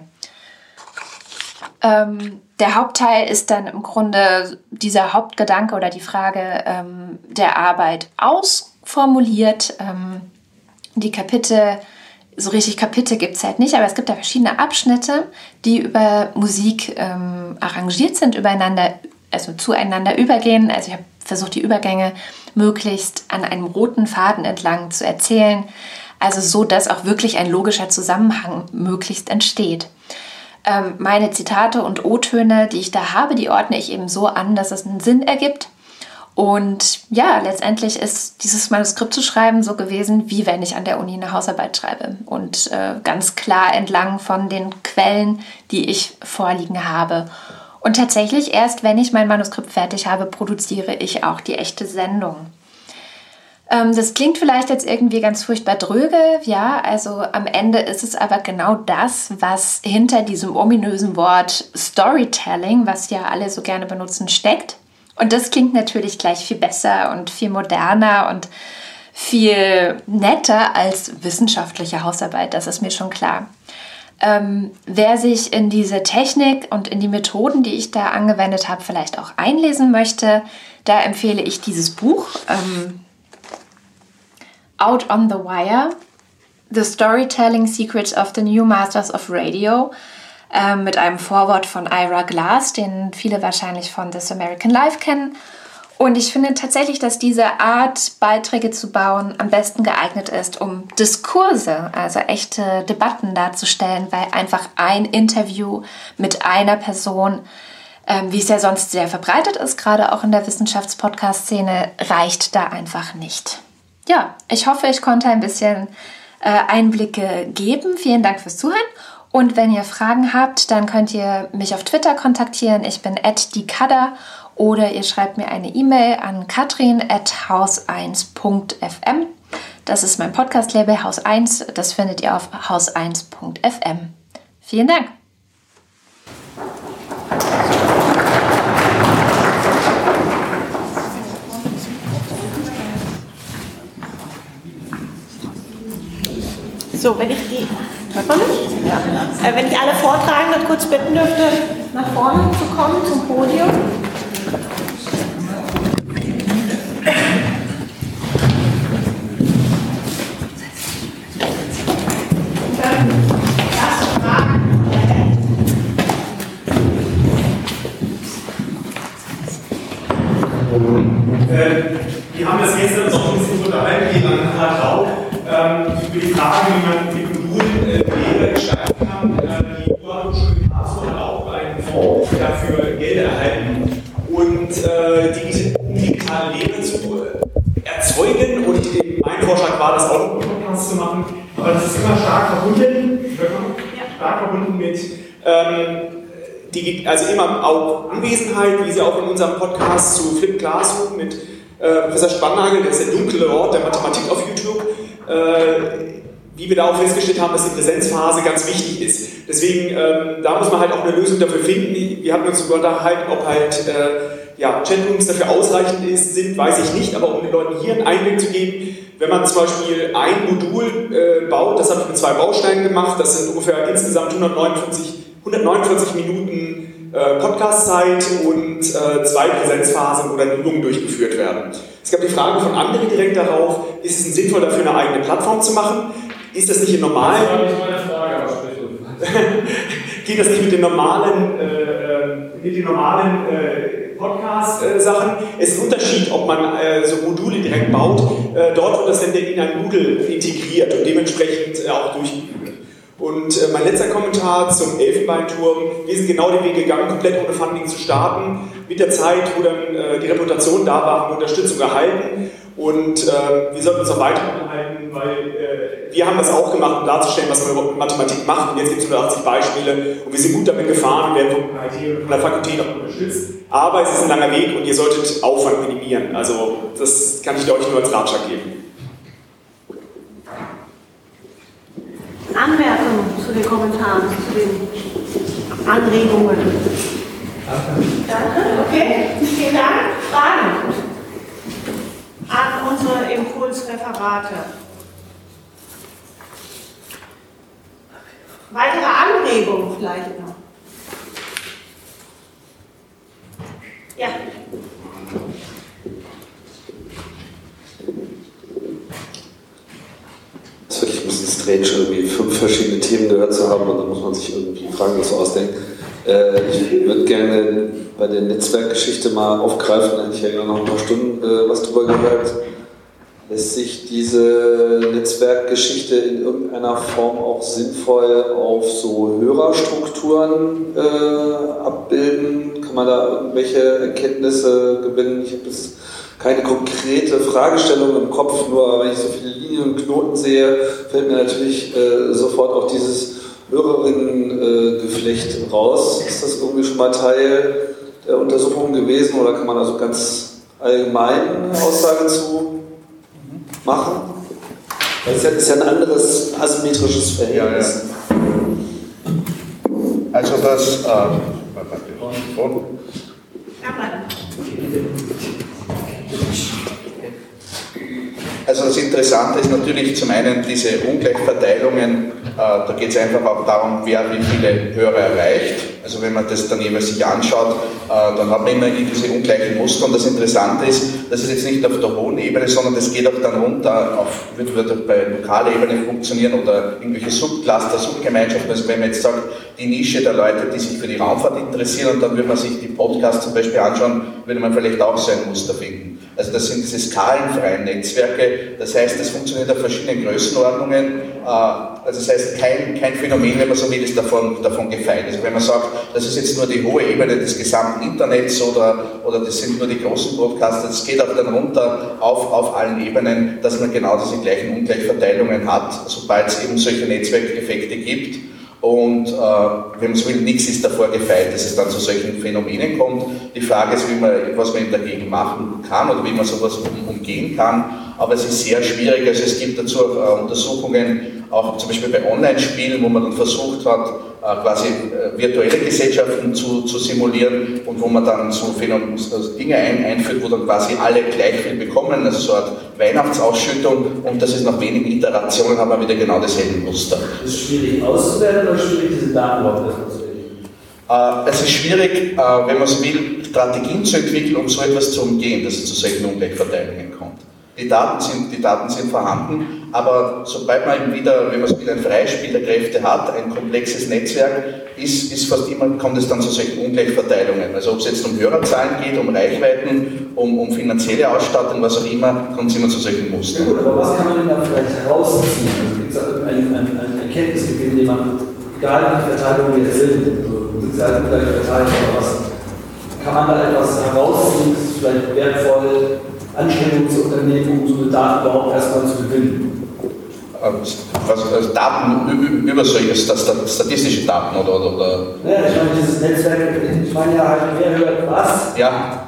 Der Hauptteil ist dann im Grunde dieser Hauptgedanke oder die Frage der Arbeit ausformuliert. Die Kapitel, so richtig Kapitel gibt es halt nicht, aber es gibt da verschiedene Abschnitte, die über Musik arrangiert sind, zueinander übergehen. Also ich habe versucht, die Übergänge möglichst an einem roten Faden entlang zu erzählen, also so, dass auch wirklich ein logischer Zusammenhang möglichst entsteht. Meine Zitate und O-Töne, die ich da habe, die ordne ich eben so an, dass es einen Sinn ergibt. Und ja, letztendlich ist dieses Manuskript zu schreiben so gewesen, wie wenn ich an der Uni eine Hausarbeit schreibe. Und ganz klar entlang von den Quellen, die ich vorliegen habe. Und tatsächlich erst, wenn ich mein Manuskript fertig habe, produziere ich auch die echte Sendung. Das klingt vielleicht jetzt irgendwie ganz furchtbar dröge, ja, also am Ende ist es aber genau das, was hinter diesem ominösen Wort Storytelling, was ja alle so gerne benutzen, steckt. Und das klingt natürlich gleich viel besser und viel moderner und viel netter als wissenschaftliche Hausarbeit, das ist mir schon klar. Wer sich in diese Technik und in die Methoden, die ich da angewendet habe, vielleicht auch einlesen möchte, da empfehle ich dieses Buch, Out on the Wire, The Storytelling Secrets of the New Masters of Radio, mit einem Vorwort von Ira Glass, den viele wahrscheinlich von This American Life kennen. Und ich finde tatsächlich, dass diese Art, Beiträge zu bauen, am besten geeignet ist, um Diskurse, also echte Debatten darzustellen, weil einfach ein Interview mit einer Person, wie es ja sonst sehr verbreitet ist, gerade auch in der Wissenschaftspodcast-Szene, reicht da einfach nicht. Ja, ich hoffe, ich konnte ein bisschen Einblicke geben. Vielen Dank fürs Zuhören. Und wenn ihr Fragen habt, dann könnt ihr mich auf Twitter kontaktieren. Ich bin @diekadder. Oder ihr schreibt mir eine E-Mail an katrin@haus1.fm. Das ist mein Podcast-Label Haus 1. Das findet ihr auf haus1.fm. Vielen Dank. So, wenn ich alle Vortragenden kurz bitten dürfte, nach vorne zu kommen zum Podium. Wir haben das gestern uns auch ein bisschen unterhalten, die Herr Rauch, über die Frage, wie man mit Modulen Lehre gestalten kann. Die Hochschule Karlsruhe hat auch einen Fonds dafür Gelder erhalten. Und digitale Lehre zu erzeugen, und mein Vorschlag war, das auch mit Podcasts zu machen, aber das ist immer stark verbunden mit also immer auch Anwesenheit, wie sie auch in unserem Podcast zu Flip Classroom mit Professor Spannagel, der ist der dunkle Ort der Mathematik auf YouTube, wie wir da auch festgestellt haben, dass die Präsenzphase ganz wichtig ist. Deswegen, da muss man halt auch eine Lösung dafür finden. Wir hatten uns sogar unterhalten, ob halt Chatrooms dafür ausreichend sind, weiß ich nicht, aber um den Leuten hier einen Einblick zu geben, wenn man zum Beispiel ein Modul baut, das habe ich mit 2 Bausteinen gemacht, das sind ungefähr insgesamt 149 Minuten Podcast-Zeit und 2 Präsenzphasen, wo dann Übungen durchgeführt werden. Es gab die Frage von anderen direkt darauf, ist es sinnvoll dafür eine eigene Plattform zu machen? Ist das nicht in normalen... Das war nicht meine Frage, aber sprich du. Geht das nicht mit den normalen Podcast-Sachen? Es ist ein Unterschied, ob man so Module direkt baut. Dort wird das dann in ein Moodle integriert und dementsprechend auch durchgeführt. Und mein letzter Kommentar zum Elfenbeinturm: Wir sind genau den Weg gegangen, komplett ohne Funding zu starten. Mit der Zeit, wo dann die Reputation da war, haben wir Unterstützung erhalten. Und wir sollten uns auch weiter unterhalten, weil wir haben das auch gemacht, um darzustellen, was man überhaupt mit Mathematik macht. Und jetzt gibt es 180 Beispiele und wir sind gut damit gefahren, werden von der Fakultät auch unterstützt. Aber es ist ein langer Weg und ihr solltet Aufwand minimieren. Also das kann ich euch nur als Ratschlag geben. Anmerkungen zu den Kommentaren, zu den Anregungen? Danke. Okay, vielen Dank. Fragen an unsere Impulsreferate? Weitere Anregungen vielleicht noch? Ja. Das ist wirklich ein bisschen strange, irgendwie 5 verschiedene Themen gehört zu haben, und dann muss man sich irgendwie Fragen dazu ausdenken. Ich würde gerne bei der Netzwerkgeschichte mal aufgreifen, da hätte ich ja noch ein paar Stunden was drüber gehört. Lässt sich diese Netzwerkgeschichte in irgendeiner Form auch sinnvoll auf so Hörerstrukturen abbilden? Kann man da irgendwelche Erkenntnisse gewinnen? Ich habe jetzt keine konkrete Fragestellung im Kopf, nur wenn ich so viele Linien und Knoten sehe, fällt mir natürlich sofort auch dieses Hörerinnengeflecht raus. Ist das irgendwie schon mal Teil der Untersuchung gewesen, oder kann man also ganz allgemein Aussagen zu machen? Das ist ja ein anderes asymmetrisches Verhältnis. Ja. Also das... Also das Interessante ist natürlich zum einen diese Ungleichverteilungen, da geht es einfach auch darum, wer wie viele Hörer erreicht. Also wenn man das dann jeweils sich anschaut, dann hat man immer diese ungleichen Muster. Und das Interessante ist, das ist jetzt nicht auf der hohen Ebene, sondern das geht auch dann runter wird auch bei lokaler Ebene funktionieren oder irgendwelche Subcluster, Subgemeinschaften. Also wenn man jetzt sagt, die Nische der Leute, die sich für die Raumfahrt interessieren, und dann würde man sich die Podcasts zum Beispiel anschauen, würde man vielleicht auch so ein Muster finden. Also das sind diese skalenfreien Netzwerke, das heißt, das funktioniert auf verschiedenen Größenordnungen, also das heißt, kein Phänomen, wenn man so will, ist davon gefeit. Also wenn man sagt, das ist jetzt nur die hohe Ebene des gesamten Internets oder das sind nur die großen Podcaster, das geht auch dann runter auf allen Ebenen, dass man genau diese gleichen Ungleichverteilungen hat, sobald es eben solche Netzwerkeffekte gibt. Und wenn man so will, nichts ist davor gefeit, dass es dann zu solchen Phänomenen kommt. Die Frage ist, was man dagegen machen kann oder wie man sowas umgehen kann. aber es ist sehr schwierig. Also es gibt dazu Untersuchungen, auch zum Beispiel bei Online-Spielen, wo man dann versucht hat, quasi virtuelle Gesellschaften zu simulieren und wo man dann so Dinge einführt, wo dann quasi alle gleich viel bekommen, also so eine Art Weihnachtsausschüttung, und das ist nach wenigen Iterationen haben wir wieder genau dasselbe Muster. Ist es schwierig auszuwerten oder schwierig, diese Daten überhaupt erstmal zu erheben? Es ist schwierig, wenn man so will, Strategien zu entwickeln, um so etwas zu umgehen, dass es zu solchen Ungleichverteilungen kommt. Die Daten sind vorhanden, aber sobald man wenn man so wieder ein Freispiel der Kräfte hat, ein komplexes Netzwerk, ist fast immer, kommt es dann zu solchen Ungleichverteilungen. Also ob es jetzt um Hörerzahlen geht, um Reichweiten, um finanzielle Ausstattung, was auch immer, kommt es immer zu solchen Mustern. Ja gut, aber was kann man denn da vielleicht herausziehen? Also gibt es da irgendeinen Erkenntnisgewinn, den man, egal wie die Verteilungen jetzt sind, sind sie halt ungleich verteilt oder was, kann man da etwas herausziehen, das ist vielleicht wertvoll, Anstrengungen zu unternehmen, um so eine Daten überhaupt erstmal zu gewinnen? Also Daten über solche statistische Daten oder? Ja, ich meine, dieses Netzwerk, ich meine ja halt, wer hört was? Ja.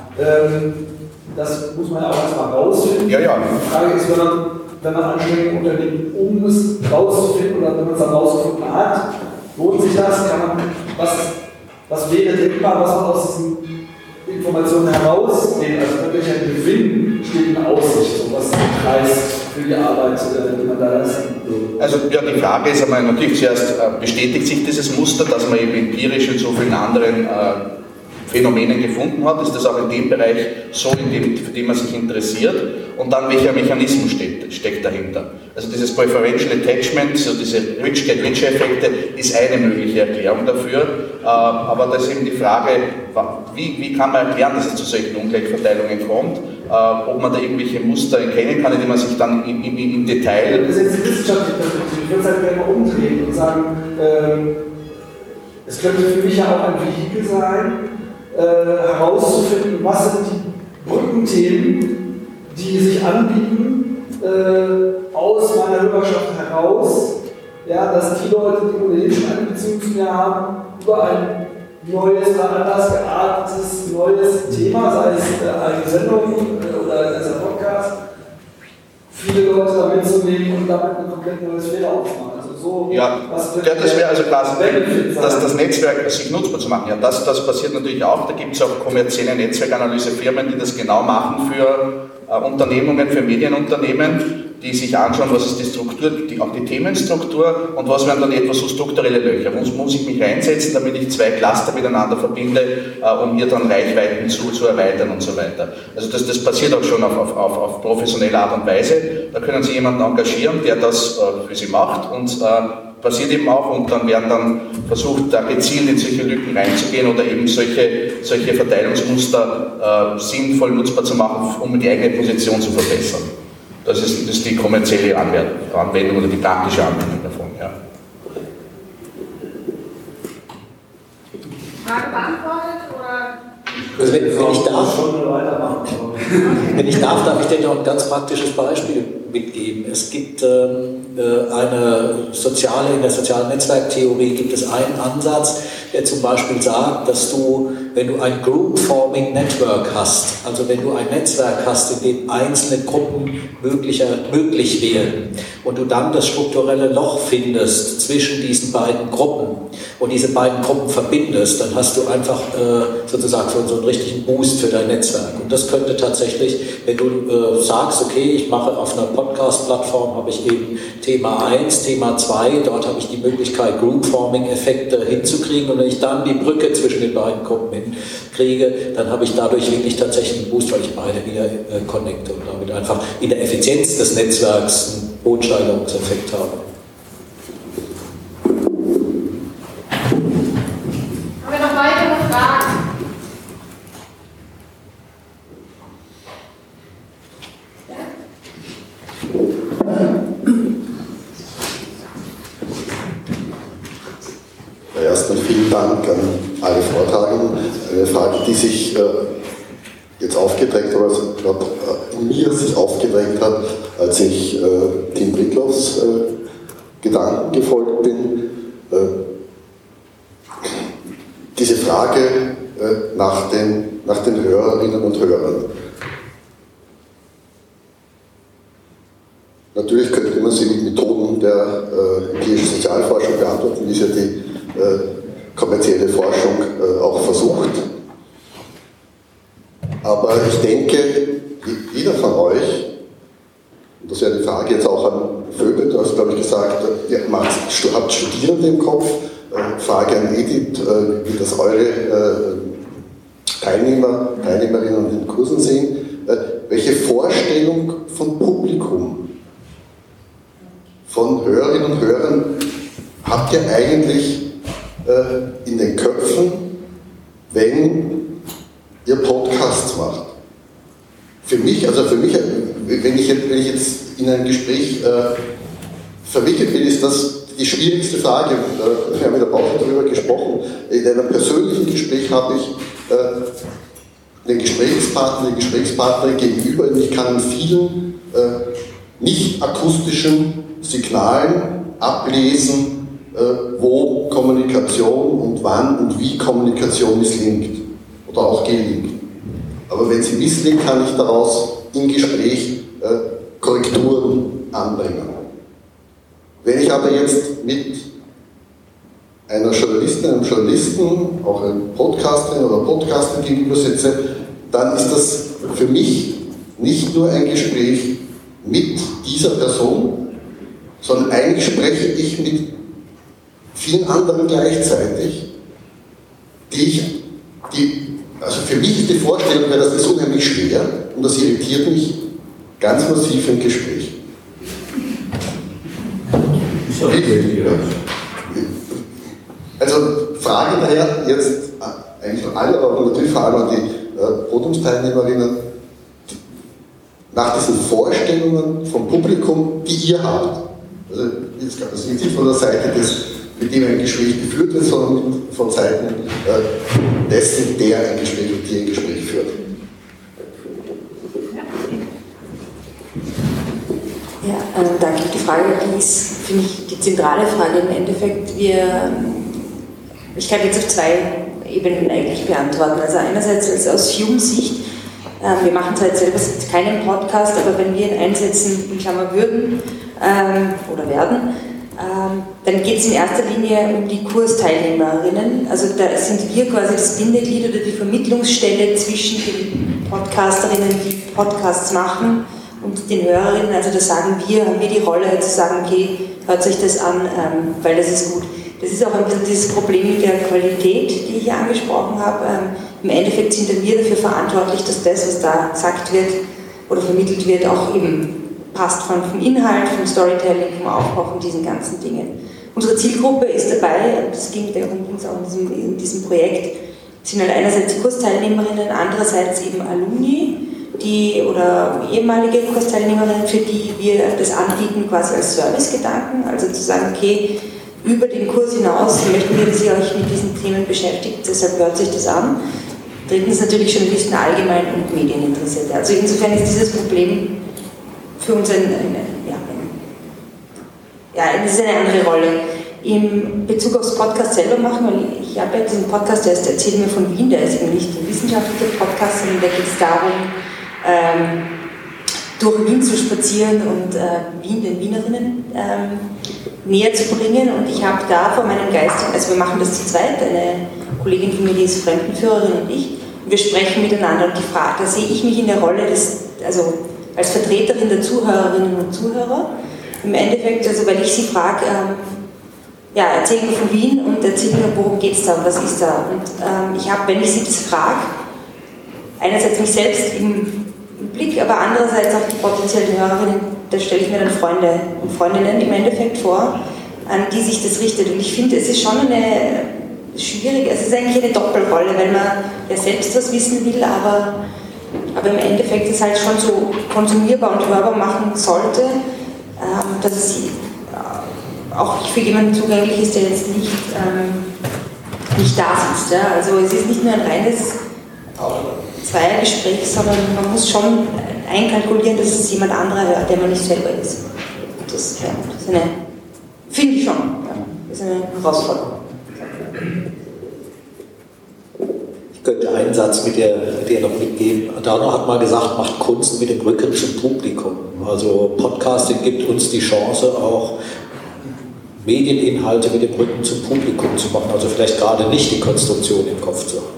Das muss man ja auch erstmal rausfinden. Ja, ja. Die Frage ist, wenn man Anstrengungen unternimmt, um es rauszufinden, oder wenn man es dann rausgefunden hat, lohnt sich das? Kann man, was wäre denkbar, was man aus diesen Informationen herausnehmen, also welcher Gewinn steht in Aussicht, und was heißt für die Arbeit, die man da leisten will? Also ja, die Frage ist einmal natürlich zuerst, bestätigt sich dieses Muster, das man eben empirisch in so vielen anderen Phänomenen gefunden hat, ist das auch in dem Bereich so, für den man sich interessiert, und dann welcher Mechanismus steckt dahinter. Also dieses Preferential Attachment, so diese Rich-Get-Rich-Effekte, ist eine mögliche Erklärung dafür, aber da ist eben die Frage, wie kann man erklären, dass es zu solchen Ungleichverteilungen kommt, ob man da irgendwelche Muster erkennen kann, indem man sich dann im Detail... Das ist jetzt die wissenschaftliche Perspektive, ich würde es halt gerne mal umdrehen und sagen, es könnte für mich ja auch ein Vehikel sein, herauszufinden, was sind die Brückenthemen, die sich anbieten, aus meiner Hörerschaft heraus, ja, dass die Leute, die ohnehin schon eine Beziehung zu mir haben, über ein neues oder anders geartetes neues Thema, sei es eine Sendung oder ein Podcast, viele Leute da mitzunehmen und damit ein komplett neues Feld aufzumachen. So, ja, das wäre also quasi, das Netzwerk sich nutzbar zu machen. Ja, das passiert natürlich auch. Da gibt es auch kommerzielle Netzwerkanalysefirmen, die das genau machen für Unternehmungen, für Medienunternehmen, die sich anschauen, was ist die Struktur, auch die Themenstruktur, und was wären dann etwas so strukturelle Löcher. Wo muss ich mich reinsetzen, damit ich zwei Cluster miteinander verbinde, um hier dann Reichweiten zu erweitern und so weiter. Also das passiert auch schon auf professionelle Art und Weise. Da können Sie jemanden engagieren, der das für Sie macht, und passiert eben auch, und dann werden dann versucht, da gezielt in solche Lücken reinzugehen oder eben solche Verteilungsmuster sinnvoll nutzbar zu machen, um die eigene Position zu verbessern. Das ist die kommerzielle Anwendung oder die praktische Anwendung davon. Ja. Frage beantwortet oder? Also wenn ich darf, darf ich dir noch ein ganz praktisches Beispiel mitgeben. Es gibt in der sozialen Netzwerktheorie gibt es einen Ansatz, der zum Beispiel sagt, dass du, wenn du ein Group-Forming Network hast, also wenn du ein Netzwerk hast, in dem einzelne Gruppen möglich werden und du dann das strukturelle Loch findest zwischen diesen beiden Gruppen und diese beiden Gruppen verbindest, dann hast du einfach sozusagen so einen richtigen Boost für dein Netzwerk. Und das könnte tatsächlich, wenn du sagst, okay, ich mache auf einer Podcast-Plattform, habe ich eben Thema 1, Thema 2, dort habe ich die Möglichkeit, Group-Forming-Effekte hinzukriegen, und wenn ich dann die Brücke zwischen den beiden Gruppen hinkriege, dann habe ich dadurch wirklich tatsächlich einen Boost, weil ich beide wieder connecte und damit einfach in der Effizienz des Netzwerks einen Bodensteigerungseffekt habe. Haben wir noch weitere Fragen? Erstmal vielen Dank an alle Vortragenden. Eine Frage, die sich jetzt aufgedrängt hat, also mir sich aufgedrängt hat, als ich Tim Brittloffs Gedanken gefolgt bin. Diese Frage nach den Hörerinnen und Hörern. der empirischen Sozialforschung beantworten, wie es ja die kommerzielle Forschung auch versucht. Aber ich denke, jeder von euch, und das wäre die Frage jetzt auch an Vögel, du hast, glaube ich, gesagt, ihr habt Studierende im Kopf. Frage an Edith, wie das eure Teilnehmerinnen in den Kursen sehen. Welche Vorstellung von Publikum, von Hörerinnen und Hörern habt ihr eigentlich in den Köpfen, wenn ihr Podcasts macht? Für mich, wenn ich jetzt in ein Gespräch verwickelt bin, ist das die schwierigste Frage. Wir haben in der Pause darüber gesprochen. In einem persönlichen Gespräch habe ich den Gesprächspartner, die Gesprächspartnerin gegenüber und ich kann in vielen nicht akustischen Signalen ablesen, wo Kommunikation und wann und wie Kommunikation misslingt oder auch gelingt. Aber wenn sie misslingt, kann ich daraus im Gespräch Korrekturen anbringen. Wenn ich aber jetzt mit einer Journalistin, einem Journalisten, auch einem Podcasterin oder Podcaster gegenüber sitze, dann ist das für mich nicht nur ein Gespräch mit dieser Person, sondern eigentlich spreche ich mit vielen anderen gleichzeitig, also für mich ist die Vorstellung, weil das ist unheimlich schwer und das irritiert mich ganz massiv im Gespräch. Also Frage daher jetzt eigentlich an alle, aber natürlich vor allem an die Podiumsteilnehmerinnen, nach diesen Vorstellungen vom Publikum, die ihr habt. Also jetzt kann das nicht von der Seite mit dem ein Gespräch geführt wird, sondern von Seiten dessen, der ein Gespräch mit dir ein Gespräch führt. Ja, danke. Die Frage, die ist für mich die zentrale Frage im Endeffekt. Ich kann jetzt auf zwei Ebenen eigentlich beantworten. Also einerseits aus Hume-Sicht, wir machen zwar jetzt selber keinen Podcast, aber wenn wir ihn einsetzen, in Klammer würden oder werden, dann geht es in erster Linie um die Kursteilnehmerinnen. Also da sind wir quasi das Bindeglied oder die Vermittlungsstelle zwischen den Podcasterinnen, die Podcasts machen, und den Hörerinnen. Also da haben wir die Rolle zu sagen, okay, hört euch das an, weil das ist gut. Das ist auch ein bisschen dieses Problem mit der Qualität, die ich hier angesprochen habe. Im Endeffekt sind wir dafür verantwortlich, dass das, was da gesagt wird oder vermittelt wird, auch eben passt vom Inhalt, vom Storytelling, vom Aufbau, von diesen ganzen Dingen. Unsere Zielgruppe ist dabei, das ging übrigens auch in diesem Projekt, sind halt einerseits Kursteilnehmerinnen, andererseits eben Alumni, oder ehemalige Kursteilnehmerinnen, für die wir das anbieten quasi als Servicegedanken, also zu sagen, okay, über den Kurs hinaus möchten wir, dass ihr euch mit diesen Themen beschäftigt, deshalb hört sich das an. Drittens natürlich Journalisten allgemein und Medieninteressierte. Also insofern ist dieses Problem für uns das ist eine andere Rolle. In Bezug aufs Podcast selber machen, weil ich habe ja diesen Podcast, der erzählt mir von Wien, der ist eben nicht ein wissenschaftlicher Podcast, sondern da geht es darum, durch Wien zu spazieren und Wien den Wienerinnen näher zu bringen. Und ich habe da vor meinem Geist, also wir machen das zu zweit, eine Kollegin von mir, die ist Fremdenführerin und ich, und wir sprechen miteinander und die Frage, da sehe ich mich in der Rolle als Vertreterin der Zuhörerinnen und Zuhörer. Im Endeffekt, also weil ich sie frage, erzähl mir von Wien und erzähl mir, worum geht es da und was ist da. Und ich habe, wenn ich sie das frage, einerseits mich selbst im Blick, aber andererseits auch die potenziellen Hörerinnen, da stelle ich mir dann Freunde und Freundinnen im Endeffekt vor, an die sich das richtet. Und ich finde, es ist schon es ist eigentlich eine Doppelrolle, weil man ja selbst was wissen will, aber im Endeffekt ist es halt schon so konsumierbar und hörbar machen sollte, dass es auch für jemanden zugänglich ist, der jetzt nicht da sitzt. Ja? Also es ist nicht nur ein reines Zweiergespräch, sondern man muss schon einkalkulieren, dass es jemand anderer hört, der man nicht selber ist. Das finde ich schon, das ist eine Herausforderung. Ich könnte einen Satz mit dir noch mitgeben. Adorno hat mal gesagt, macht Kunst mit dem Rücken zum Publikum. Also Podcasting gibt uns die Chance auch, Medieninhalte mit dem Rücken zum Publikum zu machen, also vielleicht gerade nicht die Konstruktion im Kopf zu haben.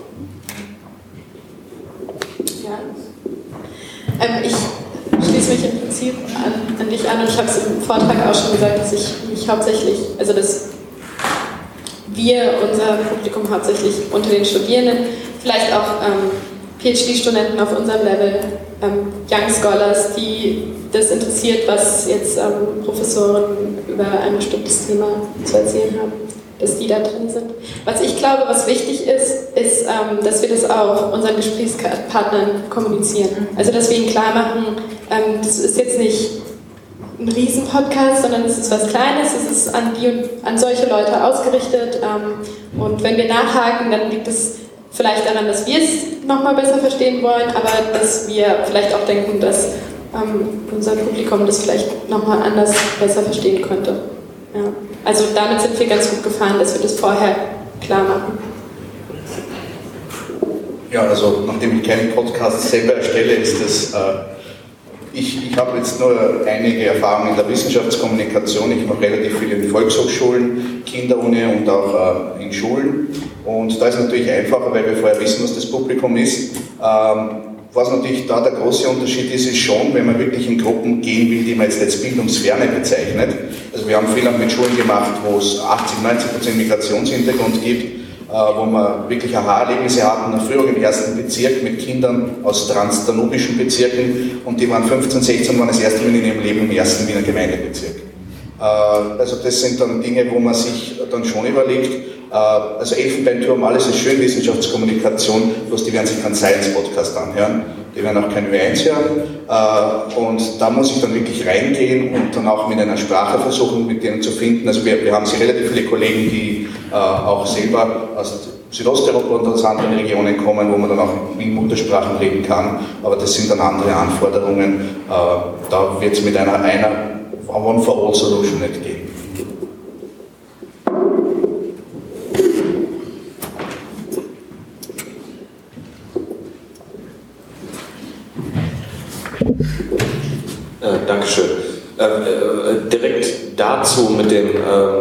Ja. Ich schließe mich im Prinzip an dich an und ich habe es im Vortrag auch schon gesagt, dass ich mich hauptsächlich, also dass wir, unser Publikum hauptsächlich unter den Studierenden, vielleicht auch PhD-Studenten auf unserem Level, Young Scholars, die das interessiert, was jetzt Professoren über ein bestimmtes Thema zu erzählen haben, dass die da drin sind. Was ich glaube, was wichtig ist, dass wir das auch unseren Gesprächspartnern kommunizieren. Also dass wir ihnen klar machen, das ist jetzt nicht ein Riesen-Podcast, sondern es ist was Kleines, es ist an solche Leute ausgerichtet. Und wenn wir nachhaken, dann liegt es vielleicht daran, dass wir es nochmal besser verstehen wollen, aber dass wir vielleicht auch denken, dass unser Publikum das vielleicht nochmal anders besser verstehen könnte. Ja. Also damit sind wir ganz gut gefahren, dass wir das vorher klar machen. Ja, also nachdem ich keinen Podcast selber erstelle, ist das, ich habe jetzt nur einige Erfahrungen in der Wissenschaftskommunikation. Ich mache relativ viel in Volkshochschulen, Kinderuni und auch in Schulen. Und da ist es natürlich einfacher, weil wir vorher wissen, was das Publikum ist. Was natürlich da der große Unterschied ist, ist schon, wenn man wirklich in Gruppen gehen will, die man jetzt als bildungsferne bezeichnet. Also wir haben viel auch mit Schulen gemacht, wo es 80-90% Migrationshintergrund gibt, wo wir wirklich Aha-Erlebnisse hatten, früher im ersten Bezirk mit Kindern aus transdanubischen Bezirken und die waren 15, 16 waren das erste Mal in ihrem Leben im ersten Wiener Gemeindebezirk. Also das sind dann Dinge, wo man sich dann schon überlegt, also Elfenbeinturm, alles ist schön, Wissenschaftskommunikation, bloß die werden sich keinen Science-Podcast anhören, die werden auch kein Ö1 hören und da muss ich dann wirklich reingehen und dann auch mit einer Sprache versuchen, mit denen zu finden. Also wir haben sehr relativ viele Kollegen, die auch selber aus Südosteuropa und aus anderen Regionen kommen, wo man dann auch in Muttersprachen reden kann, aber das sind dann andere Anforderungen, da wird es mit einer One-for-All-Solution nicht gehen. Dankeschön. Direkt dazu mit dem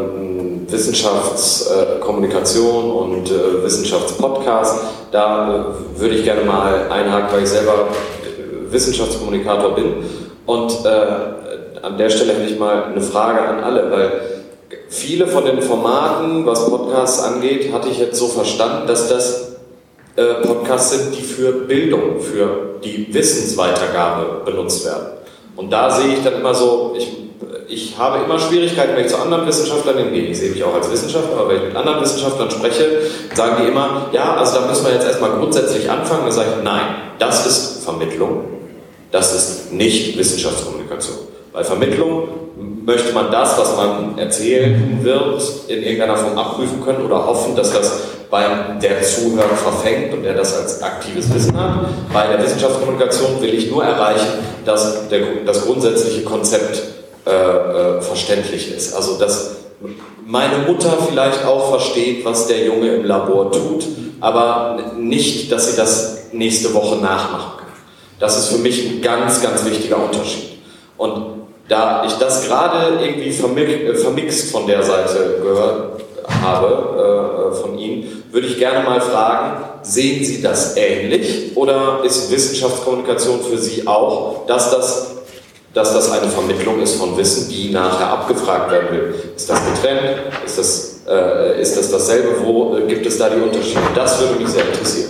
Wissenschaftskommunikation und Wissenschaftspodcast, da würde ich gerne mal einhaken, weil ich selber Wissenschaftskommunikator bin. Und an der Stelle hätte ich mal eine Frage an alle, weil viele von den Formaten, was Podcasts angeht, hatte ich jetzt so verstanden, dass das Podcasts sind, die für Bildung, für die Wissensweitergabe benutzt werden. Und da sehe ich dann immer so, ich habe immer Schwierigkeiten, wenn ich zu anderen Wissenschaftlern gehe. Ich sehe mich auch als Wissenschaftler, aber wenn ich mit anderen Wissenschaftlern spreche, sagen die immer, ja, also da müssen wir jetzt erstmal grundsätzlich anfangen. Dann sage ich, nein, das ist Vermittlung, das ist nicht Wissenschaftskommunikation. Bei Vermittlung möchte man das, was man erzählen wird, in irgendeiner Form abprüfen können oder hoffen, dass das beim der Zuhörer verfängt und der das als aktives Wissen hat. Bei der Wissenschaftskommunikation will ich nur erreichen, dass das grundsätzliche Konzept verständlich ist. Also dass meine Mutter vielleicht auch versteht, was der Junge im Labor tut, aber nicht, dass sie das nächste Woche nachmachen kann. Das ist für mich ein ganz, ganz wichtiger Unterschied. Und da ich das gerade irgendwie vermixt von der Seite gehört habe, von Ihnen, würde ich gerne mal fragen, sehen Sie das ähnlich oder ist Wissenschaftskommunikation für Sie auch, dass das eine Vermittlung ist von Wissen, die nachher abgefragt werden will? Ist das getrennt? Ist das dasselbe? Wo gibt es da die Unterschiede? Das würde mich sehr interessieren.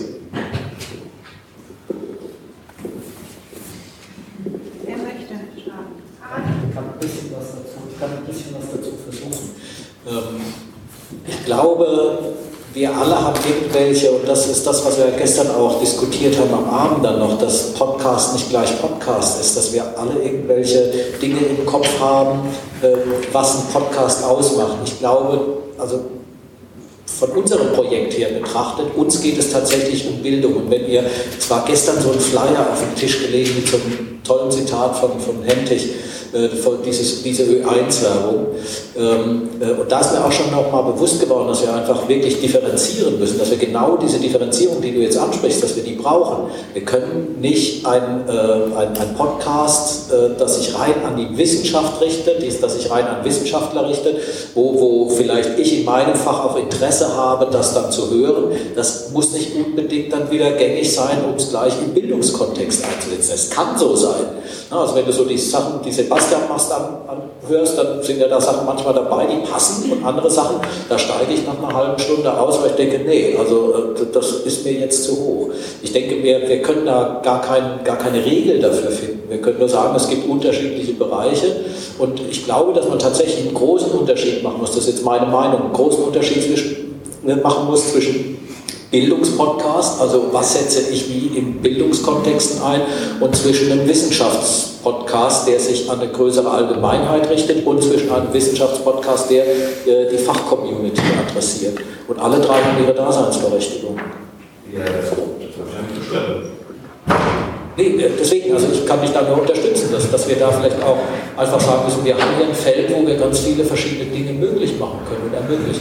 Wer möchte starten? Ich kann ein bisschen was dazu versuchen. Ich glaube, wir alle haben irgendwelche, und das ist das, was wir gestern auch diskutiert haben am Abend dann noch, dass Podcast nicht gleich Podcast ist, dass wir alle irgendwelche Dinge im Kopf haben, was ein Podcast ausmacht. Ich glaube, also von unserem Projekt her betrachtet, uns geht es tatsächlich um Bildung. Und wenn ihr, es war gestern so ein Flyer auf dem Tisch gelegen mit so einem tollen Zitat von Hentig, diese Ö1-Werbung. Und da ist mir auch schon noch mal bewusst geworden, dass wir einfach wirklich differenzieren müssen, dass wir genau diese Differenzierung, die du jetzt ansprichst, dass wir die brauchen. Wir können nicht ein Podcast, das sich rein an die Wissenschaft richtet, das sich rein an Wissenschaftler richtet, wo vielleicht ich in meinem Fach auch Interesse habe, das dann zu hören, das muss nicht unbedingt dann wieder gängig sein, um es gleich im Bildungskontext einzusetzen. Es kann so sein. Also wenn du so die Sachen, die Sebastian machst, anhörst, dann sind ja da Sachen manchmal dabei, die passen, und andere Sachen, da steige ich nach einer halben Stunde aus, weil ich denke, nee, also das ist mir jetzt zu hoch. Ich denke, wir können da gar keine Regel dafür finden. Wir können nur sagen, es gibt unterschiedliche Bereiche, und ich glaube, dass man tatsächlich einen großen Unterschied machen muss, das ist jetzt meine Meinung, einen großen Unterschied machen muss zwischen Bildungspodcast, also was setze ich wie in Bildungskontexten ein, und zwischen einem Wissenschaftspodcast, der sich an eine größere Allgemeinheit richtet, und zwischen einem Wissenschaftspodcast, der die Fachcommunity adressiert. Und alle drei haben ihre Daseinsberechtigung. Ja, das ist wahrscheinlich bestimmt. Nee, deswegen, also ich kann mich da nur unterstützen, dass wir da vielleicht auch einfach sagen müssen, wir haben hier ein Feld, wo wir ganz viele verschiedene Dinge möglich machen können und ermöglichen.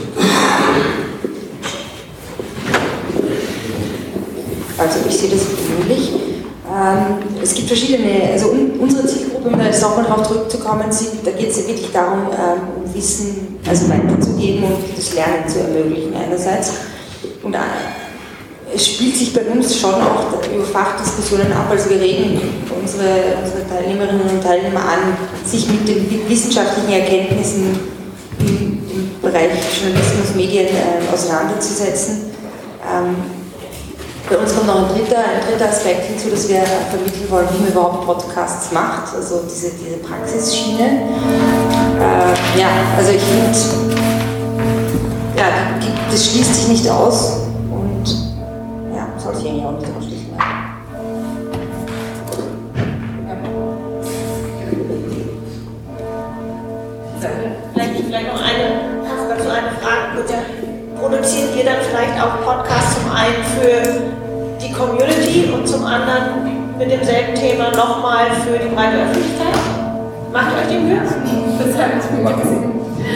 Also ich sehe das ähnlich. Es gibt verschiedene, also unsere Zielgruppe, um da jetzt nochmal darauf zurückzukommen, da geht es ja wirklich darum, um Wissen also weiterzugeben und das Lernen zu ermöglichen einerseits. Und es spielt sich bei uns schon auch über Fachdiskussionen ab, also wir regen unsere Teilnehmerinnen und Teilnehmer an, sich mit den wissenschaftlichen Erkenntnissen im Bereich Journalismus, Medien auseinanderzusetzen. Bei uns kommt noch ein dritter Aspekt hinzu, dass wir vermitteln wollen, wie man überhaupt Podcasts macht, also diese Praxisschiene. Also ich finde, das schließt sich nicht aus, und soll sich eigentlich auch nicht ausschließen. Vielleicht noch eine Frage, bitte. Produziert ihr dann vielleicht auch Podcasts zum einen für die Community und zum anderen mit demselben Thema nochmal für die breite Öffentlichkeit? Macht euch die Mühe? Das habe ich mir gesehen.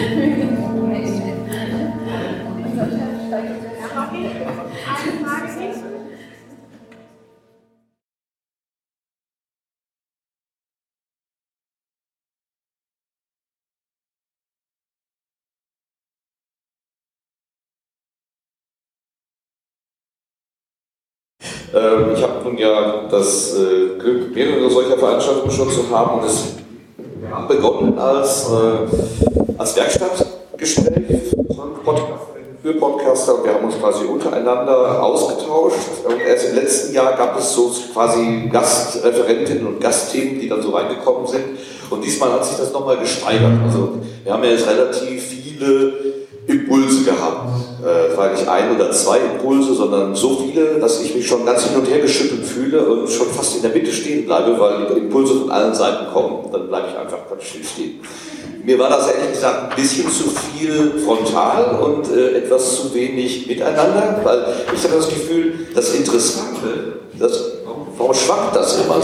Ich habe nun ja das Glück, mehrere solcher Veranstaltungen schon zu haben, und wir haben begonnen als Werkstattgespräch für Podcaster, und wir haben uns quasi untereinander ausgetauscht, und erst im letzten Jahr gab es so quasi Gastreferentinnen und Gastthemen, die dann so reingekommen sind, und diesmal hat sich das nochmal gesteigert. Also wir haben ja jetzt relativ viele Impulse gehabt. Es war nicht ein oder zwei Impulse, sondern so viele, dass ich mich schon ganz hin und her geschüttelt fühle und schon fast in der Mitte stehen bleibe, weil die Impulse von allen Seiten kommen. Dann bleibe ich einfach ganz still stehen. Mir war das ehrlich gesagt ein bisschen zu viel frontal und etwas zu wenig miteinander, weil ich hatte das Gefühl, das Interessante, warum schwankt das immer so?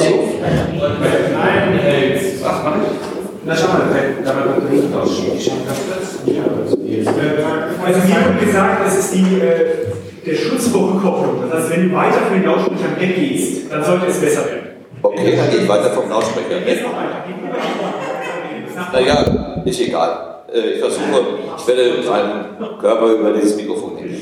Na schau mal, da man Batterien ausschieben. Also mir wurde gesagt, das ist der Schutz vor Rückkopplung. Das heißt, wenn du weiter von den Lautsprechern weggehst, dann sollte es besser werden. Okay, dann gehe ich weiter vom Lautsprecher weg. Naja, ist egal. Ich werde meinen Körper über dieses Mikrofon nehmen.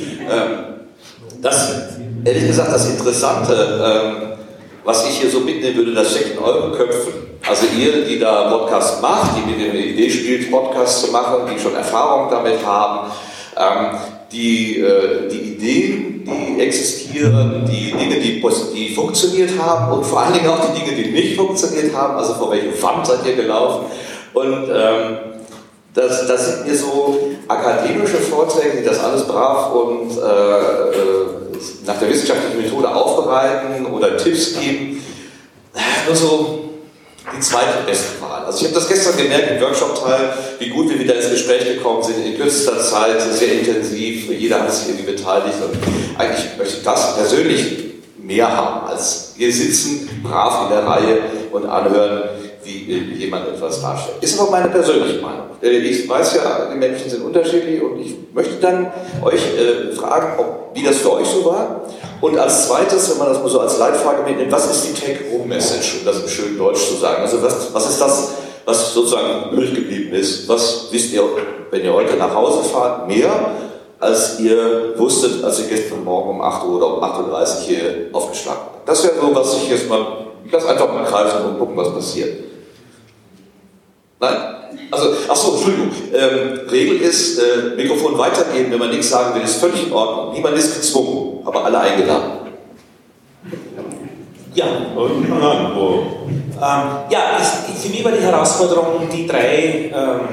Ehrlich gesagt, das Interessante, was ich hier so mitnehmen würde, das steckt in euren Köpfen. Also ihr, die da Podcast macht, die mit der Idee spielt, Podcast zu machen, die schon Erfahrung damit haben, die Ideen, die existieren, die Dinge, die funktioniert haben, und vor allen Dingen auch die Dinge, die nicht funktioniert haben, also vor welchem Wand seid ihr gelaufen. Und das sind mir so akademische Vorträge, die das alles brav und nach der wissenschaftlichen Methode aufbereiten oder Tipps geben, nur so die zweite beste Wahl. Also ich habe das gestern gemerkt im Workshop-Teil, wie gut wir wieder ins Gespräch gekommen sind, in kürzester Zeit, sehr intensiv, jeder hat sich irgendwie beteiligt, und eigentlich möchte ich das persönlich mehr haben, als hier sitzen, brav in der Reihe und anhören, wie jemand etwas darstellt. Ist aber meine persönliche Meinung. Ich weiß ja, die Menschen sind unterschiedlich und ich möchte dann euch fragen, wie das für euch so war. Und als zweites, wenn man das mal so als Leitfrage mitnimmt, was ist die Take-Home-Message, um das im schönen Deutsch zu sagen? Also was ist das, was sozusagen übrig geblieben ist? Was wisst ihr, wenn ihr heute nach Hause fahrt, mehr, als ihr wusstet, als ihr gestern Morgen um 8 Uhr oder um 8.30 Uhr hier aufgeschlagen habt? Das wäre so, was ich jetzt mal ganz einfach mal greifen und gucken, was passiert. Nein? Also, achso, Entschuldigung. Regel ist, Mikrofon weitergeben, wenn man nichts sagen will, ist völlig in Ordnung. Niemand ist gezwungen, aber alle eingeladen. Ja, für mich war die Herausforderung, die drei,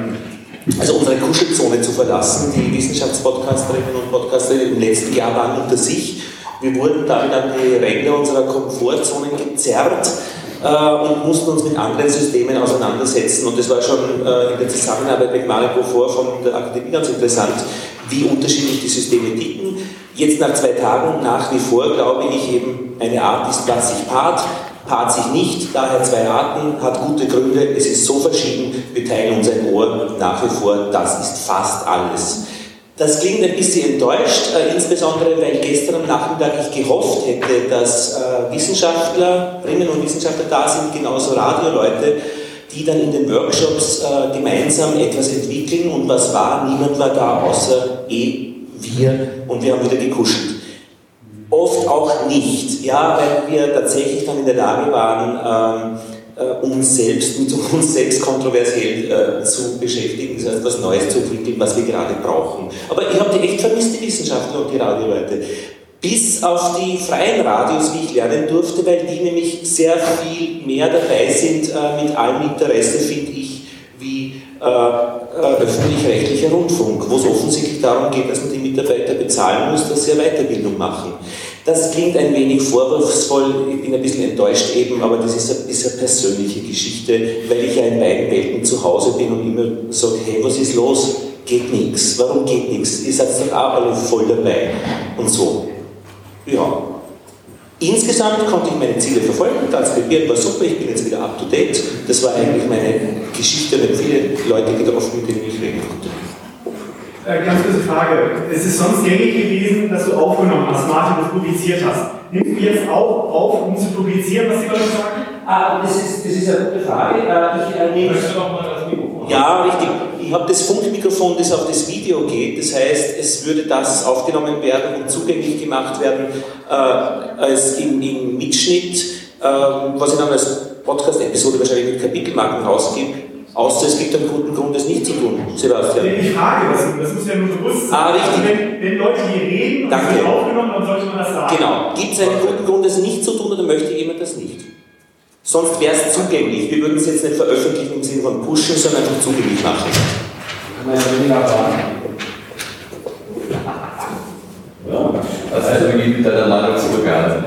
also unsere Kuschelzone zu verlassen. Die Wissenschaftspodcasterinnen und Podcaster im letzten Jahr waren unter sich. Wir wurden damit an die Ränder unserer Komfortzonen gezerrt und mussten uns mit anderen Systemen auseinandersetzen. Und das war schon in der Zusammenarbeit mit Mario Beaufort von der Akademie ganz interessant, wie unterschiedlich die Systeme ticken. Jetzt nach 2 Tagen nach wie vor glaube ich eben, eine Art ist was sich paart sich nicht, daher 2 Arten, hat gute Gründe, es ist so verschieden, wir teilen uns ein Ohr nach wie vor, das ist fast alles. Das klingt ein bisschen enttäuscht, insbesondere weil gestern am Nachmittag ich gehofft hätte, dass Wissenschaftlerinnen und Wissenschaftler da sind, genauso Radioleute, die dann in den Workshops gemeinsam etwas entwickeln und was war, niemand war da außer wir und wir haben wieder gekuschelt. Oft auch nicht, ja, weil wir tatsächlich dann in der Lage waren, uns selbst kontroversiell zu beschäftigen, das heißt, was Neues zu entwickeln, was wir gerade brauchen. Aber ich habe die echt vermisst, die Wissenschaftler und die Radioleute. Bis auf die freien Radios, wie ich lernen durfte, weil die nämlich sehr viel mehr dabei sind mit allem Interesse, finde ich, wie öffentlich-rechtlicher Rundfunk, wo es offensichtlich darum geht, dass man die Mitarbeiter bezahlen muss, dass sie eine Weiterbildung machen. Das klingt ein wenig vorwurfsvoll, ich bin ein bisschen enttäuscht eben, aber das ist eine persönliche Geschichte, weil ich ja in beiden Welten zu Hause bin und immer sage, hey, was ist los? Geht nichts. Warum geht nichts? Ihr seid doch auch alle voll dabei und so. Ja. Insgesamt konnte ich meine Ziele verfolgen, transkribieren war super, ich bin jetzt wieder up to date. Das war eigentlich meine Geschichte mit vielen Leuten getroffen, mit denen ich reden konnte. Ganz kurze Frage. Es ist sonst gängig gewesen, dass du aufgenommen hast, Martin, das publiziert hast. Nimmst du jetzt auch auf, um zu publizieren, was die Leute sagen? Das ist eine gute Frage. Möchtest du noch mal das Mikrofon? Ja, richtig. Ich habe das Funkmikrofon, das auf das Video geht. Das heißt, es würde das aufgenommen werden und zugänglich gemacht werden als im Mitschnitt, was ich dann als Podcast-Episode wahrscheinlich mit Kapitelmarken rausgebe. Außer es gibt einen guten Grund, das nicht zu tun. Sebastian. Die Frage, das muss ja nur bewusst sein. Richtig. Also wenn Leute hier reden und es wird aufgenommen, dann sollte man das sagen. Genau. Gibt es einen guten Grund, das nicht zu tun, oder möchte jemand das nicht? Sonst wäre es zugänglich. Wir würden es jetzt nicht veröffentlichen im Sinne von pushen, sondern einfach zugänglich machen. Kann man ja weniger sagen. Ja, das heißt, wir gehen mit deiner Meinung zurückhalten.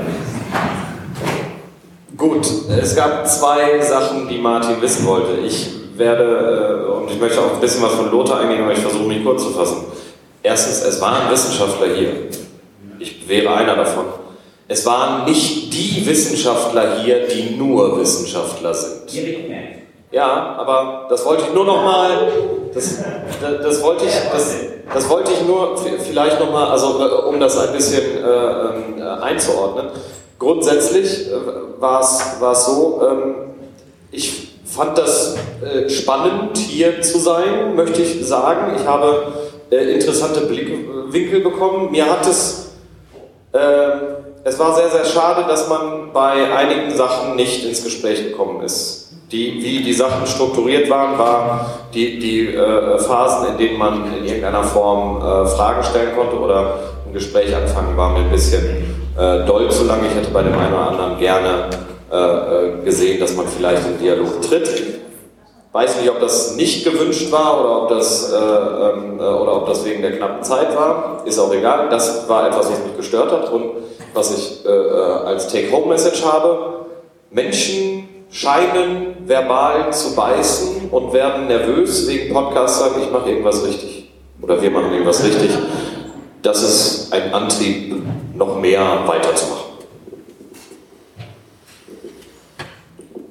Gut, es gab 2 Sachen, die Martin wissen wollte. Ich werde, und ich möchte auch ein bisschen was von Lothar eingehen, aber ich versuche mich kurz zu fassen. Erstens, es waren Wissenschaftler hier. Ich wäre einer davon. Es waren nicht die Wissenschaftler hier, die nur Wissenschaftler sind. Ja, aber das wollte ich nur noch mal, das wollte ich nur vielleicht noch mal, also um das ein bisschen einzuordnen. Grundsätzlich war es so, ich fand das spannend, hier zu sein, möchte ich sagen. Ich habe interessante Blickwinkel bekommen. Mir hat es war sehr, sehr schade, dass man bei einigen Sachen nicht ins Gespräch gekommen ist. Wie die Sachen strukturiert waren die Phasen, in denen man in irgendeiner Form Fragen stellen konnte oder ein Gespräch anfangen, war mir ein bisschen doll zu lang. Ich hätte bei dem einen oder anderen gerne gesehen, dass man vielleicht in Dialog tritt. Weiß nicht, ob das nicht gewünscht war oder ob das wegen der knappen Zeit war. Ist auch egal. Das war etwas, was mich gestört hat und was ich als Take-Home-Message habe. Menschen scheinen verbal zu beißen und werden nervös wegen Podcasts, sagen, ich mache irgendwas richtig. Oder wir machen irgendwas richtig. Das ist ein Antrieb, noch mehr weiterzumachen.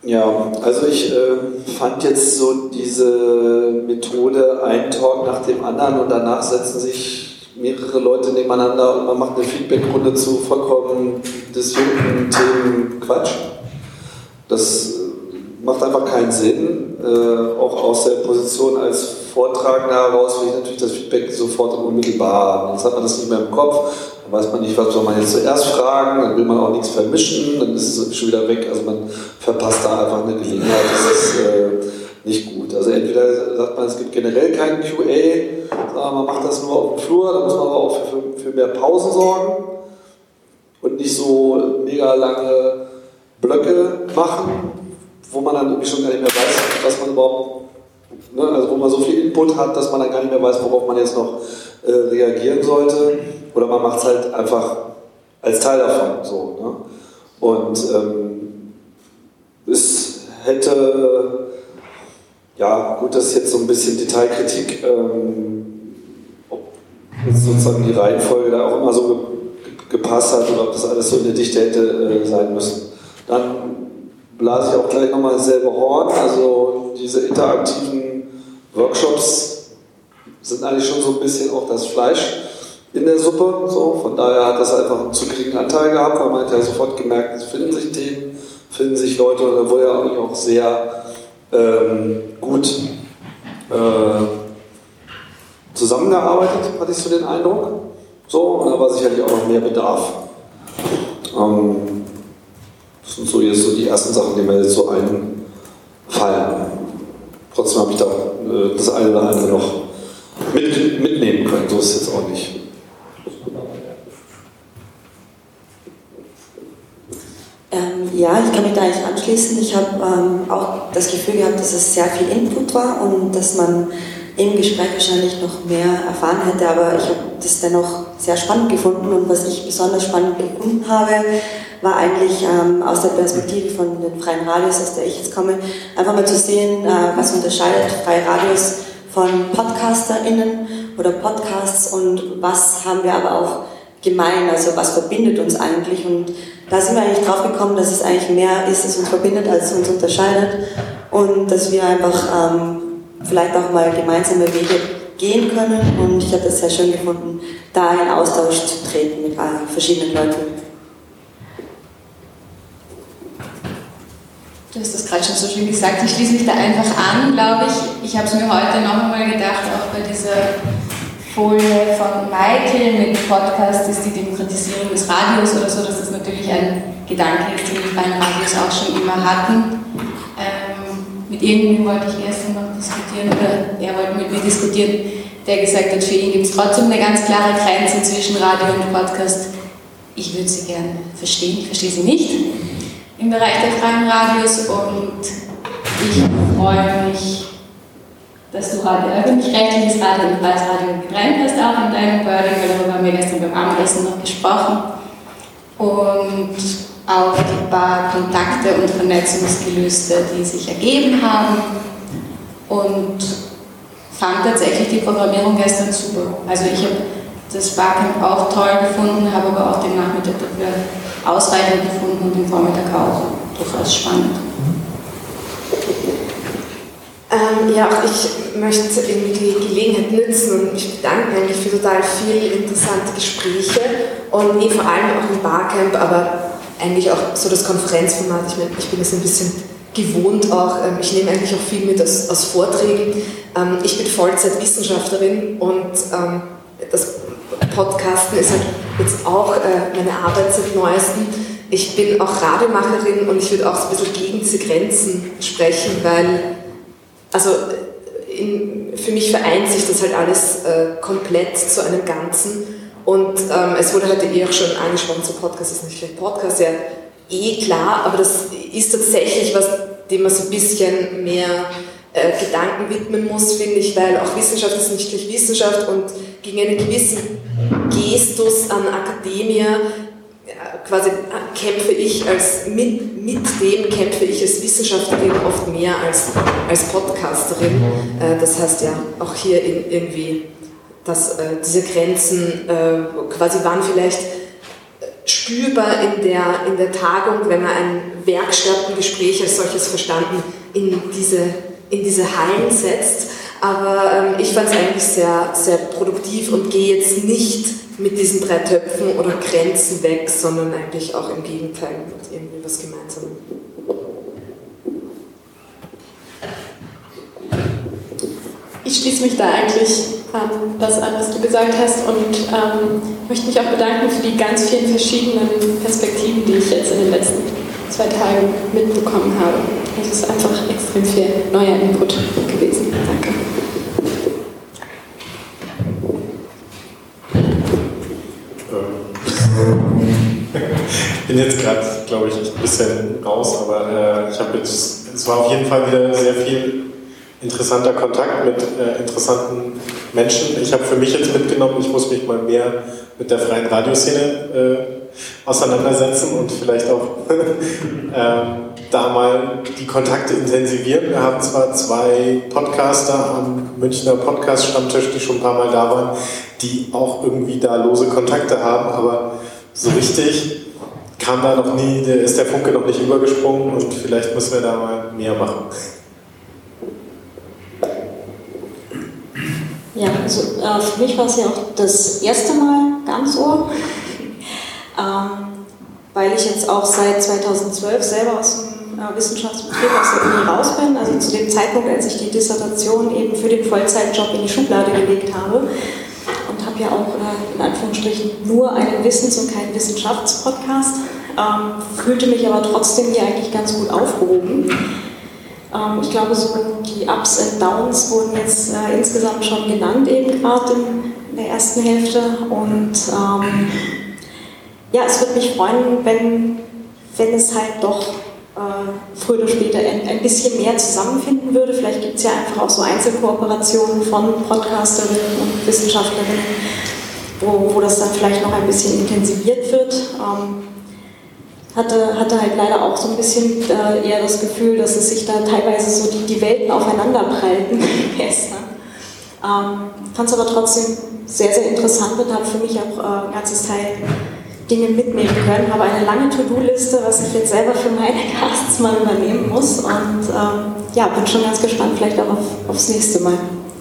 Ja, also ich fand jetzt so diese Methode, ein Talk nach dem anderen und danach setzen sich mehrere Leute nebeneinander und man macht eine Feedbackrunde zu vollkommen disjunkten Themen Quatsch. Das macht einfach keinen Sinn. Auch aus der Position als Vortragender heraus will ich natürlich das Feedback sofort und unmittelbar haben. Jetzt hat man das nicht mehr im Kopf, dann weiß man nicht, was soll man jetzt zuerst fragen, dann will man auch nichts vermischen, dann ist es schon wieder weg. Also man verpasst da einfach eine Gelegenheit, das ist nicht gut. Also entweder sagt man, es gibt generell kein QA, man macht das nur auf dem Flur, dann muss man aber auch für mehr Pausen sorgen und nicht so mega lange Blöcke machen, wo man dann irgendwie schon gar nicht mehr weiß, was man überhaupt, ne, also wo man so viel Input hat, dass man dann gar nicht mehr weiß, worauf man jetzt noch reagieren sollte. Oder man macht es halt einfach als Teil davon. So, ne? Und es hätte, ja gut, das ist jetzt so ein bisschen Detailkritik, ob jetzt sozusagen die Reihenfolge da auch immer so gepasst hat oder ob das alles so in der Dichte hätte sein müssen. Dann blase ich auch gleich nochmal dasselbe Horn. Also diese interaktiven Workshops sind eigentlich schon so ein bisschen auch das Fleisch in der Suppe. So. Von daher hat das einfach einen zu geringen Anteil gehabt, weil man hat ja sofort gemerkt, es finden sich Themen, finden sich Leute und da wurde ja auch sehr gut zusammengearbeitet, hatte ich so den Eindruck. So, und da war sicherlich auch noch mehr Bedarf. Das sind so jetzt so die ersten Sachen, die mir jetzt so einfallen. Trotzdem habe ich da das eine oder andere noch mitnehmen können. So ist es jetzt auch nicht. Ja, ich kann mich da eigentlich anschließen. Ich habe auch das Gefühl gehabt, dass es sehr viel Input war und dass man im Gespräch wahrscheinlich noch mehr erfahren hätte, aber ich habe das dennoch sehr spannend gefunden und was ich besonders spannend gefunden habe, war eigentlich aus der Perspektive von den freien Radios, aus der ich jetzt komme, einfach mal zu sehen, was unterscheidet freie Radios von PodcasterInnen oder Podcasts und was haben wir aber auch gemein, also was verbindet uns eigentlich, und da sind wir eigentlich drauf gekommen, dass es eigentlich mehr ist, das uns verbindet, als uns unterscheidet und dass wir einfach vielleicht auch mal gemeinsame Wege gehen können, und ich habe das sehr schön gefunden, da in Austausch zu treten mit verschiedenen Leuten. Du hast das gerade schon so schön gesagt, ich schließe mich da einfach an, glaube ich. Ich habe es mir heute noch einmal gedacht, auch bei dieser Folie von Michael mit Podcast ist die Demokratisierung des Radios oder so, dass das natürlich ein Gedanke ist, den die freien Radios auch schon immer hatten. Mit irgendjemandem wollte ich gestern noch diskutieren, oder er wollte mit mir diskutieren, der gesagt hat, für ihn gibt es trotzdem eine ganz klare Grenze zwischen Radio und Podcast. Ich würde sie gerne verstehen, ich verstehe sie nicht im Bereich der freien Radios, und ich freue mich, dass du heute öffentlich-rechtliches Radio und freies Radio getrennt hast, auch in deinem Wording, weil darüber haben wir gestern beim Abendessen noch gesprochen. Und auch die paar Kontakte und Vernetzungsgelüste, die sich ergeben haben, und fand tatsächlich die Programmierung gestern super. Also ich habe das Barcamp auch toll gefunden, habe aber auch den Nachmittag dafür ausreichend gefunden und den Vormittag auch durchaus spannend. Ja, auch ich möchte irgendwie die Gelegenheit nutzen und mich bedanken eigentlich für total viele interessante Gespräche und vor allem auch im Barcamp, aber eigentlich auch so das Konferenzformat. Ich meine, ich bin es ein bisschen gewohnt auch. Ich nehme eigentlich auch viel mit aus Vorträgen. Ich bin Vollzeitwissenschaftlerin und das Podcasten ist halt jetzt auch meine Arbeit seit Neuestem. Ich bin auch Radiomacherin und ich würde auch so ein bisschen gegen diese Grenzen sprechen, weil also für mich vereint sich das halt alles komplett zu einem Ganzen. Und es wurde heute auch schon angesprochen, so Podcast ist nicht gleich Podcast, ja klar, aber das ist tatsächlich was, dem man so ein bisschen mehr Gedanken widmen muss, finde ich, weil auch Wissenschaft ist nicht gleich Wissenschaft, und gegen einen gewissen Gestus an Akademie quasi kämpfe ich mit dem kämpfe ich als Wissenschaftlerin oft mehr als Podcasterin. Das heißt ja auch hier irgendwie, dass diese Grenzen quasi wann vielleicht spürbar in der Tagung, wenn man ein Werkstattengespräch als solches verstanden in diese Hallen setzt. Aber ich fand es eigentlich sehr, sehr produktiv und gehe jetzt nicht mit diesen 3 Töpfen oder Grenzen weg, sondern eigentlich auch im Gegenteil mit irgendwie was Gemeinsames. Ich schließe mich da eigentlich das an, was du gesagt hast, und möchte mich auch bedanken für die ganz vielen verschiedenen Perspektiven, die ich jetzt in den letzten 2 Tagen mitbekommen habe. Es ist einfach extrem viel neuer Input gewesen. Danke. Ich bin jetzt gerade, glaube ich, ein bisschen raus, aber es war auf jeden Fall wieder sehr viel interessanter Kontakt mit interessanten Menschen. Ich habe für mich jetzt mitgenommen, ich muss mich mal mehr mit der freien Radioszene auseinandersetzen und vielleicht auch da mal die Kontakte intensivieren. Wir haben zwar 2 Podcaster am Münchner Podcast-Stammtisch, die schon ein paar Mal da waren, die auch irgendwie da lose Kontakte haben, aber so richtig kam da noch nie, ist der Funke noch nicht übergesprungen, und vielleicht müssen wir da mal mehr machen. Ja, also für mich war es ja auch das erste Mal Ganzohr, weil ich jetzt auch seit 2012 selber aus dem Wissenschaftsbetrieb aus der Uni raus bin, also zu dem Zeitpunkt, als ich die Dissertation eben für den Vollzeitjob in die Schublade gelegt habe, und habe ja auch in Anführungsstrichen nur einen Wissens- und keinen Wissenschaftspodcast, fühlte mich aber trotzdem hier eigentlich ganz gut aufgehoben. Ich glaube, so die Ups and Downs wurden jetzt insgesamt schon genannt, eben gerade in der ersten Hälfte. Und ja, es würde mich freuen, wenn es halt doch früher oder später ein bisschen mehr zusammenfinden würde. Vielleicht gibt es ja einfach auch so Einzelkooperationen von Podcasterinnen und Wissenschaftlerinnen, wo das dann vielleicht noch ein bisschen intensiviert wird. Hatte halt leider auch so ein bisschen eher das Gefühl, dass es sich da teilweise so die Welten aufeinander prallten gestern. Fand es aber trotzdem sehr, sehr interessant und habe für mich auch ein ganzes Teil Dinge mitnehmen können. Habe eine lange To-Do-Liste, was ich jetzt selber für meine Casts mal übernehmen muss, und ja, bin schon ganz gespannt, vielleicht auch aufs nächste Mal.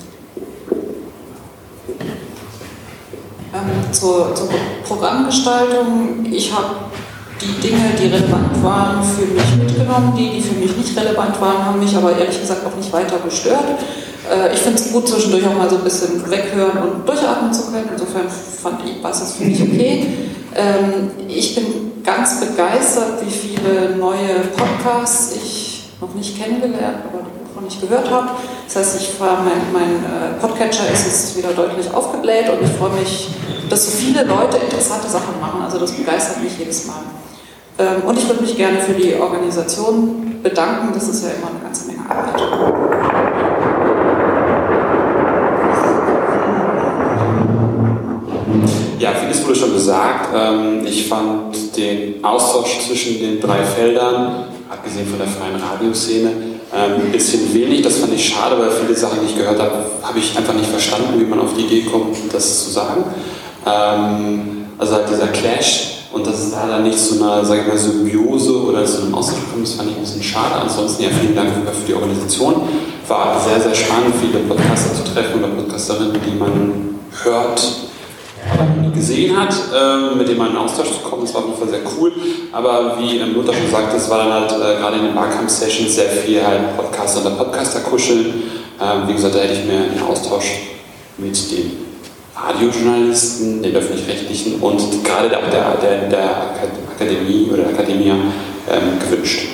Zur Programmgestaltung. Ich habe die Dinge, die relevant waren, für mich mitgenommen. Die für mich nicht relevant waren, haben mich aber ehrlich gesagt auch nicht weiter gestört. Ich finde es gut, zwischendurch auch mal so ein bisschen weghören und durchatmen zu können. Insofern war es für mich okay. Ich bin ganz begeistert, wie viele neue Podcasts ich noch nicht kennengelernt oder noch nicht gehört habe. Das heißt, mein Podcatcher ist jetzt wieder deutlich aufgebläht, und ich freue mich, dass so viele Leute interessante Sachen machen. Also das begeistert mich jedes Mal. Und ich würde mich gerne für die Organisation bedanken. Das ist ja immer eine ganze Menge Arbeit. Ja, vieles wurde schon gesagt. Ich fand den Austausch zwischen den 3 Feldern, abgesehen von der freien Radioszene, ein bisschen wenig. Das fand ich schade, weil viele Sachen, die ich gehört habe, habe ich einfach nicht verstanden, wie man auf die Idee kommt, das zu sagen. Also halt dieser Clash, und dass es da dann nicht zu einer, sag ich mal, Symbiose oder zu einem Austausch kommt, das fand ich ein bisschen schade. Ansonsten ja, vielen Dank für die Organisation. War sehr, sehr spannend, viele Podcaster zu treffen oder Podcasterinnen, die man hört, aber nie gesehen hat, mit denen man in Austausch zu kommen. Das war auf jeden Fall sehr cool. Aber wie Luther schon sagte, es war dann halt gerade in den Barcamp-Sessions sehr viel halt Podcaster oder Podcaster kuscheln. Wie gesagt, da hätte ich mir einen Austausch mit den Radiojournalisten, den öffentlich-rechtlichen und gerade der Akademie oder Akademia gewünscht.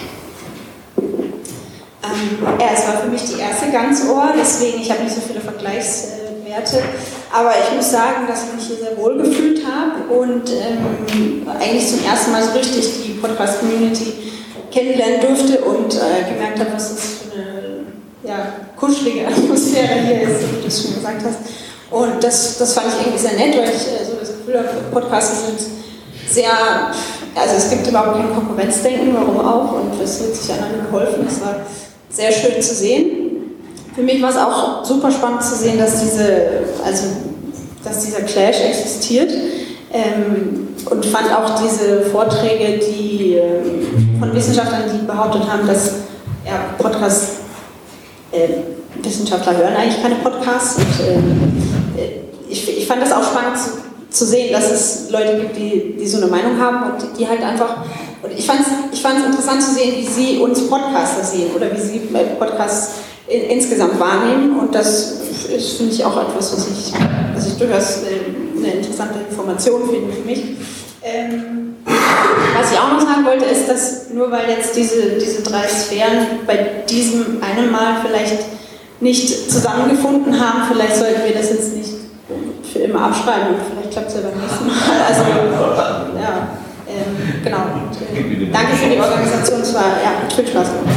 Es war für mich die erste Ganzohr, deswegen ich habe nicht so viele Vergleichswerte, aber ich muss sagen, dass ich mich hier sehr wohl gefühlt habe und eigentlich zum ersten Mal so richtig die Podcast-Community kennenlernen durfte und gemerkt habe, was das für eine kuschelige Atmosphäre hier ist, wie du das schon gesagt hast. Und das fand ich irgendwie sehr nett, weil ich so das Gefühl habe, Podcasts sind sehr, also es gibt überhaupt kein Konkurrenzdenken, warum auch, und es wird sich einander geholfen. Das war sehr schön zu sehen. Für mich war es auch super spannend zu sehen, dass dieser Clash existiert. Und fand auch diese Vorträge, die von Wissenschaftlern, die behauptet haben, dass Podcasts, Wissenschaftler hören eigentlich keine Podcasts. Und ich fand das auch spannend zu sehen, dass es Leute gibt, die so eine Meinung haben und die halt einfach. Und ich fand es interessant zu sehen, wie sie uns Podcaster sehen oder wie sie Podcasts insgesamt wahrnehmen. Und das ist, finde ich, auch etwas, was ich durchaus eine interessante Information finde für mich. Was ich auch noch sagen wollte, ist, dass nur weil jetzt diese 3 Sphären bei diesem einen Mal vielleicht nicht zusammengefunden haben, vielleicht sollten wir das jetzt nicht für immer abschreiben. Vielleicht klappt es ja beim nächsten Mal. Also, ja, genau. Und, danke für die Organisation. Es war hat viel Spaß gemacht.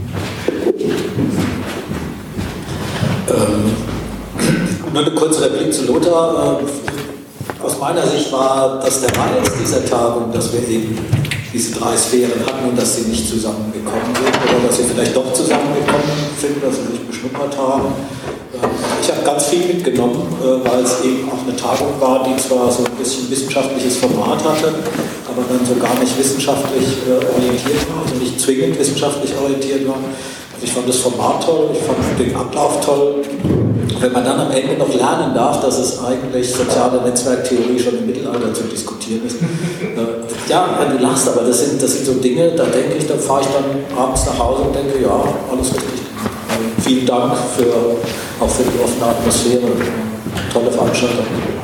Nur eine kurze Replik zu Lothar. Aus meiner Sicht war das der Reiz dieser Tagung, dass wir eben diese 3 Sphären hatten und dass sie nicht zusammengekommen sind oder dass sie vielleicht doch zusammengekommen sind, dass sie sich beschnuppert haben. Ich habe ganz viel mitgenommen, weil es eben auch eine Tagung war, die zwar so ein bisschen wissenschaftliches Format hatte, aber dann so gar nicht wissenschaftlich orientiert war, also nicht zwingend wissenschaftlich orientiert war. Also ich fand das Format toll, ich fand den Ablauf toll. Wenn man dann am Ende noch lernen darf, dass es eigentlich soziale Netzwerktheorie schon im Mittelalter zu diskutieren ist. Ja, du lachst, aber das sind so Dinge, da denke ich, da fahre ich dann abends nach Hause und denke, ja, alles richtig. Vielen Dank auch für die offene Atmosphäre. Tolle Veranstaltung.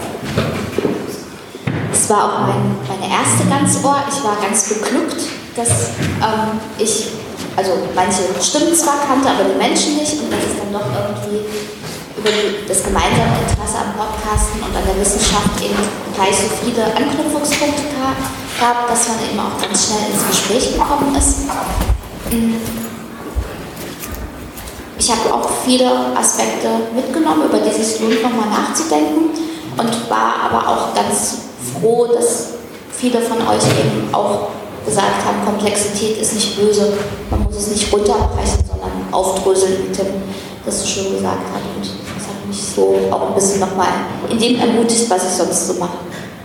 Es war auch meine erste Ganzohr. Ich war ganz beglückt, dass ich manche Stimmen zwar kannte, aber die Menschen nicht und dass es dann doch irgendwie über das gemeinsame Interesse am Podcasten und an der Wissenschaft eben gleich so viele Anknüpfungspunkte gab, dass man eben auch ganz schnell ins Gespräch gekommen ist. Ich habe auch viele Aspekte mitgenommen, über die es lohnt, nochmal nachzudenken und war aber auch ganz froh, dass viele von euch eben auch gesagt haben, Komplexität ist nicht böse, man muss es nicht runterbrechen, sondern aufdröseln, wie Tim das so schön gesagt hat. Und das hat mich so auch ein bisschen nochmal in dem ermutigt, was ich sonst so mache.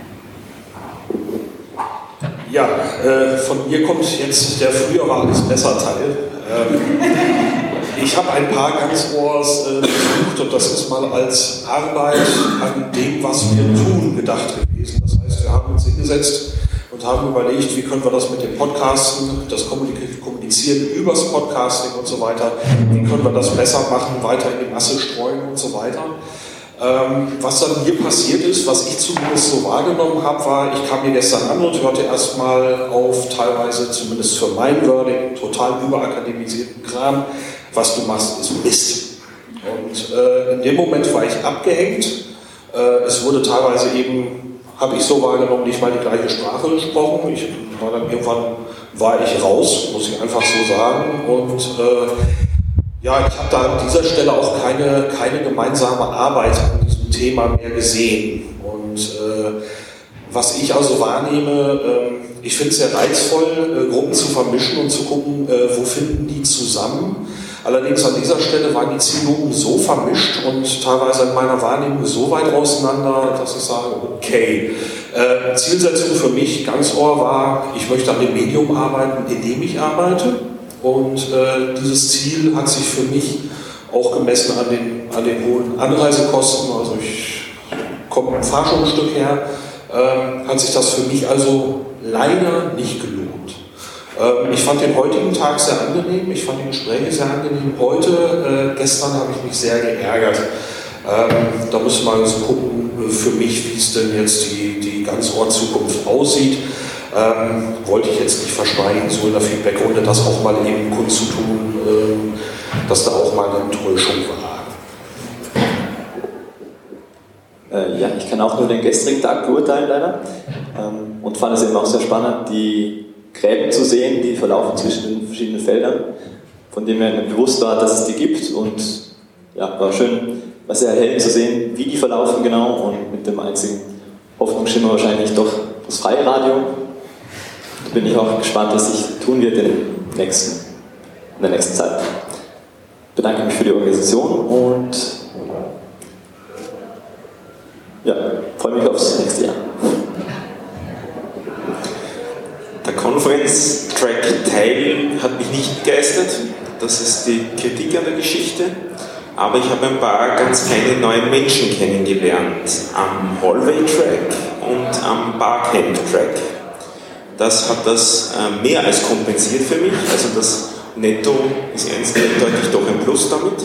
Ja, von mir kommt jetzt der früher war alles besser Teil. Ich habe ein paar Ganzohrs besucht und das ist mal als Arbeit an dem, was wir tun, gedacht gewesen. Das heißt, wir haben uns hingesetzt und haben überlegt, wie können wir das mit dem Podcasten, das Kommunizieren übers Podcasting und so weiter, wie können wir das besser machen, weiter in die Masse streuen und so weiter. Was dann hier passiert ist, was ich zumindest so wahrgenommen habe, war, ich kam hier gestern an und hörte erstmal auf teilweise, zumindest für mein Wording, total überakademisierten Kram. Was du machst, ist Mist. Und in dem Moment war ich abgehängt. Es wurde teilweise eben, habe ich so wahrgenommen, nicht mal die gleiche Sprache gesprochen. Irgendwann war ich raus, muss ich einfach so sagen. Und ich habe da an dieser Stelle auch keine gemeinsame Arbeit an diesem Thema mehr gesehen. Und was ich also wahrnehme, ich finde es sehr reizvoll, Gruppen zu vermischen und zu gucken, wo finden die zusammen. Allerdings an dieser Stelle waren die Zielgruppen so vermischt und teilweise in meiner Wahrnehmung so weit auseinander, dass ich sage, okay, Zielsetzung für mich, Ganzohr war, ich möchte an dem Medium arbeiten, in dem ich arbeite. Und dieses Ziel hat sich für mich auch gemessen an den hohen Anreisekosten, also ich komme fahre schon ein Stück her, hat sich das für mich also leider nicht gelohnt. Ich fand den heutigen Tag sehr angenehm, ich fand die Gespräche sehr angenehm. Gestern habe ich mich sehr geärgert. Da muss man so gucken für mich, wie es denn jetzt die Ganzohr-Zukunft aussieht. Wollte ich jetzt nicht verschweigen, so in der Feedbackrunde, das auch mal eben kundzutun, dass da auch mal eine Enttäuschung war. Ich kann auch nur den gestrigen Tag beurteilen, leider. Und fand es eben auch sehr spannend, die Gräben zu sehen, die verlaufen zwischen den verschiedenen Feldern, von denen mir bewusst war, dass es die gibt. Und ja, war schön, war sehr erhellend zu sehen, wie die verlaufen genau. Und mit dem einzigen Hoffnungsschimmer wahrscheinlich doch das freie Radio. Da bin ich auch gespannt, was sich tun wird in der nächsten Zeit. Ich bedanke mich für die Organisation und freue mich aufs nächste Jahr. Conference-Track-Teil hat mich nicht begeistert. Das ist die Kritik an der Geschichte. Aber ich habe ein paar ganz feine neue Menschen kennengelernt am Hallway-Track und am Barcamp-Track. Das hat das mehr als kompensiert für mich. Also das Netto ist eindeutig doch ein Plus damit.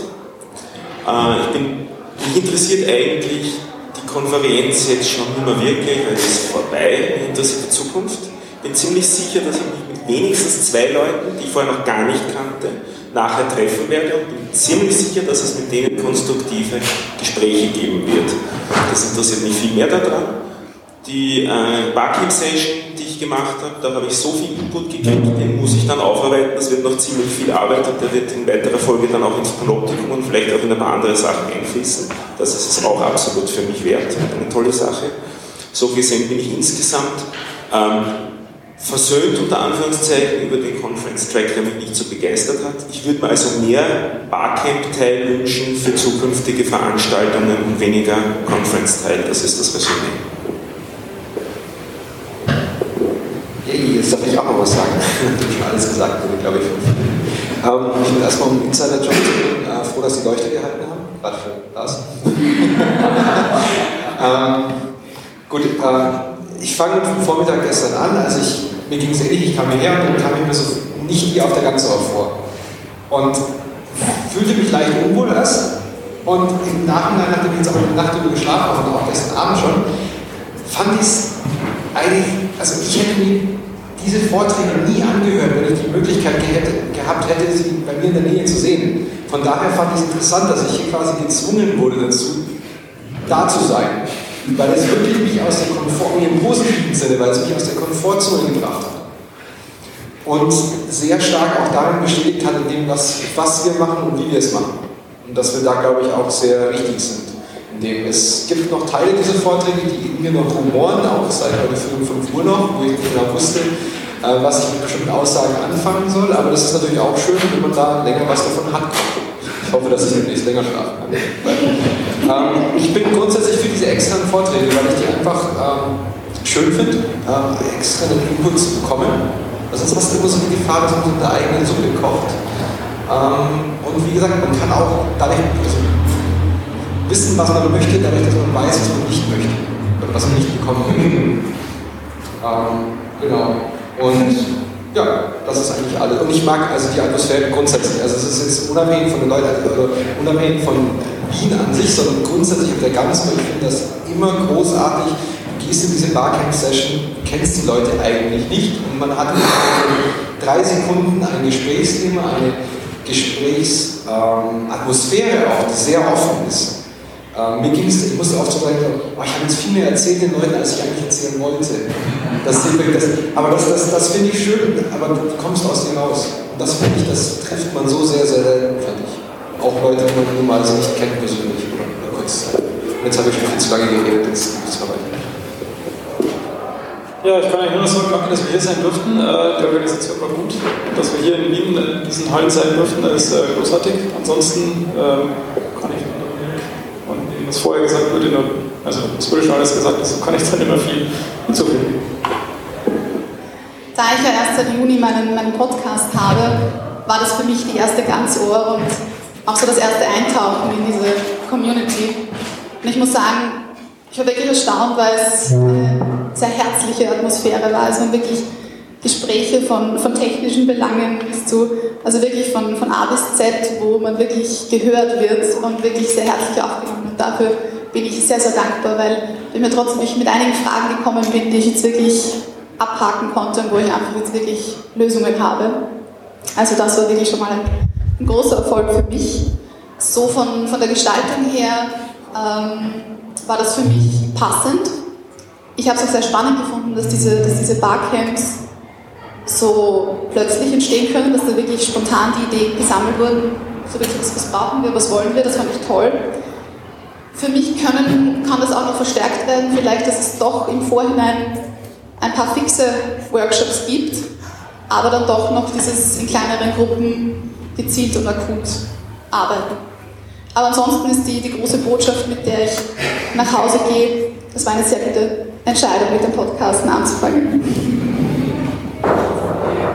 Mich interessiert eigentlich die Konferenz jetzt schon immer wirklich, weil es ist vorbei, mich interessiert die Zukunft. Ich bin ziemlich sicher, dass ich mich mit wenigstens 2 Leuten, die ich vorher noch gar nicht kannte, nachher treffen werde und bin ziemlich sicher, dass es mit denen konstruktive Gespräche geben wird. Das interessiert mich viel mehr daran. Die Barcamp-Session, die ich gemacht habe, da habe ich so viel Input gekriegt, den muss ich dann aufarbeiten. Das wird noch ziemlich viel Arbeit und der wird in weiterer Folge dann auch ins Panoptikum und vielleicht auch in ein paar andere Sachen einfließen. Das ist es auch absolut für mich wert, eine tolle Sache. So gesehen bin ich insgesamt versöhnt unter Anführungszeichen über den Conference-Track, der mich nicht so begeistert hat. Ich würde mir also mehr Barcamp-Teil wünschen für zukünftige Veranstaltungen und weniger Conference-Teil. Das ist das Resümee. Jetzt darf ich auch noch was sagen. Schon alles gesagt wurde, glaube ich. Ich bin erstmal um Insider-Job froh, dass die Leuchte gehalten haben. Gerade für Lars. Gut, ich fange am Vormittag gestern an. Also mir ging es ähnlich, ich kam hierher und dann kam ich mir so nicht wie auf der Ganzauer vor. Und fühlte mich leicht unwohl erst. Und im Nachhinein, nachdem ich jetzt auch eine Nacht über geschlafen habe und auch gestern Abend schon, fand ich es eigentlich, also ich hätte mir diese Vorträge nie angehört, wenn ich die Möglichkeit gehabt hätte, sie bei mir in der Nähe zu sehen. Von daher fand ich es interessant, dass ich hier quasi gezwungen wurde dazu, da zu sein. Weil es wirklich mich aus der im positiven Sinne, weil es mich aus der Komfortzone gebracht hat. Und sehr stark auch darin bestätigt hat, in dem, was wir machen und wie wir es machen. Und dass wir da, glaube ich, auch sehr richtig sind. Es gibt noch Teile dieser Vorträge, die in mir noch rumoren, auch seit heute 5 Uhr noch, wo ich nicht genau wusste, was ich mit bestimmten Aussagen anfangen soll. Aber das ist natürlich auch schön, wenn man da länger was davon hat. Ich hoffe, dass ich demnächst länger schlafen kann. Ich bin grundsätzlich für diese externen Vorträge, weil ich die einfach schön finde, externen Input zu bekommen. Also sonst hast du immer so die Gefahr, dass man so in der eigenen Suppe kocht. Und wie gesagt, man kann auch dadurch wissen, was man möchte, dadurch, dass man weiß, was man nicht möchte. Oder was man nicht bekommen möchte. Genau. Und ja, das ist eigentlich alles. Und ich mag also die Atmosphäre grundsätzlich. Also es ist jetzt unabhängig von den Leuten, oder unabhängig von Wien an sich, sondern grundsätzlich auf der ganzen. Ich finde das immer großartig. Du gehst in diese Barcamp-Session, kennst die Leute eigentlich nicht und man hat in 3 Sekunden ein Gesprächsthema, eine Gesprächsatmosphäre auch, die sehr offen ist. Mir ging es, ich musste oft so sagen, ich habe jetzt viel mehr erzählt den Leuten, als ich eigentlich erzählen wollte. Aber das finde ich schön, aber du kommst aus dir raus. Und das finde ich, das trifft man so sehr, sehr selten, finde ich. Auch Leute, die man normalerweise nicht kennt persönlich. Oder kurz. Jetzt habe ich schon viel zu lange geredet, jetzt muss ich aber weiter. Ja, ich kann eigentlich nur noch sagen, danke, dass wir hier sein durften. Die Organisation war gut. Dass wir hier in Wien in diesen Hallen sein durften, ist großartig. Ansonsten kann ich, und was vorher gesagt wurde, also es wurde schon alles gesagt, also kann ich dann immer viel hinzufügen. Da ich ja erst seit Juni meinen Podcast habe, war das für mich die erste Ganzohr und auch so das erste Eintauchen in diese Community. Und ich muss sagen, ich war wirklich erstaunt, weil es eine sehr herzliche Atmosphäre war. Es waren wirklich Gespräche von technischen Belangen bis zu, also wirklich von A bis Z, wo man wirklich gehört wird und wirklich sehr herzlich aufgenommen. Und dafür bin ich sehr, sehr dankbar, weil ich mir trotzdem mit einigen Fragen gekommen bin, die ich jetzt wirklich abhaken konnte und wo ich einfach jetzt wirklich Lösungen habe. Also das war wirklich schon mal ein großer Erfolg für mich. So von der Gestaltung her war das für mich passend. Ich habe es auch sehr spannend gefunden, dass diese Barcamps so plötzlich entstehen können, dass da wirklich spontan die Ideen gesammelt wurden. So wirklich, was brauchen wir, was wollen wir, das fand ich toll. Für mich kann das auch noch verstärkt werden, vielleicht, dass es doch im Vorhinein ein paar fixe Workshops gibt, aber dann doch noch dieses in kleineren Gruppen gezielt und akut arbeiten. Aber ansonsten ist die große Botschaft, mit der ich nach Hause gehe, das war eine sehr gute Entscheidung, mit dem Podcasten anzufangen.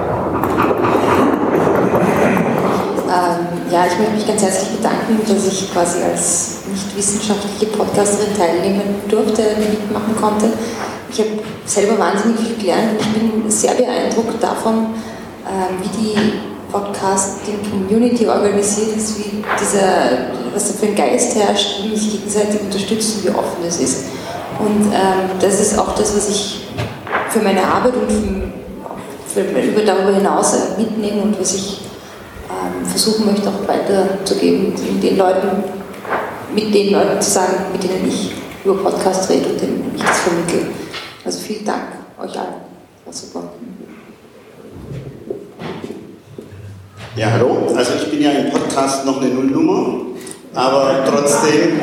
möchte mich ganz herzlich bedanken, dass ich quasi als nicht wissenschaftliche Podcasterin teilnehmen durfte, mitmachen konnte. Ich habe selber wahnsinnig viel gelernt und ich bin sehr beeindruckt davon, wie die Podcasting-Community organisiert ist, wie was da für ein Geist herrscht, wie man sich gegenseitig unterstützt und wie offen es ist. Und das ist auch das, was ich für meine Arbeit und darüber hinaus mitnehme und was ich versuchen möchte auch weiterzugeben, mit den Leuten zu sagen, mit denen ich über Podcast rede und denen ich das vermittle. Also vielen Dank euch allen. Das war super. Ja, hallo. Also ich bin ja im Podcast noch eine Nullnummer, aber trotzdem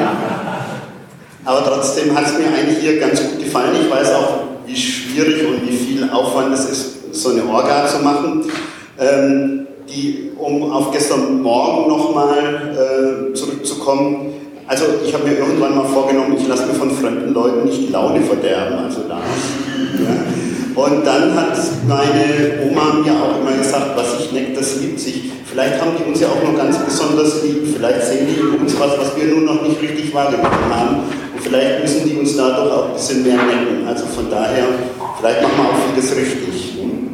hat es mir eigentlich hier ganz gut gefallen. Ich weiß auch, wie schwierig und wie viel Aufwand es ist, so eine Orga zu machen. Um auf gestern Morgen nochmal zurückzukommen, also ich habe mir irgendwann mal vorgenommen, ich lasse mir von fremden Leuten nicht die Laune verderben, also da. Ja. Und dann hat meine Oma mir auch immer gesagt, was ich neckt, das liebt sich. Vielleicht haben die uns ja auch noch ganz besonders lieb, vielleicht sehen die in uns was wir nur noch nicht richtig wahrgenommen haben. Und vielleicht müssen die uns dadurch auch ein bisschen mehr necken. Also von daher, vielleicht machen wir auch vieles richtig.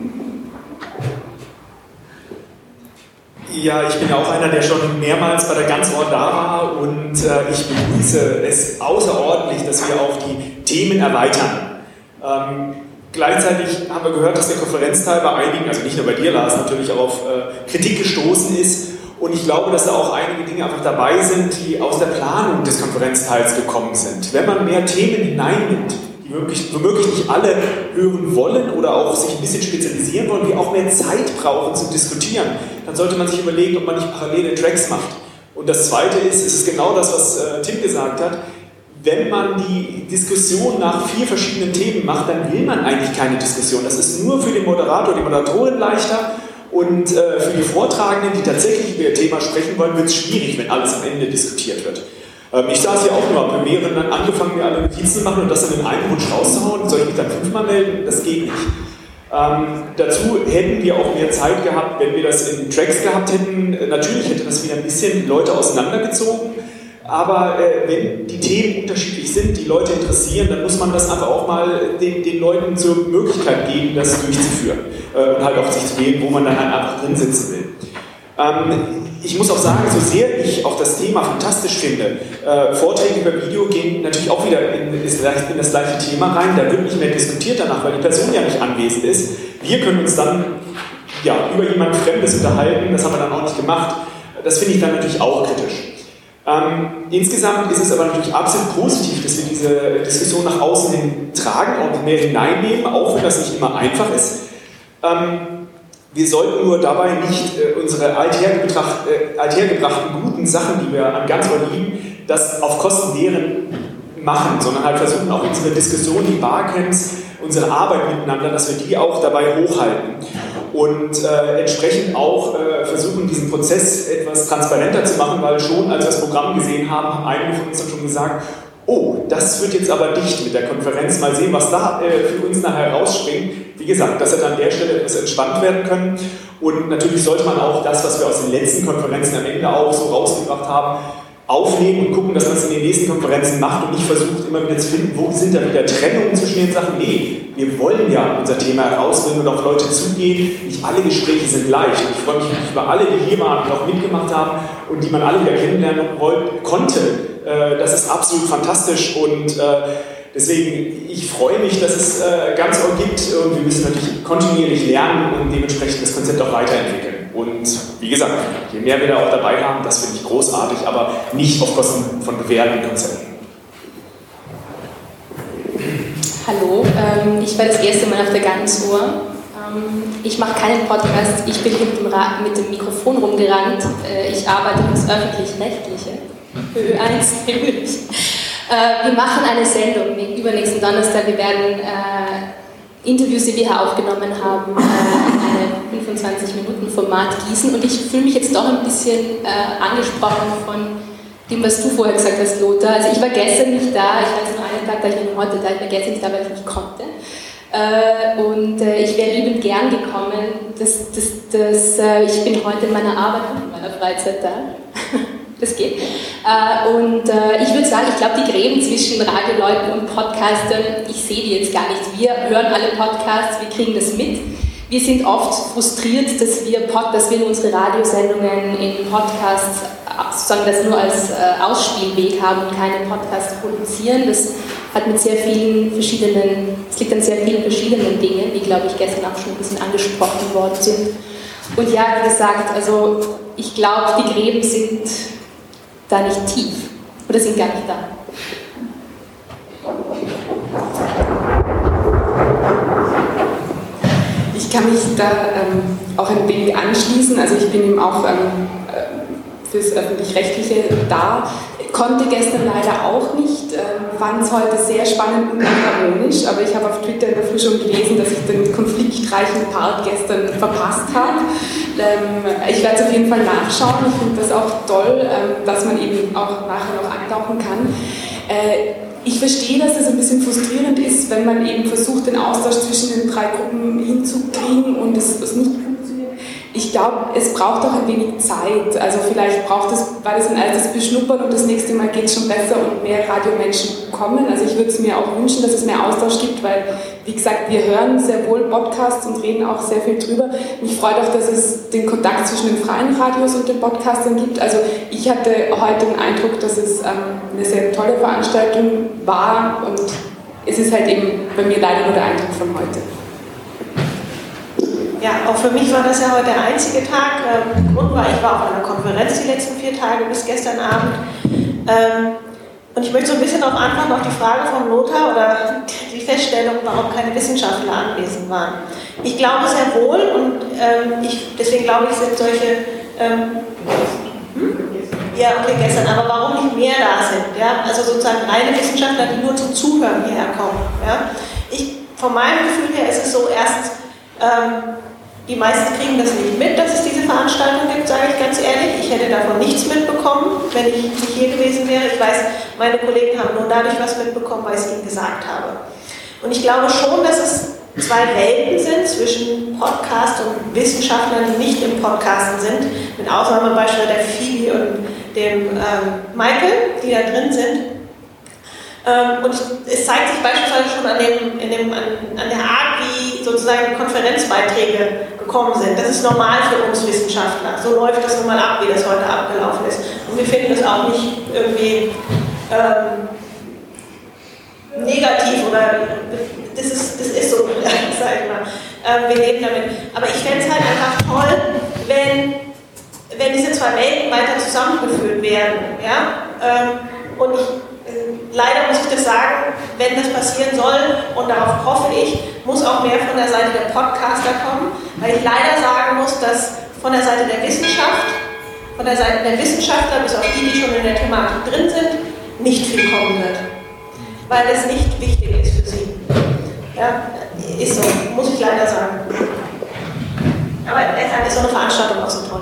Ja, ich bin ja auch einer, der schon mehrmals bei der Ganzort da war und ich begrüße es außerordentlich, dass wir auch die Themen erweitern. Gleichzeitig haben wir gehört, dass der Konferenzteil bei einigen, also nicht nur bei dir, Lars, natürlich auch auf Kritik gestoßen ist. Und ich glaube, dass da auch einige Dinge einfach dabei sind, die aus der Planung des Konferenzteils gekommen sind. Wenn man mehr Themen hineinnimmt, die womöglich nicht alle hören wollen oder auch sich ein bisschen spezialisieren wollen, die auch mehr Zeit brauchen zum Diskutieren, dann sollte man sich überlegen, ob man nicht parallele Tracks macht. Und das Zweite ist, es ist genau das, was Tim gesagt hat, wenn man die Diskussion nach 4 verschiedenen Themen macht, dann will man eigentlich keine Diskussion. Das ist nur für den Moderator, die Moderatorin leichter und für die Vortragenden, die tatsächlich über ihr Thema sprechen wollen, wird es schwierig, wenn alles am Ende diskutiert wird. Ich saß hier auch nur bei mehreren, dann angefangen, mir alle Notizen zu machen und das dann in einem Rutsch rauszuhauen. Soll ich mich dann 5-mal melden? Das geht nicht. Dazu hätten wir auch mehr Zeit gehabt, wenn wir das in Tracks gehabt hätten. Natürlich hätte das wieder ein bisschen Leute auseinandergezogen, aber wenn die Themen unterschiedlich sind, die Leute interessieren, dann muss man das einfach auch mal den Leuten zur Möglichkeit geben, das durchzuführen und halt auch sich zu wählen, wo man dann halt einfach drin sitzen will. Ich muss auch sagen, so sehr ich auch das Thema fantastisch finde, Vorträge über Video gehen natürlich auch wieder in das gleiche Thema rein, da wird nicht mehr diskutiert danach, weil die Person ja nicht anwesend ist. Wir können uns dann über jemand Fremdes unterhalten, das haben wir dann auch nicht gemacht. Das finde ich dann natürlich auch kritisch. Insgesamt ist es aber natürlich absolut positiv, dass wir diese Diskussion nach außen hin tragen und mehr hineinnehmen, auch wenn das nicht immer einfach ist. Wir sollten nur dabei nicht unsere althergebrachten guten Sachen, die wir an Ganzort lieben, das auf Kosten deren machen, sondern halt versuchen auch unsere Diskussion, die Barcamps, unsere Arbeit miteinander, dass wir die auch dabei hochhalten und entsprechend auch versuchen, diesen Prozess etwas transparenter zu machen, weil schon, als wir das Programm gesehen haben, haben einige von uns dann schon gesagt, oh, das wird jetzt aber dicht mit der Konferenz, mal sehen, was da für uns nachher rausspringt. Wie gesagt, dass wir an der Stelle etwas entspannt werden können und natürlich sollte man auch das, was wir aus den letzten Konferenzen am Ende auch so rausgebracht haben, aufnehmen und gucken, dass man es in den nächsten Konferenzen macht und nicht versucht, immer wieder zu finden, wo sind da wieder Trennungen zwischen den Sachen. Nee, wir wollen ja unser Thema herausbringen und auf Leute zugehen. Nicht alle Gespräche sind leicht. Und ich freue mich über alle, die hier waren und auch mitgemacht haben und die man alle wieder kennenlernen konnte. Das ist absolut fantastisch und deswegen, ich freue mich, dass es Ganzort gibt und wir müssen natürlich kontinuierlich lernen und dementsprechend das Konzept auch weiterentwickeln. Und wie gesagt, je mehr wir da auch dabei haben, das finde ich großartig, aber nicht auf Kosten von bewährten Konzepten. Hallo, ich war das erste Mal auf der Ganzohr. Ich mache keinen Podcast, ich bin mit dem Mikrofon rumgerannt. Ich arbeite ins Öffentlich-Rechtliche, Ö1 nämlich. Wir machen eine Sendung übernächsten Donnerstag. Wir werden Interviews, die wir hier aufgenommen haben, in eine 25-Minuten-Format gießen. Und ich fühle mich jetzt doch ein bisschen angesprochen von dem, was du vorher gesagt hast, Lothar. Also ich war gestern nicht da, ich war jetzt nur einen Tag da, ich bin heute da, ich war gestern nicht da, weil ich nicht konnte. Ich wäre liebend gern gekommen. Ich bin heute in meiner Arbeit und in meiner Freizeit da. Das geht. Und ich würde sagen, ich glaube, die Gräben zwischen Radioleuten und Podcastern, ich sehe die jetzt gar nicht. Wir hören alle Podcasts, wir kriegen das mit. Wir sind oft frustriert, dass wir nur unsere Radiosendungen in Podcasts sozusagen das nur als Ausspielweg haben und keine Podcasts produzieren. Das liegt an sehr vielen verschiedenen Dingen, die, glaube ich, gestern auch schon ein bisschen angesprochen worden sind. Und ja, wie gesagt, also ich glaube, die Gräben sind da nicht tief oder sind gar nicht da. Ich kann mich da auch ein wenig anschließen. Also ich bin eben auch fürs Öffentlich-Rechtliche da. Konnte gestern leider auch nicht. Fand es heute sehr spannend und harmonisch, aber ich habe auf Twitter in der Früh schon gelesen, dass ich den konfliktreichen Part gestern verpasst habe. Ich werde es auf jeden Fall nachschauen. Ich finde das auch toll, dass man eben auch nachher noch eintauchen kann. Ich verstehe, dass das ein bisschen frustrierend ist, wenn man eben versucht, den Austausch zwischen den drei Gruppen hinzukriegen und es nicht funktioniert. Ich glaube, es braucht auch ein wenig Zeit. Also vielleicht war das ein erstes Beschnuppern und das nächste Mal geht es schon besser und mehr Radiomenschen kommen. Also ich würde es mir auch wünschen, dass es mehr Austausch gibt, weil, wie gesagt, wir hören sehr wohl Podcasts und reden auch sehr viel drüber. Mich freut auch, dass es den Kontakt zwischen den freien Radios und den Podcastern gibt. Also ich hatte heute den Eindruck, dass es eine sehr tolle Veranstaltung war und es ist halt eben bei mir leider nur der Eindruck von heute. Ja, auch für mich war das ja heute der einzige Tag. Grund war, ich war auf einer Konferenz die letzten 4 Tage bis gestern Abend. Und ich möchte so ein bisschen darauf antworten, auf die Frage von Lothar oder die Feststellung, warum keine Wissenschaftler anwesend waren. Ich glaube sehr wohl und deswegen glaube ich, sind solche ja, okay, gestern, aber warum nicht mehr da sind? Ja? Also sozusagen reine Wissenschaftler, die nur zum Zuhören hierher kommen. Ja? Von meinem Gefühl her ist es so, erstens, die meisten kriegen das nicht mit, dass es diese Veranstaltung gibt, sage ich ganz ehrlich. Ich hätte davon nichts mitbekommen, wenn ich nicht hier gewesen wäre. Ich weiß, meine Kollegen haben nur dadurch was mitbekommen, weil ich es ihnen gesagt habe. Und ich glaube schon, dass es 2 Welten sind zwischen Podcast und Wissenschaftlern, die nicht im Podcasten sind, mit Ausnahme beispielsweise der Phoebe und dem Michael, die da drin sind. Und es zeigt sich beispielsweise schon an der Art, wie sozusagen die Konferenzbeiträge gekommen sind. Das ist normal für uns Wissenschaftler. So läuft das nun mal ab, wie das heute abgelaufen ist. Und wir finden das auch nicht irgendwie negativ oder das ist so, sag ich mal. Wir leben damit. Aber ich fände es halt einfach toll, wenn diese 2 Welten weiter zusammengeführt werden. Ja? Und leider muss ich das sagen, wenn das passieren soll, und darauf hoffe ich, muss auch mehr von der Seite der Podcaster kommen, weil ich leider sagen muss, dass von der Seite der Wissenschaft, von der Seite der Wissenschaftler, bis auf die schon in der Thematik drin sind, nicht viel kommen wird. Weil das nicht wichtig ist für sie. Ja, ist so, muss ich leider sagen. Aber deshalb ist so eine Veranstaltung auch so toll.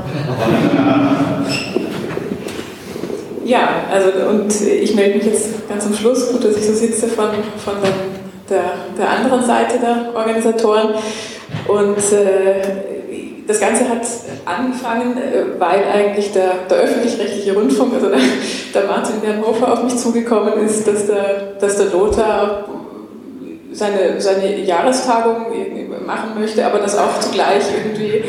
Ja, also und ich melde mich jetzt ganz am Schluss, gut, dass ich so sitze von der anderen Seite der Organisatoren. Und das Ganze hat angefangen, weil eigentlich der öffentlich-rechtliche Rundfunk, also der Martin Bernhofer auf mich zugekommen ist, dass der Lothar seine Jahrestagung machen möchte, aber das auch zugleich irgendwie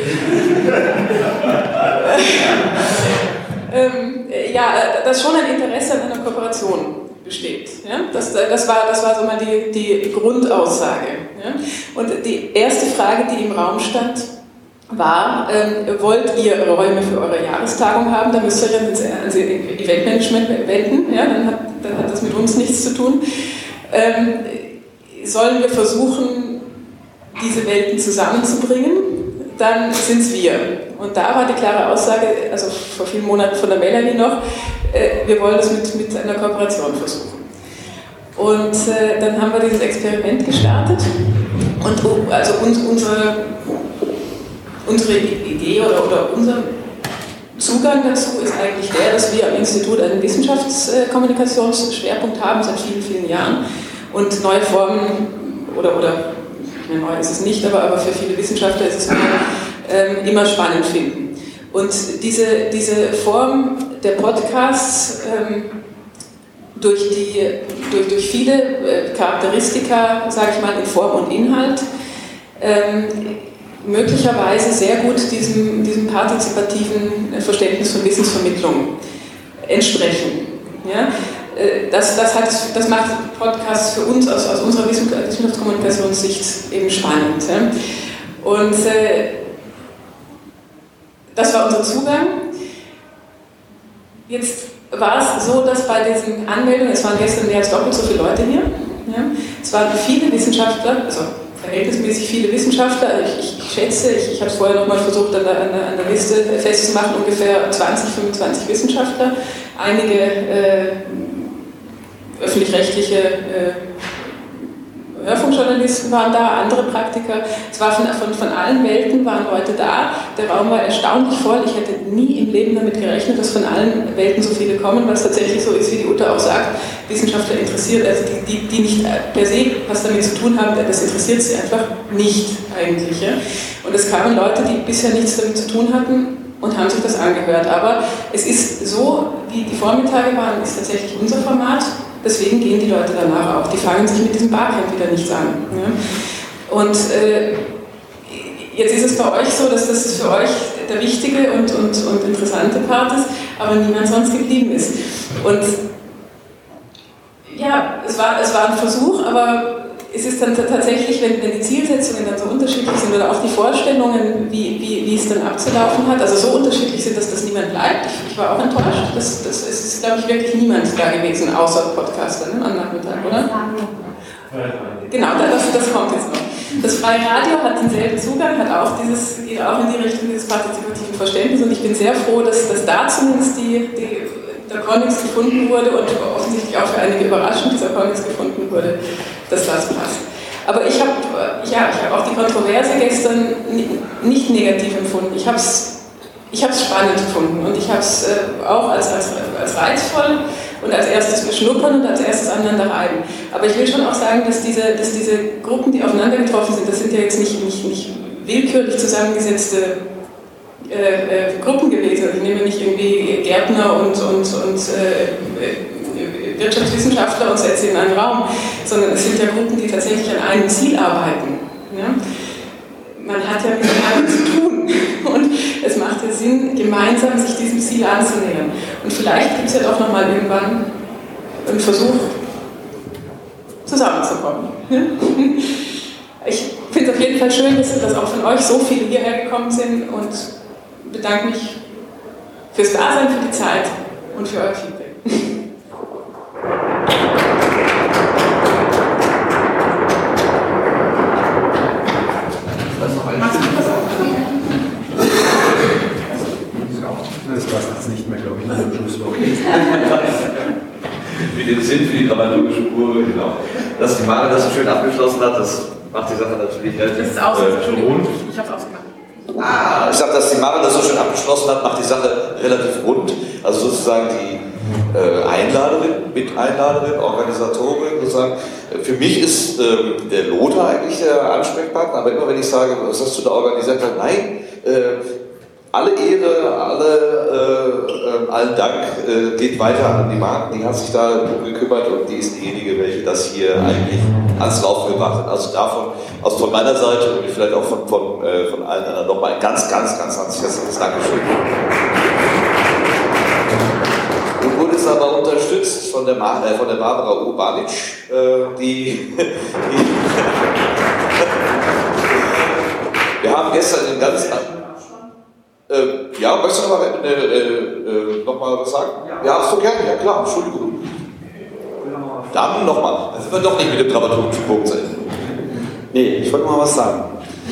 dass schon ein Interesse an einer Kooperation besteht. Ja? Das war so mal die Grundaussage. Ja? Und die erste Frage, die im Raum stand, war, wollt ihr Räume für eure Jahrestagung haben? Da müsst ihr dann ans Eventmanagement wenden. Ja? Dann hat das mit uns nichts zu tun. Sollen wir versuchen, diese Welten zusammenzubringen? Dann sind es wir. Und da war die klare Aussage, also vor vielen Monaten von der Melanie noch, wir wollen das mit einer Kooperation versuchen. Und dann haben wir dieses Experiment gestartet. Und also unsere Idee oder unser Zugang dazu ist eigentlich der, dass wir am Institut einen Wissenschaftskommunikationsschwerpunkt haben seit vielen, vielen Jahren und neue Formen oder neu ist es nicht, aber für viele Wissenschaftler ist es immer spannend finden. Und diese Form der Podcasts durch viele Charakteristika, sage ich mal, in Form und Inhalt, möglicherweise sehr gut diesem partizipativen Verständnis von Wissensvermittlung entsprechen. Ja? Das macht Podcasts für uns aus unserer Wissenschaftskommunikationssicht eben spannend. Ja? Und das war unser Zugang. Jetzt war es so, dass bei diesen Anmeldungen, es waren gestern mehr als doppelt so viele Leute hier, ja? Es waren viele Wissenschaftler, also verhältnismäßig viele Wissenschaftler, ich schätze, ich habe es vorher nochmal versucht an der Liste festzumachen, ungefähr 20, 25 Wissenschaftler, einige öffentlich-rechtliche Hörfunkjournalisten waren da, andere Praktiker. Es war von allen Welten waren Leute da. Der Raum war erstaunlich voll. Ich hätte nie im Leben damit gerechnet, dass von allen Welten so viele kommen, weil es tatsächlich so ist, wie die Uta auch sagt, Wissenschaftler interessiert, also die nicht per se was damit zu tun haben, das interessiert sie einfach nicht eigentlich. Ja? Und es kamen Leute, die bisher nichts damit zu tun hatten und haben sich das angehört. Aber es ist so, wie die Vormittage waren, ist tatsächlich unser Format. Deswegen gehen die Leute danach auch. Die fangen sich mit diesem Barcamp wieder nichts an. Ja? Und jetzt ist es bei euch so, dass das für euch der wichtige und interessante Part ist, aber niemand sonst geblieben ist. Und ja, es war ein Versuch, aber es ist dann tatsächlich, wenn die Zielsetzungen dann so unterschiedlich sind oder auch die Vorstellungen, wie es dann abzulaufen hat, also so unterschiedlich sind, dass niemand bleibt. Ich war auch enttäuscht. Es ist, glaube ich, wirklich niemand da gewesen, außer Podcaster am Nachmittag, oder? Genau, das kommt jetzt noch. Das Freie Radio hat denselben Zugang, geht auch in die Richtung dieses partizipativen Verständnisses und ich bin sehr froh, dass da zumindest der Konnex gefunden wurde und offensichtlich auch für einige überraschend dieser Konnex gefunden wurde, dass das passt. Aber ich habe auch die Kontroverse gestern nicht negativ empfunden. Ich habe es spannend gefunden und ich habe es auch als reizvoll und als erstes beschnuppern und als erstes aneinander reiben. Aber ich will schon auch sagen, dass diese Gruppen, die aufeinander getroffen sind, das sind ja jetzt nicht willkürlich zusammengesetzte Gruppen gewesen. Also ich nehme nicht irgendwie Gärtner und Wirtschaftswissenschaftler und setze in einen Raum, sondern es sind ja Gruppen, die tatsächlich an einem Ziel arbeiten. Ja? Man hat ja mit einem zu tun und es macht ja Sinn, gemeinsam sich diesem Ziel anzunähern. Und vielleicht gibt es ja doch nochmal irgendwann einen Versuch, zusammenzukommen. Ich finde es auf jeden Fall schön, dass auch von euch so viele hierher gekommen sind und bedanke mich fürs Dasein, für die Zeit und für euer Feedback. Das passt jetzt nicht mehr, glaube ich, nach dem Schlusswort. Für den Sinn, für die dramaturgische Kurve, genau. Dass die Mare das so schön abgeschlossen hat, das macht die Sache natürlich relativ rund. Ich habe es ausgemacht. Ich sage, dass die Mare das so schön abgeschlossen hat, macht die Sache relativ rund. Also sozusagen die Miteinladerin, Organisatorin, sozusagen. Für mich ist der Lothar eigentlich der Ansprechpartner, aber immer wenn ich sage, was hast du da organisiert, nein, alle Ehre, allen Dank, geht weiter an die Marken, die hat sich da drum gekümmert und die ist diejenige, welche das hier eigentlich ans Laufen gebracht hat. Also von meiner Seite und vielleicht auch von allen anderen nochmal ein ganz, ganz, ganz herzliches Dankeschön. Und wurde es aber unterstützt von der Barbara Urbanic, wir haben gestern den ganzen... ja, möchtest du noch mal was sagen? Ja, so gerne, ja klar, Entschuldigung. Dann nochmal. Dann sind wir doch nicht mit dem dramaturgischen Punkt zu Ende. Nee, ich wollte mal was sagen.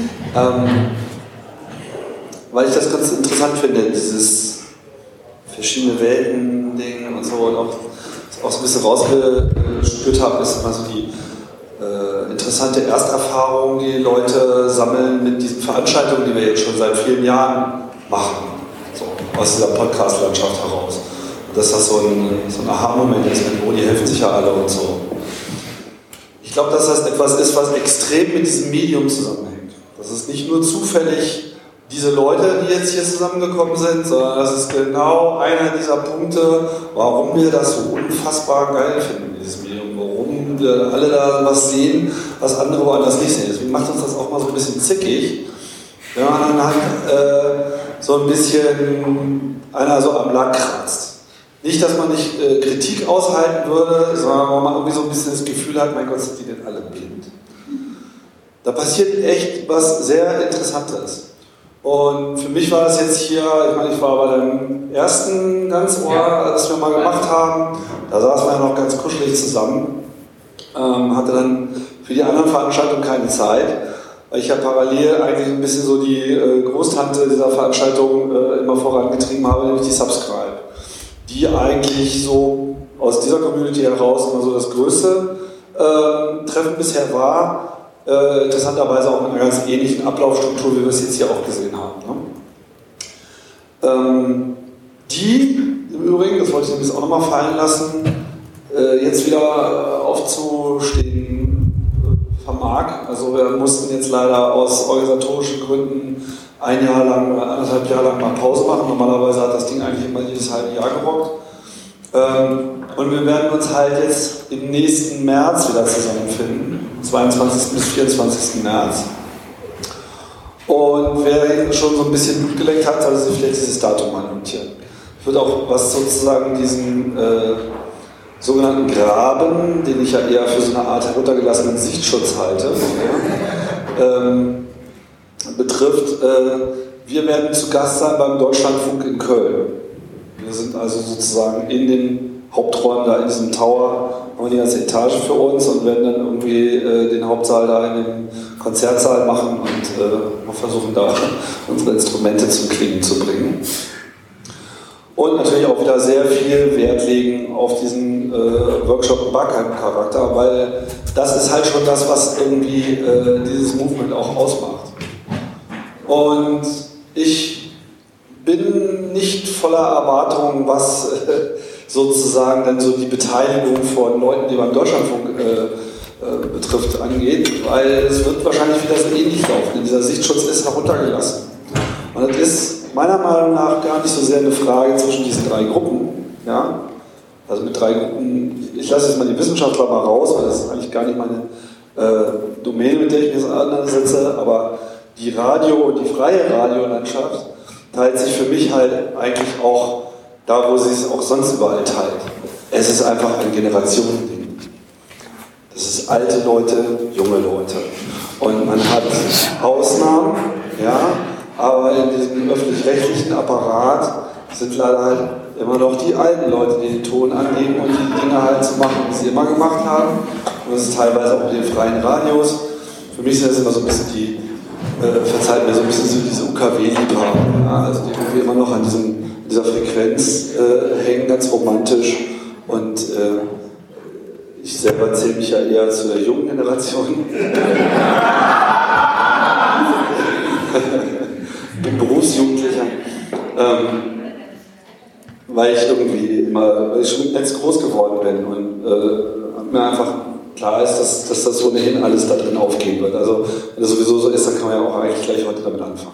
Weil ich das ganz interessant finde, dieses verschiedene Welten-Ding und so, und auch so ein bisschen rausgespürt habe, ist immer so die interessante Ersterfahrung, die Leute sammeln mit diesen Veranstaltungen, die wir jetzt schon seit vielen Jahren machen, so aus dieser Podcast-Landschaft heraus. Und dass das so ein Aha-Moment ist, oh, die helfen sich ja alle und so. Ich glaube, dass das etwas ist, was extrem mit diesem Medium zusammenhängt. Dass es nicht nur zufällig diese Leute, die jetzt hier zusammengekommen sind, sondern das ist genau einer dieser Punkte, warum wir das so unfassbar geil finden, dieses Medium, warum wir alle da was sehen, was andere woanders nicht sehen. Deswegen macht uns das auch mal so ein bisschen zickig, wenn man dann halt so ein bisschen einer so am Lack kratzt. Nicht, dass man nicht Kritik aushalten würde, sondern man irgendwie so ein bisschen das Gefühl hat, mein Gott, sind die denn alle blind? Da passiert echt was sehr Interessantes. Und für mich war das jetzt hier, ich meine, ich war bei dem ersten Ganzohr, das wir mal gemacht haben, da saßen wir ja noch ganz kuschelig zusammen, hatte dann für die anderen Veranstaltungen keine Zeit, weil ich ja parallel eigentlich ein bisschen so die Großtante dieser Veranstaltung immer vorangetrieben habe, nämlich die Subscribe, die eigentlich so aus dieser Community heraus immer so das größte Treffen bisher war. Interessanterweise auch mit einer ganz ähnlichen Ablaufstruktur, wie wir es jetzt hier auch gesehen haben. Ne? Die im Übrigen, das wollte ich nämlich auch nochmal fallen lassen, jetzt wieder aufzustehen vermag. Also wir mussten jetzt leider aus organisatorischen Gründen 1 Jahr lang oder 1,5 Jahre lang mal Pause machen. Normalerweise hat das Ding eigentlich immer jedes halbe Jahr gerockt. Und wir werden uns halt jetzt im nächsten März wieder zusammenfinden, 22. bis 24. März. Und wer schon so ein bisschen Blut geleckt hat, sollte sich vielleicht dieses Datum mal notieren. Ich würde auch, was sozusagen diesen sogenannten Graben, den ich ja eher für so eine Art heruntergelassenen Sichtschutz halte, betrifft, wir werden zu Gast sein beim Deutschlandfunk in Köln. Wir sind also sozusagen in den Haupträumen da in diesem Tower, haben wir die ganze Etage für uns und werden dann irgendwie den Hauptsaal da in den Konzertsaal machen und versuchen da unsere Instrumente zum Klingen zu bringen. Und natürlich auch wieder sehr viel Wert legen auf diesen Workshop-Barcamp-Charakter, weil das ist halt schon das, was irgendwie dieses Movement auch ausmacht. Und ich bin nicht voller Erwartungen, was sozusagen dann so die Beteiligung von Leuten, die beim Deutschlandfunk betrifft, angeht, weil es wird wahrscheinlich wieder so ähnlich laufen. Dieser Sichtschutz ist heruntergelassen. Und das ist meiner Meinung nach gar nicht so sehr eine Frage zwischen diesen 3 Gruppen. Ja? Also mit 3 Gruppen, ich lasse jetzt mal die Wissenschaftler mal raus, weil das ist eigentlich gar nicht meine Domäne, mit der ich mich auseinandersetze, aber die Radio- und die freie Radiolandschaft teilt sich für mich halt eigentlich auch da, wo sie es auch sonst überall teilt. Es ist einfach ein Generationending. Das ist alte Leute, junge Leute. Und man hat Ausnahmen, ja, aber in diesem öffentlich-rechtlichen Apparat sind leider halt immer noch die alten Leute, die den Ton angeben und die Dinge halt zu machen, wie sie immer gemacht haben. Und das ist teilweise auch mit den freien Radios. Für mich sind das immer so ein bisschen die, verzeiht mir so ein bisschen so diese UKW-Liebhaber, ja, also die irgendwie immer noch an dieser Frequenz hängen, ganz romantisch. Und ich selber zähle mich ja eher zu der jungen Generation. Ich bin Berufsjugendlicher. Weil ich irgendwie weil ich schon mit Netz groß geworden bin und mir einfach klar ist, dass das ohnehin alles da drin aufgehen wird. Also wenn das sowieso so ist, dann kann man ja auch eigentlich gleich heute damit anfangen.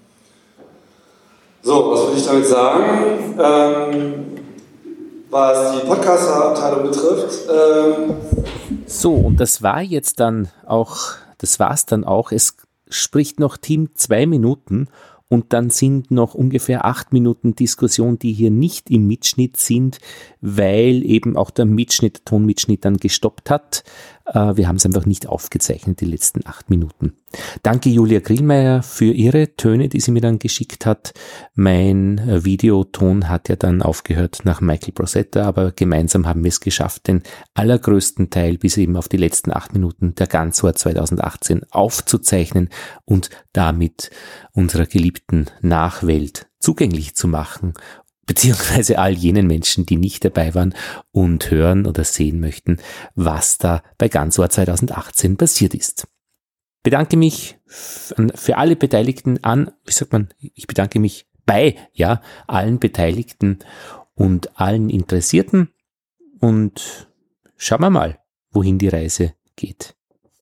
So, was würde ich damit sagen? Was die Podcaster-Abteilung betrifft. So, und das war's dann auch. Es spricht noch Team 2 Minuten und dann sind noch ungefähr 8 Minuten Diskussion, die hier nicht im Mitschnitt sind, weil eben auch der Tonmitschnitt dann gestoppt hat. Wir haben es einfach nicht aufgezeichnet, die letzten 8 Minuten. Danke Julia Grillmeier für ihre Töne, die sie mir dann geschickt hat. Mein Videoton hat ja dann aufgehört nach Michael Brosetta, aber gemeinsam haben wir es geschafft, den allergrößten Teil bis eben auf die letzten 8 Minuten der Ganzjahr 2018 aufzuzeichnen und damit unserer geliebten Nachwelt zugänglich zu machen, beziehungsweise all jenen Menschen, die nicht dabei waren und hören oder sehen möchten, was da bei Ganzjahr 2018 passiert ist. Bedanke mich für alle Beteiligten ich bedanke mich bei allen Beteiligten und allen Interessierten und schauen wir mal, wohin die Reise geht.